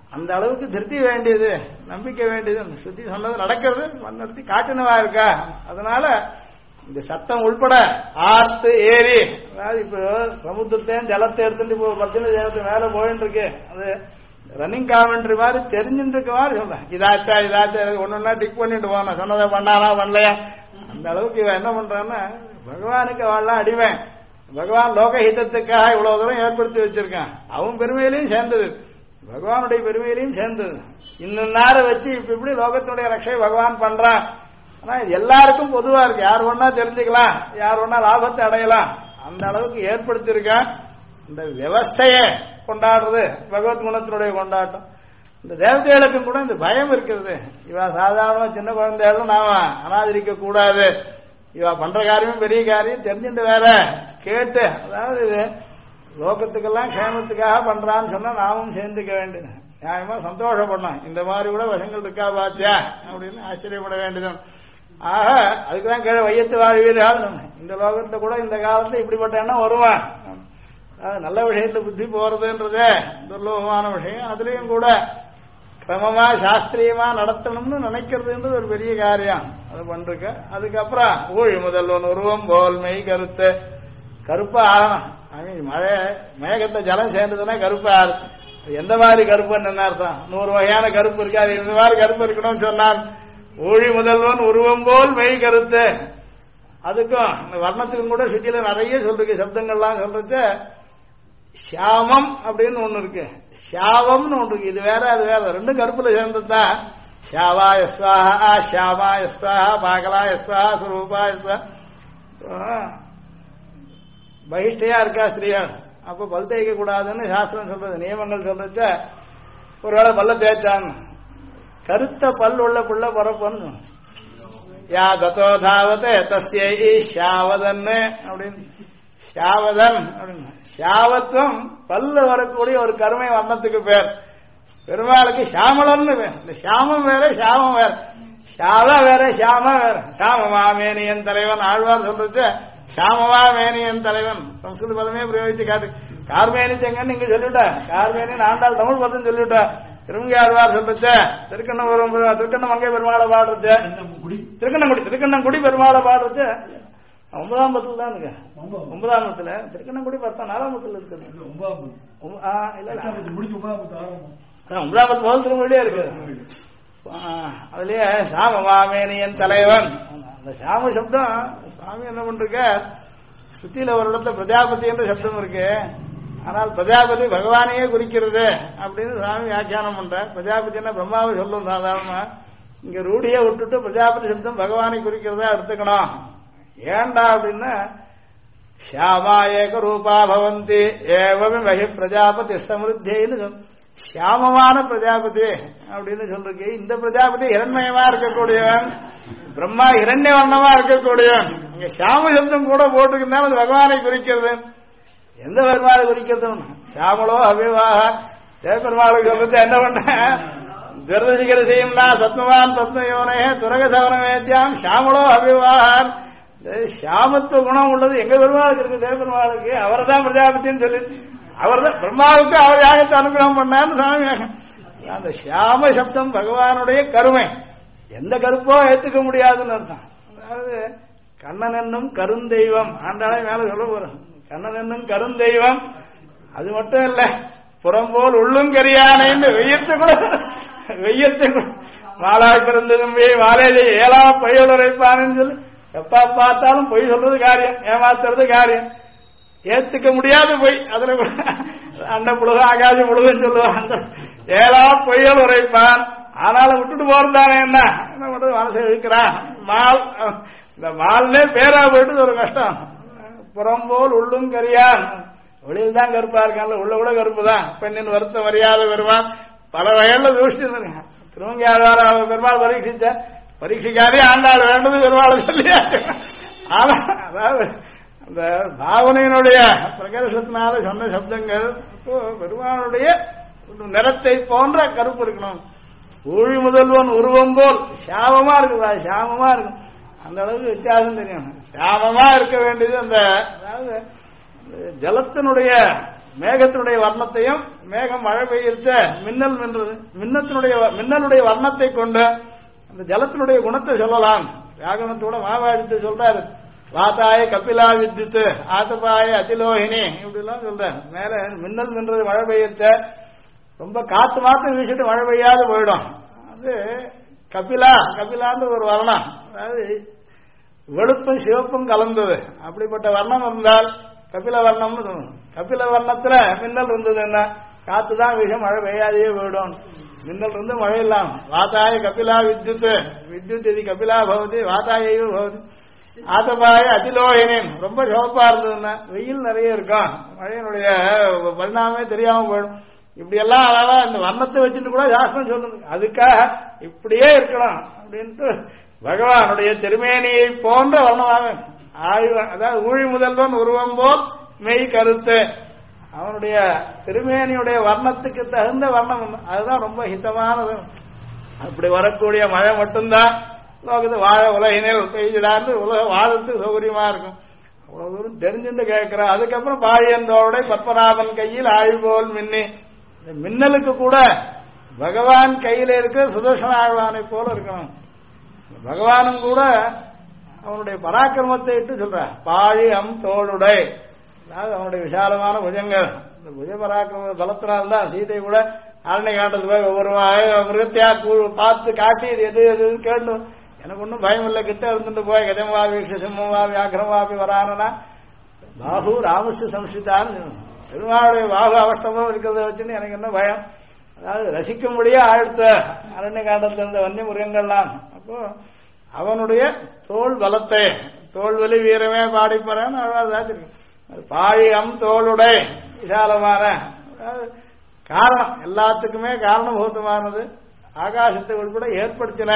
அந்த அளவுக்கு திருப்தி வேண்டியது, நம்பிக்கை வேண்டியது. சுத்தி சொன்னது நடக்கிறது, நடத்தி காட்டினவா இருக்கா. அதனால இந்த சத்தம் உள்பட ஆர்த்து ஏரி, அதாவது இப்போ சமுத்திரத்தையும் ஜலத்தை எடுத்துட்டு இப்போ பத்தின ஜலத்து மேல போயிட்டு இருக்கு, அது ரன்னிங் காமெண்ட்ரி மாதிரி தெரிஞ்சுட்டு இருக்க மாதிரி சொல்றேன். இதாச்சா ஒன்னொன்னா டிக் பண்ணிட்டு போன சொன்னதை பண்ணானா பண்ணலையா. அந்த அளவுக்கு இவன் என்ன பண்றான்னா பகவானுக்கு அவள்லாம் அடிமை. பகவான் லோகஹிதத்துக்காக இவ்வளவு தூரம் ஏற்படுத்தி வச்சிருக்கான். அவன் பெருமையிலையும் சேர்ந்தது, பகவானுடைய பெருமையிலையும் சேர்ந்தது. இன்னும் நேரம் வச்சு இப்ப இப்படி லோகத்தினுடைய ரட்சை பகவான் பண்றான். ஆனா எல்லாருக்கும் பொதுவா இருக்கு, யார் ஒன்னா தெரிஞ்சுக்கலாம், யார் ஒன்னா லாபத்தை அடையலாம், அந்த அளவுக்கு ஏற்படுத்தியிருக்கான். இந்த விவஸ்தைய கொண்டாடுறது பகவத் குணத்தினுடைய கொண்டாட்டம். இந்த தேவதைகளுக்கும் கூட இந்த பயம் இருக்கிறது. இவ சாதாரண சின்ன குழந்தைகளும் நாம அனாதரிக்க கூடாது. இவ பண்ற காரியமும் பெரிய காரியம் தெரிஞ்சுட்டு வேற கேட்டு, அதாவது இது லோகத்துக்கெல்லாம் க்ஷேமத்துக்காக பண்றான்னு சொன்னா நாமும் சேர்ந்துக்க வேண்டியது. நியாயமா சந்தோஷப்படணும். இந்த மாதிரி கூட வசங்கள் இருக்கா பாத்தியா அப்படின்னு ஆச்சரியப்பட வேண்டியது. ஆக அதுக்குதான் கீழே வையத்து வாழ்வீர்கள். இந்த லோகத்துல கூட இந்த காலத்துல இப்படிப்பட்ட எண்ணம் வருவான். நல்ல விஷயத்துல புத்தி போறதுன்றதே துர்லபமான விஷயம். அதுலயும் கூட கிரமமா சாஸ்திரியமா நடத்தணும்னு நினைக்கிறதுன்றது ஒரு பெரிய காரியம். அது பண்றக்க அதுக்கப்புறம் ஊழி முதல்வன் உருவம் போல் மெய் கருத்து கருப்பா ஆகணும். மழை மேகத்தை ஜலம் சேர்ந்ததுன்னா கருப்பா இருக்கும். எந்த மாதிரி கருப்புன்னு என்ன அர்த்தம்? 100 வகையான கருப்பு இருக்காது, இந்த மாதிரி கருப்பு இருக்கணும்னு சொன்னால் ஊழி முதல்வன் உருவம் போல் மெய் கருத்து. அதுக்கும் வர்ணத்துக்கும் கூட சுத்தியில நிறைய சொல்றீங்க, சப்தங்கள்லாம் சொல்றது. ஷியாமம் அப்படின்னு ஒண்ணு இருக்கு, ஷாவம்னு ஒன்று இருக்கு. இது வேற அது வேற, ரெண்டும் கருப்புல சேர்ந்ததுதான். ஷாவா யஸ்வாஹா, ஷாமா யஸ்வாஹா, பாகலா யஸ்வாஹா, சுரூபா யஸ்வா. பகிஷ்டையா இருக்கா ஸ்திரீயா, அப்ப பல் தேய்க்க கூடாதுன்னு சாஸ்திரம் சொல்றது, நியமங்கள் சொல்றச்ச. ஒருவேளை பல்ல தேய்ச்சான், கருத்த பல் உள்ள புள்ள பிறப்புன்னு யா கதோதாவதே தஸ்யை ஷாவதன் அப்படின்னு, ஷாவதன் அப்படின்னு. ஷாவத்துவம் பல்ல வரக்கூடிய ஒரு கருமை வர்ணத்துக்கு பேர். பெருமாளுக்கு ஷாமலன்னு பேர். இந்த ஷாமம் வேற ஷாமம் வேற, ஷாவ வேற ஷாம வேற. ஷாமமா மேனியன் தலைவன் ஆழ்வார் சொல்றது, ஷாமவா மேனியன் தலைவன் சம்ஸ்கிருத பதமே பிரயோகிச்சு காட்டு. கார்மேனி செங்கன்னு இங்க சொல்லிவிட்டா, கார்மேனி ஆண்டாள் தமிழ் பதம் சொல்லிவிட்டா. திருமங்கை ஆழ்வார் சொல்றது திருக்கண்ணபுரம் திருக்கண்ணமங்கை பெருமாளை பாடுறது, திருக்கண்ணங்குடி பெருமாளை பாடுறது 9ஆம் பத்துல தான் இருக்கு. 9ஆம் பத்துல திருக்கண்ணங்குடி 4ஆம் பத்துல இருக்குது. 9ஆம் பத்து முதல் திருமொழியே இருக்கு. அதுலயே சாமமாமேனியன் தலைவன். அந்த சாம சப்தம் சுவாமி என்ன பண்ருக்க, சுத்தியில ஒரு இடத்துல பிரஜாபதி என்ற சப்தம் இருக்கு. ஆனால் பிரஜாபதி பகவானையே குறிக்கிறது அப்படின்னு சுவாமி வியாக்கியானம் பண்ற. பிரஜாபதினா பிரம்மாவை சொல்லும் சாதாரணமா, இங்க ரூடியை விட்டுட்டு பிரஜாபதி சப்தம் பகவானை குறிக்கிறதா எடுத்துக்கணும். ஏண்டா அப்படின்னா ஷியாமா ஏக ரூபா பவந்தி ஏவமே மகி பிரஜாபதி சமிருத்தின்னு ஷியாமமான பிரஜாபதி அப்படின்னு சொல்றீங்க. இந்த பிரஜாபதி இரண்மயமா இருக்கக்கூடியவன், பிரம்மா இரண்ய வண்ணமா இருக்கக்கூடியவன். இங்க ஷியாம சப்தம் கூட போட்டுக்கிட்டாலும் அது பகவானை குறிக்கிறது. எந்த பெருமாளை குறிக்கிறது? ஷியாமலோ அபிவாக தேவபெருமாளுக்கு சொல்றது என்ன பண்ண, துரதசிகர செய்யும்னா சத்மவான் பத்மயோனே துரக சவனமேத்தியாம் ஷியாமலோ அபிவாகன். ஷியாமத்துவ குணம் உள்ளது எங்க பெருமாளுக்கு இருக்கு, தேவபெருமாளுக்கு. அவர் தான் பிரஜாபதினு சொல்லி, அவர் தான் பிரம்மாவுக்கு அவர் யாகத்தை அனுகிரகம் பண்ணான்னு சாமி. அந்த ஷியாம சப்தம் பகவானுடைய கருமை, எந்த கருப்போ ஏத்துக்க முடியாதுன்னு அர்த்தம். அதாவது கண்ணன் என்னும் கருந்தெய்வம் ஆண்டாளை மேல சொல்ல போறோம். கண்ணன் என்னும் கருந்தெய்வம், அது மட்டும் இல்ல புறம்போல் உள்ளும் கரியானைன்னு வெய்யத்து கூட மாலாய் பிறந்ததும் மாலேஜை ஏழா பையோடு உரைப்பான்னு சொல்லி எப்ப பார்த்தாலும் பொய் சொல்றது காரியம், ஏமாத்துறது காரியம், ஏத்துக்க முடியாது பொய். அதுல அந்த புழுக ஆகாத புழுகன்னு சொல்லுவான். ஏழா பொய்யல் உரைப்பான், ஆனாலும் விட்டுட்டு போறதானே என்ன பண்றது, மனசை இழுக்கிறான். மால், இந்த மால்னே பேரா போயிட்டு ஒரு கஷ்டம். புறம்போல் உள்ளும் கரியான், வெளியில் தான் கருப்பா இருக்கான்ல, உள்ள கூட கருப்பு தான். பெண்ணின் வருத்தம் அறியாத பெருமான் பல வயல்ல தூஷ்டி திருவங்கி ஆழ்வார் பெருமாள் பரீட்சிச்ச பரீட்சிக்காதே ஆண்டாள் வேண்டது பெருமாள் சொல்லி. ஆனா அதாவது அந்த பாவனையினுடைய பிரகர்ஷத்தினால சொன்ன சப்தங்கள் பெருமானுடைய நிறத்தை போன்ற கருப்பு இருக்கணும். ஊழி முதல்வன் உருவம் போல் சாமமா இருக்குதா, சாமமா இருக்கும். அந்த அளவுக்கு வித்தியாசம் தெரியும். சாமமா இருக்க வேண்டியது அந்த, அதாவது ஜலத்தினுடைய மேகத்தினுடைய வர்ணத்தையும் மேகம் மழை பெய்யிருச்ச மின்னல் மின்றது மின்னலுடைய வர்ணத்தை கொண்டு அந்த ஜலத்தினுடைய குணத்தை சொல்லலாம். வியாகரணத்தோட மகாபாரதத்தை சொல்றாரு. வாத்தாய கபிலா வித்யுத் ஆத்தபாய அதிலோகினி இப்படிலாம் சொல்றாரு. மேல மின்னல் மின்றது மழை பெய்யிருச்ச ரொம்ப காத்து மாத்திரம் வீசிட்டு மழை பெய்யாது போயிடும். அது கபிலான்னு ஒரு வர்ணம், அதாவது வெளுப்பும் சிவப்பும் கலந்தது. அப்படிப்பட்ட வர்ணம் இருந்தால் கபில வர்ணம்னு சொல்லணும். கபில வர்ணத்துல மின்னல் இருந்தது என்ன, காத்து தான் விஷம் மழை பெய்யாதையே போயிடும். மின்னல் இருந்து மழை இல்லாம வாத்தாய கபிலா வித்யுத் வித்யுத் இது கபிலா பவதி வாத்தாயையும் பவதி ஆத்தபாய அதிலோகினின் ரொம்ப சிவப்பா இருந்ததுன்னா வெயில் நிறைய இருக்கும், மழையினுடைய பரிணாமே தெரியாம போயிடும். இப்படி எல்லாம் அழகா இந்த வர்ணத்தை வச்சுட்டு கூட சாஸ்திரம் சொல்லுது. அதுக்காக இப்படியே இருக்கணும் அப்படின்ட்டு பகவானுடைய திருமேனியை போன்ற வர்ணமாக அதாவது ஊழி முதல்வன் உருவம் போல் மெய் கருத்து அவனுடைய திருமேனியுடைய வர்ணத்துக்கு தகுந்த வர்ணம் அதுதான் ரொம்ப ஹிதமானது. அப்படி வரக்கூடிய மழை மட்டும்தான் லோகத்து வாழ உலகினில் பெய்திடான்னு உலக வாழத்துக்கு சௌகரியமா இருக்கும். அவ்வளவு தூரம் தெரிஞ்சுட்டு கேட்கிறான். அதுக்கப்புறம் பாழியந்தோட பத்மநாபன் கையில் ஆழ்போல் மின்னி, மின்னலுக்கு கூட பகவான் கையில இருக்கிற சுதர்சன ஆழ்வானை போல இருக்கணும். பகவானும் கூட அவனுடைய பராக்கிரமத்தை இட்டு சொல்ற பாழி தோளுடை, அதாவது அவனுடைய விசாலமான புஜங்கள். இந்த புஜ பராக்கிரம பலத்தினால்தான் சீதை கூட அரண்ய காண்டது போய் ஒவ்வொரு மிருகத்தையா பார்த்து காட்டி இது எது எதுன்னு கேட்டு எனக்கு ஒன்றும் பயம் இல்லை, கிட்ட இருந்துட்டு போய் கதம்பா வீக்ஷ சிம்மவா வியாக்கிரமாபி வரானா பாபு ராமசு சம்சிதான்னு பெருமாளுடைய பாபு அவஷ்டமும் இருக்கிறத வச்சுன்னு எனக்கு என்ன பயம். அதாவது ரசிக்கும்படியா ஆழ்த்த அரண்ய காண்டத்தில் இருந்த வன்னிய மிருகங்கள்லாம். அப்போ அவனுடைய தோல் பலத்தை தோல்வலி வீரமே பாடிப்பறான்னு அழகாச்சு. பாழி தோளுடை விசாலமான காரணம் எல்லாத்துக்குமே காரணபூதமானது ஆகாசத்தை உட்பட ஏற்படுத்தின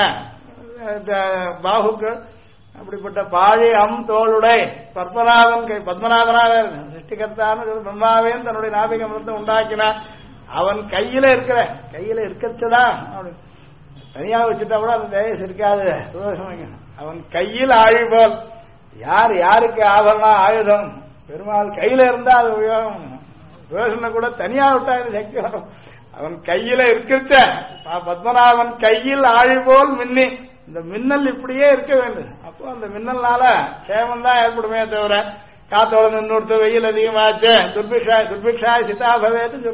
பாகுக்கள். அப்படிப்பட்ட பாழி தோளுடை பத்மநாதன் கை பத்மநாதனாக சிருஷ்டிகர்த்தான்னு பிரம்மாவையும் தன்னுடைய நாபிக மிருத்தம் உண்டாக்கினான். அவன் கையில இருக்கச்சுதான் அப்படி தனியா வச்சுட்டா கூட அந்த தேஜஸ் இருக்காது. அவன் கையில் ஆழிபோல், யார் யாருக்கு ஆபரணம் ஆயுதம் பெருமாள் கையில இருந்தா அது உபயோகம். யோசனை கூட தனியா விட்டா சக்தி வரும். அவன் கையில இருக்கச்ச பத்மநாபன் கையில் ஆழிபோல் மின்னி, இந்த மின்னல் இப்படியே இருக்க வேண்டும். அப்போ அந்த மின்னல்னால சேமம் தான் ஏற்படுமே தவிர காத்தோட நின்று வெயில் அதிகமாச்சு துர்பிக்ஷாய் சிதாபவேத்து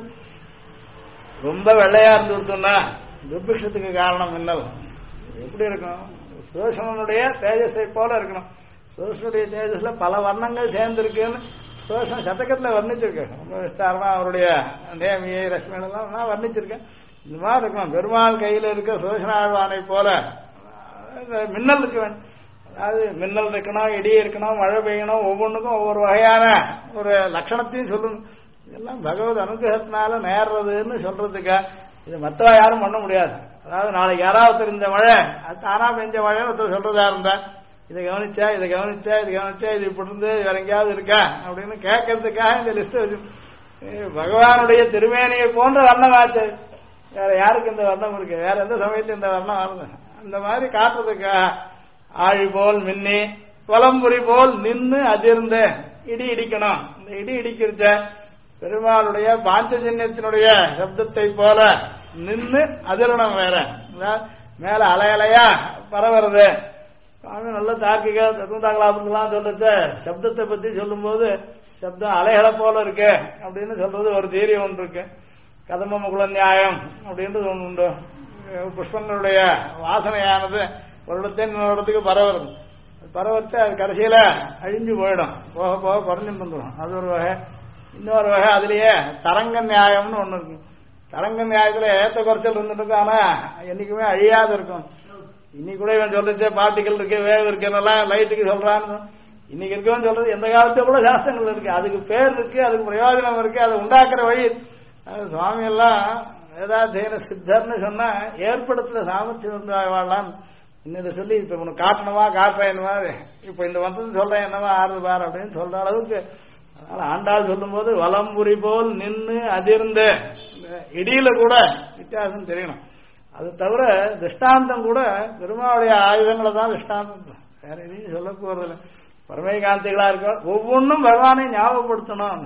ரொம்ப வெள்ளையா இருந்து கொடுத்தோம்னா துர்பிக்ஷத்துக்கு காரணம் மின்னல் எப்படி இருக்கணும்? சுதர்சனுடைய தேஜஸை போல இருக்கணும். சுதர்சனுடைய தேஜஸ்ல பல வர்ணங்கள் சேர்ந்திருக்குன்னு சுதர்சன சதகத்துல வர்ணிச்சிருக்கேன். ரொம்ப விஸ்தாரமா அவருடைய நேமியை ரஷ்மியெல்லாம் நான் வர்ணிச்சிருக்கேன். இந்த மாதிரி இருக்கணும். பெருமாள் கையில இருக்க சுதர்சன ஆழ்வானை போல மின்னல் இருக்க வேண்டும். அதாவது மின்னல் இருக்கணும், இடி இருக்கணும், மழை பெய்யணும், ஒவ்வொன்றுக்கும் ஒவ்வொரு வகையான ஒரு லட்சணத்தையும் சொல்லணும். இதெல்லாம் பகவத் அனுகிரகத்தினால நேர்றதுன்னு சொல்றதுக்கா இது மற்றவா யாரும் பண்ண முடியாது. அதாவது நாளைக்கு யாராவது இந்த மழை அது தானா பெஞ்ச மழைன்னு ஒருத்தர் சொல்றதா இருந்தா இதை கவனிச்சா இது இப்படி இருந்து வேற எங்கேயாவது இருக்கா அப்படின்னு கேட்கறதுக்காக இந்த லிஸ்ட் வச்சு பகவானுடைய திருமேனியை போன்ற வர்ணம் ஆச்சு. வேற யாருக்கு இந்த வர்ணம் இருக்கு? வேற எந்த சமயத்துல இந்த வர்ணம் வருது? அந்த மாதிரி காட்டுறதுக்காக ஆழி போல் மின்னி வலம்புரி போல் நின்று அதிர்ந்து இடி இடிக்கணும். இந்த இடி இடிக்கிறச்ச பெருமாளுடைய பாஞ்சஜன்யத்தினுடைய சப்தத்தை போல நின்று அதிரணம் வேற மேல அலையலையா பரவுறது. சுவாமி நல்ல தார்க்கிக தத்துவதாகலாபுலாம் சொல்றச்ச சப்தத்தை பத்தி சொல்லும் போது சப்தம் அலைகளை போல இருக்கு அப்படின்னு சொல்றது ஒரு தீரி ஒன்று இருக்கு. கதம்ப முகுல நியாயம் அப்படின்றது ஒன்று உண்டு. புஷ்பங்களுடைய வாசனையானது ஒரு இடத்துல இன்னொரு இடத்துக்கு பரவுறது. பரவச்ச அது கடைசியில அழிஞ்சு போயிடும், போக போக குறைஞ்சுட்டு வந்துடும். அது ஒரு வகை. இன்னொரு வகை அதுலயே தரங்க நியாயம்னு ஒண்ணு இருக்கு. தரங்க நியாயத்துல ஏத்த குறைச்சல் இருந்துட்டு ஆனா என்னைக்குமே அழியாது இருக்கும். இன்னைக்கு கூட இவன் சொல்றச்சே பார்ட்டிகள் இருக்கு வேவ் இருக்குன்னெல்லாம் லைட்டுக்கு சொல்றான்னு இன்னைக்கு இருக்குன்னு சொல்றது எந்த காலத்துல கூட சாஸ்திரங்கள் இருக்கு. அதுக்கு பேர் இருக்கு, அதுக்கு பிரயோஜனம் இருக்கு, அதை உண்டாக்குற வழி. சுவாமி எல்லாம் வேதாத்தியன சித்தர்னு சொன்னா ஏற்படுத்துற சாமர்த்தியம் வந்து வாழலாம். இன்னதை சொல்லி இப்ப உனக்கு காட்டணுமா காட்டுறேன் மாதிரி இப்ப இந்த வந்து சொல்றேன் என்னவா ஆறுது பாரு அப்படின்னு சொல்ற அளவுக்கு. அதனால ஆண்டாள் சொல்லும் போது வலம்புரி போல் நின்று அதிர்ந்த இடியில கூட வித்தியாசம் தெரியணும். அது தவிர திருஷ்டாந்தம் கூட பெருமாளுடைய ஆயுதங்களை தான் திருஷ்டாந்தம், வேற எதையும் சொல்ல போறதில்லை. பரமேகாந்திகளா இருக்க ஒவ்வொன்றும் பகவானை ஞாபகப்படுத்தணும்.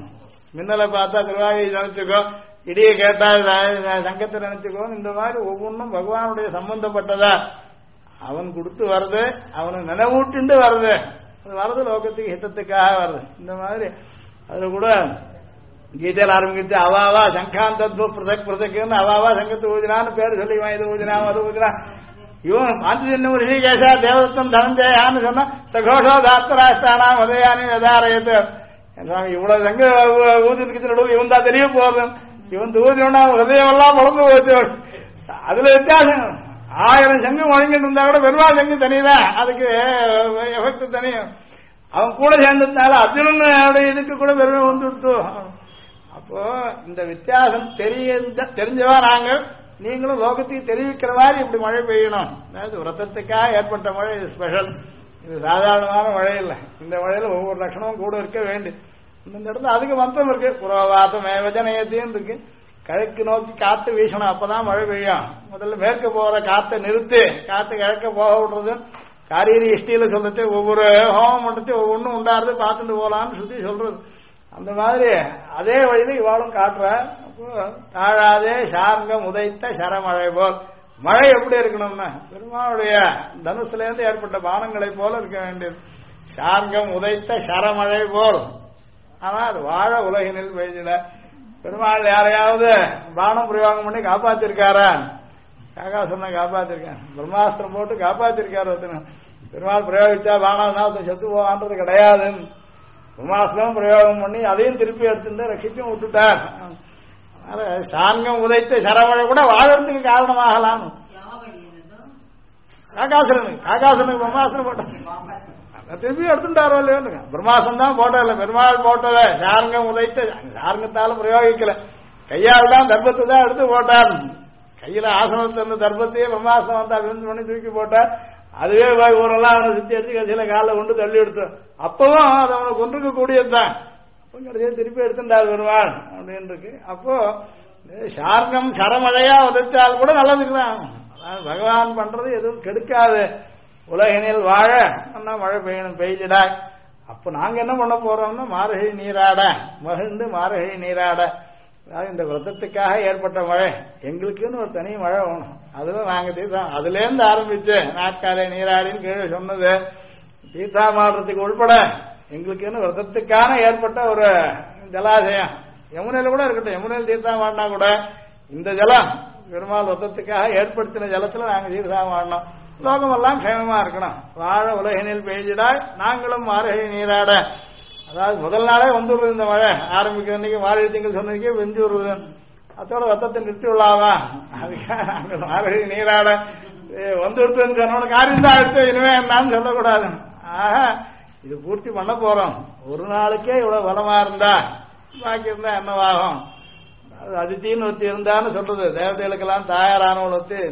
மின்னலை பார்த்தா திருவாயை நினைச்சுக்கோ, இடியை கேட்டால் சங்கத்தை நினைச்சுக்கோ. இந்த மாதிரி ஒவ்வொன்றும் பகவானுடைய சம்பந்தப்பட்டதா அவன் கொடுத்து வருது, அவனை நினைவூட்டு வருது. அது வருது லோகத்துக்கு ஹிதத்துக்காக வருது. இந்த மாதிரி அதுல கூட கீதையில் ஆரம்பிச்சு அவாவா சங்காந்தத்வ பிரதக் பிரதக்குன்னு அவாவா சங்கத்து ஊதினான்னு பேர் சொல்லி இது ஊதினா அது ஊதினா. இவன் பாஞ்சஜன்யம் ரிஷிகேஷா தேவதத்தம் தனஞ்சயான்னு சொன்னா சகோஷோ தாத்தராஷ்டானா உதயானி யதாரயத்து. சுவாமி இவ்வளவு சங்க ஊதினுக்கு இவன் தான் தெரிய போறது. இவன் ஊதினா ஹதயமெல்லாம் வளர்ந்து போச்சு. அதுல வித்தியாசம் 1000 சங்கம் வழங்கிட்டு இருந்தா கூட பெருமாள் சங்கம் தனிதான், அதுக்கு எஃபெக்ட் தனியும். அவன் கூட சேர்ந்ததுனால அர்ஜுனன் இதுக்கு கூட பெருமை வந்துடுத்து. அப்போ இந்த வித்தியாசம் தெரிஞ்சவா நாங்கள், நீங்களும் லோகத்துக்கு தெரிவிக்கிற மாதிரி இப்படி மழை பெய்யணும். அதாவது விரதத்துக்காக ஏற்பட்ட மழை, இது ஸ்பெஷல், இது சாதாரணமான மழை இல்லை. இந்த மழையில ஒவ்வொரு லட்சணமும் கூட இருக்க வேண்டி இந்த இடத்துல அதுக்கு மந்திரம் இருக்கு. புறவாதம் ஏவஜனயத்தையும் இருக்கு. கிழக்கு நோக்கி காத்து வீசணும், அப்பதான் மழை பெய்யும். முதல்ல மேற்கு போற காத்தை நிறுத்தி காத்து கிழக்க போக விடுறது. காரீரி இஷ்டியில சொல்றது ஒவ்வொரு ஹோமம் பண்றது ஒவ்வொன்றும் உண்டாருது பார்த்துட்டு போலான்னு சுத்தி சொல்றது. அந்த மாதிரி அதே வழியில இவாளும் காட்டுற. அப்போ தாழாதே சார்கம் உதைத்த சரமழை போல் மழை எப்படி இருக்கணும்னா பெருமாளுடைய தனுசுல இருந்து ஏற்பட்ட பானங்களை போல இருக்க வேண்டியது. சார்கம் உதைத்த சரமழை போல். ஆனா அது வாழ உலகினில் பெய்திட. பெருமாள் யாரையாவது பானம் பிரயோகம் பண்ணி காப்பாத்திருக்காரா? காகாசுரனை காப்பாத்திருக்கான், பிரம்மாஸ்திரம் போட்டு காப்பாத்திருக்காரு. பெருமாள் பிரயோகிச்சா பானம் செத்து போவான்றது கிடையாது. பிரம்மாஸ்திரம் பிரயோகம் பண்ணி அதையும் திருப்பி எடுத்துட்டு ரட்சிச்சும் விட்டுட்டார். அதனால சாங்கம் உதைத்த சரமழை கூட வாழறதுக்கு காரணமாகலாம். காகாசுரனுக்கு பிரம்மாஸ்திரம் போட்டான், திருப்பி எடுத்துட்டாரோ இல்லையோ. பிரம்மாசம் தான் போட்டோ இல்லை, பெருமாள் போட்டத சாரங்கம் உதைத்த சாரங்கத்தாலும் பிரயோகிக்கல, கையால் தான் தர்ப்பத்தை தான் எடுத்து போட்டார். கையில ஆசனத்தில் இருந்த தர்ப்பத்தையே பிரம்மாசனம் வந்தா விருந்து பண்ணி தூக்கி போட்டார். அதுவே ஊரெல்லாம் அவனை சுத்தி எடுத்து கடைசியில காலில் கொண்டு தள்ளி எடுத்தோம். அப்பவும் அது அவனை கொண்டிருக்க கூடியதுதான். அப்போ கடைசியில் திருப்பி எடுத்துட்டார் பெருமாள் அப்படின்னு இருக்கு. அப்போ சார்கம் சரமழையா உதைச்சால் கூட நல்லதுக்குதான். பகவான் பண்றது எதுவும் கெடுக்காது. உலகினில் வாழ மழை பெய்யணும், பெய்திடாய். அப்ப நாங்க என்ன பண்ண போறோம்னா மார்கழி நீராட, மகிழ்ந்து மார்கழி நீராட. அதாவது இந்த விரதத்துக்காக ஏற்பட்ட மழை, எங்களுக்குன்னு ஒரு தனி மழை வேணும். அதுல நாங்க தீர்த்தம் அதுல இருந்து ஆரம்பிச்சு நாட்காலை நீராடின்னு கீழே சொன்னது. தீர்த்தாமாடுறதுக்கு உள்பட எங்களுக்குன்னு விரதத்துக்கான ஏற்பட்ட ஒரு ஜலாசயம் யமுனையில கூட இருக்கட்டும். யமுனையில் தீர்த்தாமாடினா கூட இந்த ஜலம் பெருமாள் விரதத்துக்காக ஏற்படுத்தின ஜலத்துல நாங்க தீர்த்தாமாடணும். லோகமெல்லாம் க்ஷேமமா இருக்கணும். வாழ உலகினில் பெய்திடாய் நாங்களும் மார்கழி நீராட. அதாவது முதல் நாளே வந்துடுறது இந்த மழை ஆரம்பிக்கிற அன்னைக்கு மார்கழி திங்கள் சொன்னதுக்கே வெஞ்சு விடுறது. அதோட ரத்தத்தை நிறுத்தி விடலாமா? அதுக்காக மார்கழி நீராட வந்துடுதுன்னு சொன்ன காரியம் தான் எடுத்து இனிமே என்னான்னு சொல்லக்கூடாது. ஆக இது பூர்த்தி பண்ண போறோம். ஒரு நாளுக்கே இவ்வளவு பலமா இருந்தா பாக்கி இருந்தா என்னவாகும்? அது அதித்தின்னு ஒருத்தி இருந்தான்னு சொல்றது. தேவதைகளுக்கெல்லாம் தாயாரானவள் ஒத்து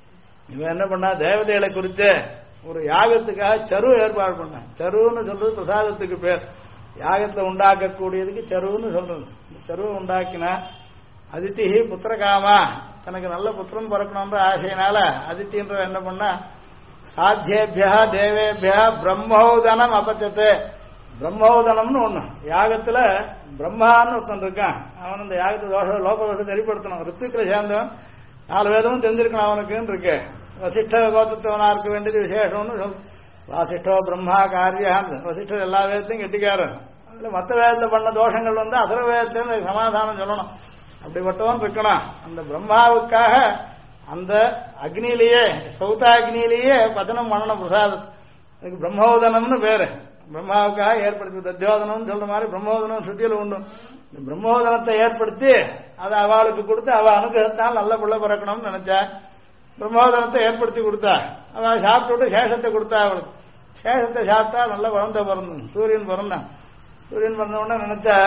இவன் என்ன பண்ணா தேவதைகளை குறித்து ஒரு யாகத்துக்காக சரு ஏற்பாடு பண்ண. சருன்னு சொல்றது பிரசாதத்துக்கு பேர். யாகத்தை உண்டாக்கக்கூடியதுக்கு சருன்னு சொல்றது. சருவை உண்டாக்கினா அதித்தி புத்திரகாமா, தனக்கு நல்ல புத்திரன் பிறக்கணும்ன்ற ஆசையினால அதித்தின்ற என்ன பண்ணா சாத்தியேபியா தேவேபியா பிரம்மோதனம் அபச்சத்து. பிரம்மோதனம்னு ஒண்ணு யாகத்துல பிரம்மான்னு ஒருத்தன் இருக்கான். அவன் இந்த யாகத்தை தோஷ லோக தோஷத்தை வெளிப்படுத்தணும். ரித்துக்களை சேர்ந்தவன் 4 வேதமும் தெரிஞ்சிருக்கணும் அவனுக்குன்னு இருக்கு. வசிஷ்ட கோத்திரத்தவனா இருக்க வேண்டியது விசேஷம்னு சொல். வாசிஷ்டோ பிரம்மா காரியான். வசிஷ்டர் எல்லா வேதத்தையும் கெட்டிக்காரன். அதுல மற்ற வேதத்துல பண்ண தோஷங்கள் வந்து அசுர வேதத்துல சமாதானம் சொல்லணும். அப்படிப்பட்டவன் இருக்கணும். அந்த பிரம்மாவுக்காக அந்த அக்னியிலேயே சௌதா அக்னியிலேயே பதனம் பண்ணணும் பிரசாதம். அதுக்கு பிரம்மோதனம்னு பேரு. பிரம்மாவுக்காக ஏற்படுத்தி தத்யோதனம் சொல்ற மாதிரி பிரம்மோதனம் சுத்தியில உண்டு. இந்த பிரம்மோதனத்தை ஏற்படுத்தி அதை அவளுக்கு கொடுத்து அவ அனுகிரகத்தால் நல்ல பிள்ளை பிறக்கணும்னு நினைச்சா பிரம்மோதனத்தை ஏற்படுத்தி கொடுத்தா. அவள் சாப்பிட்டு சேஷத்தை கொடுத்தா. அவளுக்கு சேஷத்தை சாப்பிட்டா நல்ல குழந்தை பிறந்தது. சூரியன் பிறந்தான். சூரியன் பிறந்த உடனே நினைச்சா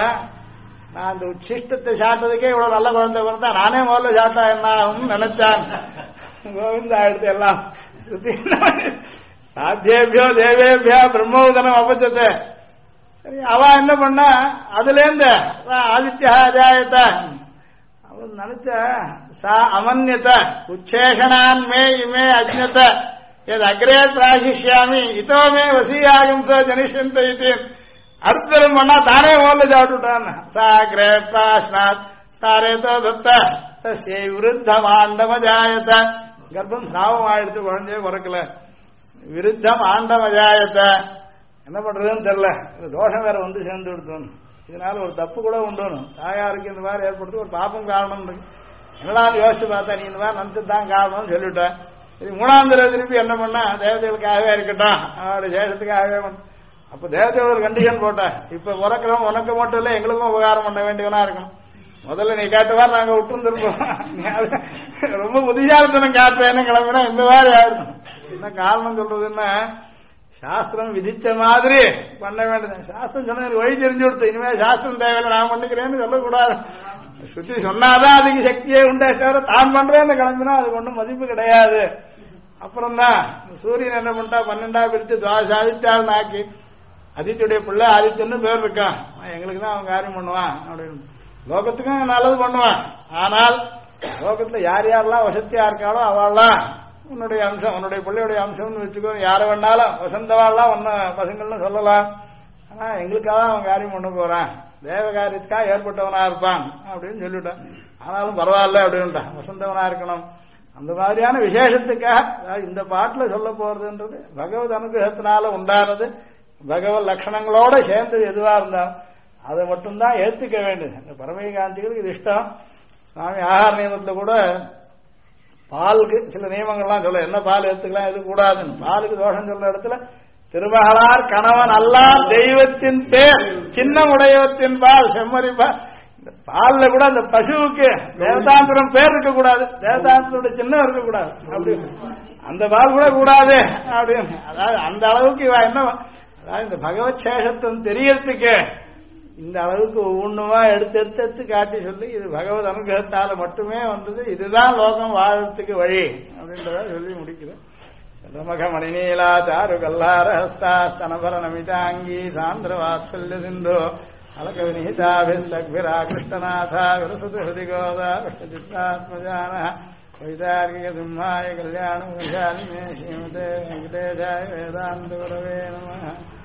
நான் இந்த உச்சிஷ்டத்தை சாப்பிட்டதுக்கே இவ்வளவு நல்ல குழந்தை பிறந்தா நானே முதல்ல சாப்பிட்டா என்ன ஆகும்னு நினைச்சான். கோவிந்தா எடுத்து எல்லாம் சாத்தியேபியோ தேவேபியா பிரம்மோதனம் அபச்சத்தை. சரி அவ என்ன பண்ணா அதுல இருந்து ஆதித்யா அஜாயத்த அவன் நினைச்ச சா அமன்யத உச்சேஷனான் மே இமே அஜ்ஞத எது அக்ரே பிராசிஷ்யாமி இதோ மே வசீயாகும் ச ஜனிஷந்த இது. அடுத்தரும் பண்ணா தானே ஓல்ல சாப்பிட்டுட்டான். சாகிரே பிராஸ்னாத் சாரேதோ தத்த தஸ்யை விருத்தம் ஆண்டமஜாயத்த. கர்ப்பம் சிராவம் ஆயிடுத்து, குழந்தைய பிறக்கல. விருத்தம் ஆண்டமஜாயத்த. என்ன பண்றதுன்னு தெரியல. தோஷம் வேற வந்து சேர்ந்து விடுத்தோம். இதனால ஒரு தப்பு கூட உண்டு. தாயாருக்கு இந்த மாதிரி ஏற்படுத்து ஒரு பாப்பம் காரணம் இருக்கு. என்னடான்னு யோசிச்சு பார்த்தா நீ இந்த மாதிரி நினைச்சுதான் காரணம்னு சொல்லிவிட்டேன். இது மூணாம் தடவை திருப்பி என்ன பண்ணா, தேவதைகளுக்காகவே இருக்கட்டும், அவருடைய சேஷத்துக்காகவே அப்ப தேவதை ஒரு கண்டிஷன் போட்ட, இப்ப உறக்கிறோம் உனக்கு மட்டும் இல்ல எங்களுக்கும் உபகாரம் பண்ண வேண்டியவனா இருக்கணும். முதல்ல நீ கேட்டவாறு நாங்க விட்டுருந்துருப்போம். ரொம்ப புத்திசாலித்தனம் காட்டுறேன்னு கிளம்பினா இந்த மாதிரி ஆயிருக்கும். என்ன காரணம் சொல்றதுன்னா, சாஸ்திரம் விதிச்ச மாதிரி பண்ண வேண்டியது. சாஸ்திரம் சொன்ன வழி தெரிஞ்சு கொடுத்து இனிமே சாஸ்திரம் தேவையில்லை நான் பண்ணிக்கிறேன்னு சொல்லக்கூடாது. சுத்தி சொன்னாதான் அதுக்கு சக்தியே உண்டே தவிர தான் பண்றேன்னு கிளம்பினா அது ஒன்றும் மதிப்பு கிடையாது. அப்புறம் தான் சூரியன் என்ன பண்ணிட்டா 12 பிரித்து ஆதித்யால் ஆக்கி ஆதித்யுடைய பிள்ளை ஆதித்யன்னு பேர் இருக்கான். எங்களுக்கு தான் அவன் காரியம் பண்ணுவான் அப்படின்னு. லோகத்துக்கும் நல்லது பண்ணுவான். ஆனால் லோகத்துல யார் யாரெல்லாம் வசதியா இருக்காளோ அவள்லாம் உன்னுடைய அம்சம், உன்னுடைய பிள்ளையுடைய அம்சம்னு வச்சுக்கோ. யாரை வேணாலும் வசந்தவாள்லாம் ஒன்ன பசங்கள்னு சொல்லலாம். ஆனா எங்களுக்காக அவன் காரியம் பண்ண போறான், தேவ காரியத்துக்காக ஏற்பட்டவனா இருப்பான் அப்படின்னு சொல்லிட்டான். ஆனாலும் பரவாயில்ல அப்படின்ட்டான், வசந்தவனா இருக்கணும். அந்த மாதிரியான விசேஷத்துக்காக இந்த பாட்டுல சொல்ல போறதுன்றது பகவத் அனுகிரகத்தினால உண்டானது. பகவத் லட்சணங்களோட சேர்ந்தது எதுவா இருந்தாலும் அதை மட்டும்தான் ஏத்துக்க வேண்டியது. இந்த பரமகாந்திகளுக்கு இது இஷ்டம். சுவாமி ஆகார நியமத்துல கூட பாலுக்கு சில நியமங்கள்லாம் சொல்ல, என்ன பால் எடுத்துக்கலாம் எது கூடாதுன்னு. பாலுக்கு தோஷம் சொல்ற இடத்துல திருமகளார் கணவன் அல்லா தெய்வத்தின் பேர் சின்னம் உடையவத்தின் பால் செம்மறி பால். இந்த பால்ல கூட அந்த பசுவுக்கு தேவதாந்திரம் பேர் இருக்கக்கூடாது, தேவதாந்திரோட சின்னம் இருக்கக்கூடாது. அப்படி அந்த பால் கூட கூடாது அப்படின்னு. அதாவது அந்த அளவுக்கு இவ என்ன, அதாவது இந்த பகவத் சேஷத்துவம் தெரியறதுக்கு இந்த அளவுக்கு ஒவ்வொன்றுமா எடுத்து காட்டி சொல்லி இது பகவத் அனுகிரகத்தால மட்டுமே வந்தது, இதுதான் லோகம் வாழறதுக்கு வழி அப்படின்றத சொல்லி முடிக்கிறேன். ரமக மணிநீலா சாரு கல்லாரஹஸ்தா ஸ்தனபர நமிதாங்கி சாந்திர வாத்சல்ய சிந்து அலக வினிஹிதாபிஸ்தக்பிரா கிருஷ்ணநாதா விரசது ஹிருதிகோதா விஷ்ணஜித்தாத்மஜான வைதார்கிக சிம்மாய கல்யாண ஸ்ரீமதே வெங்கடேஷாய வேதாந்த குரவே நமः.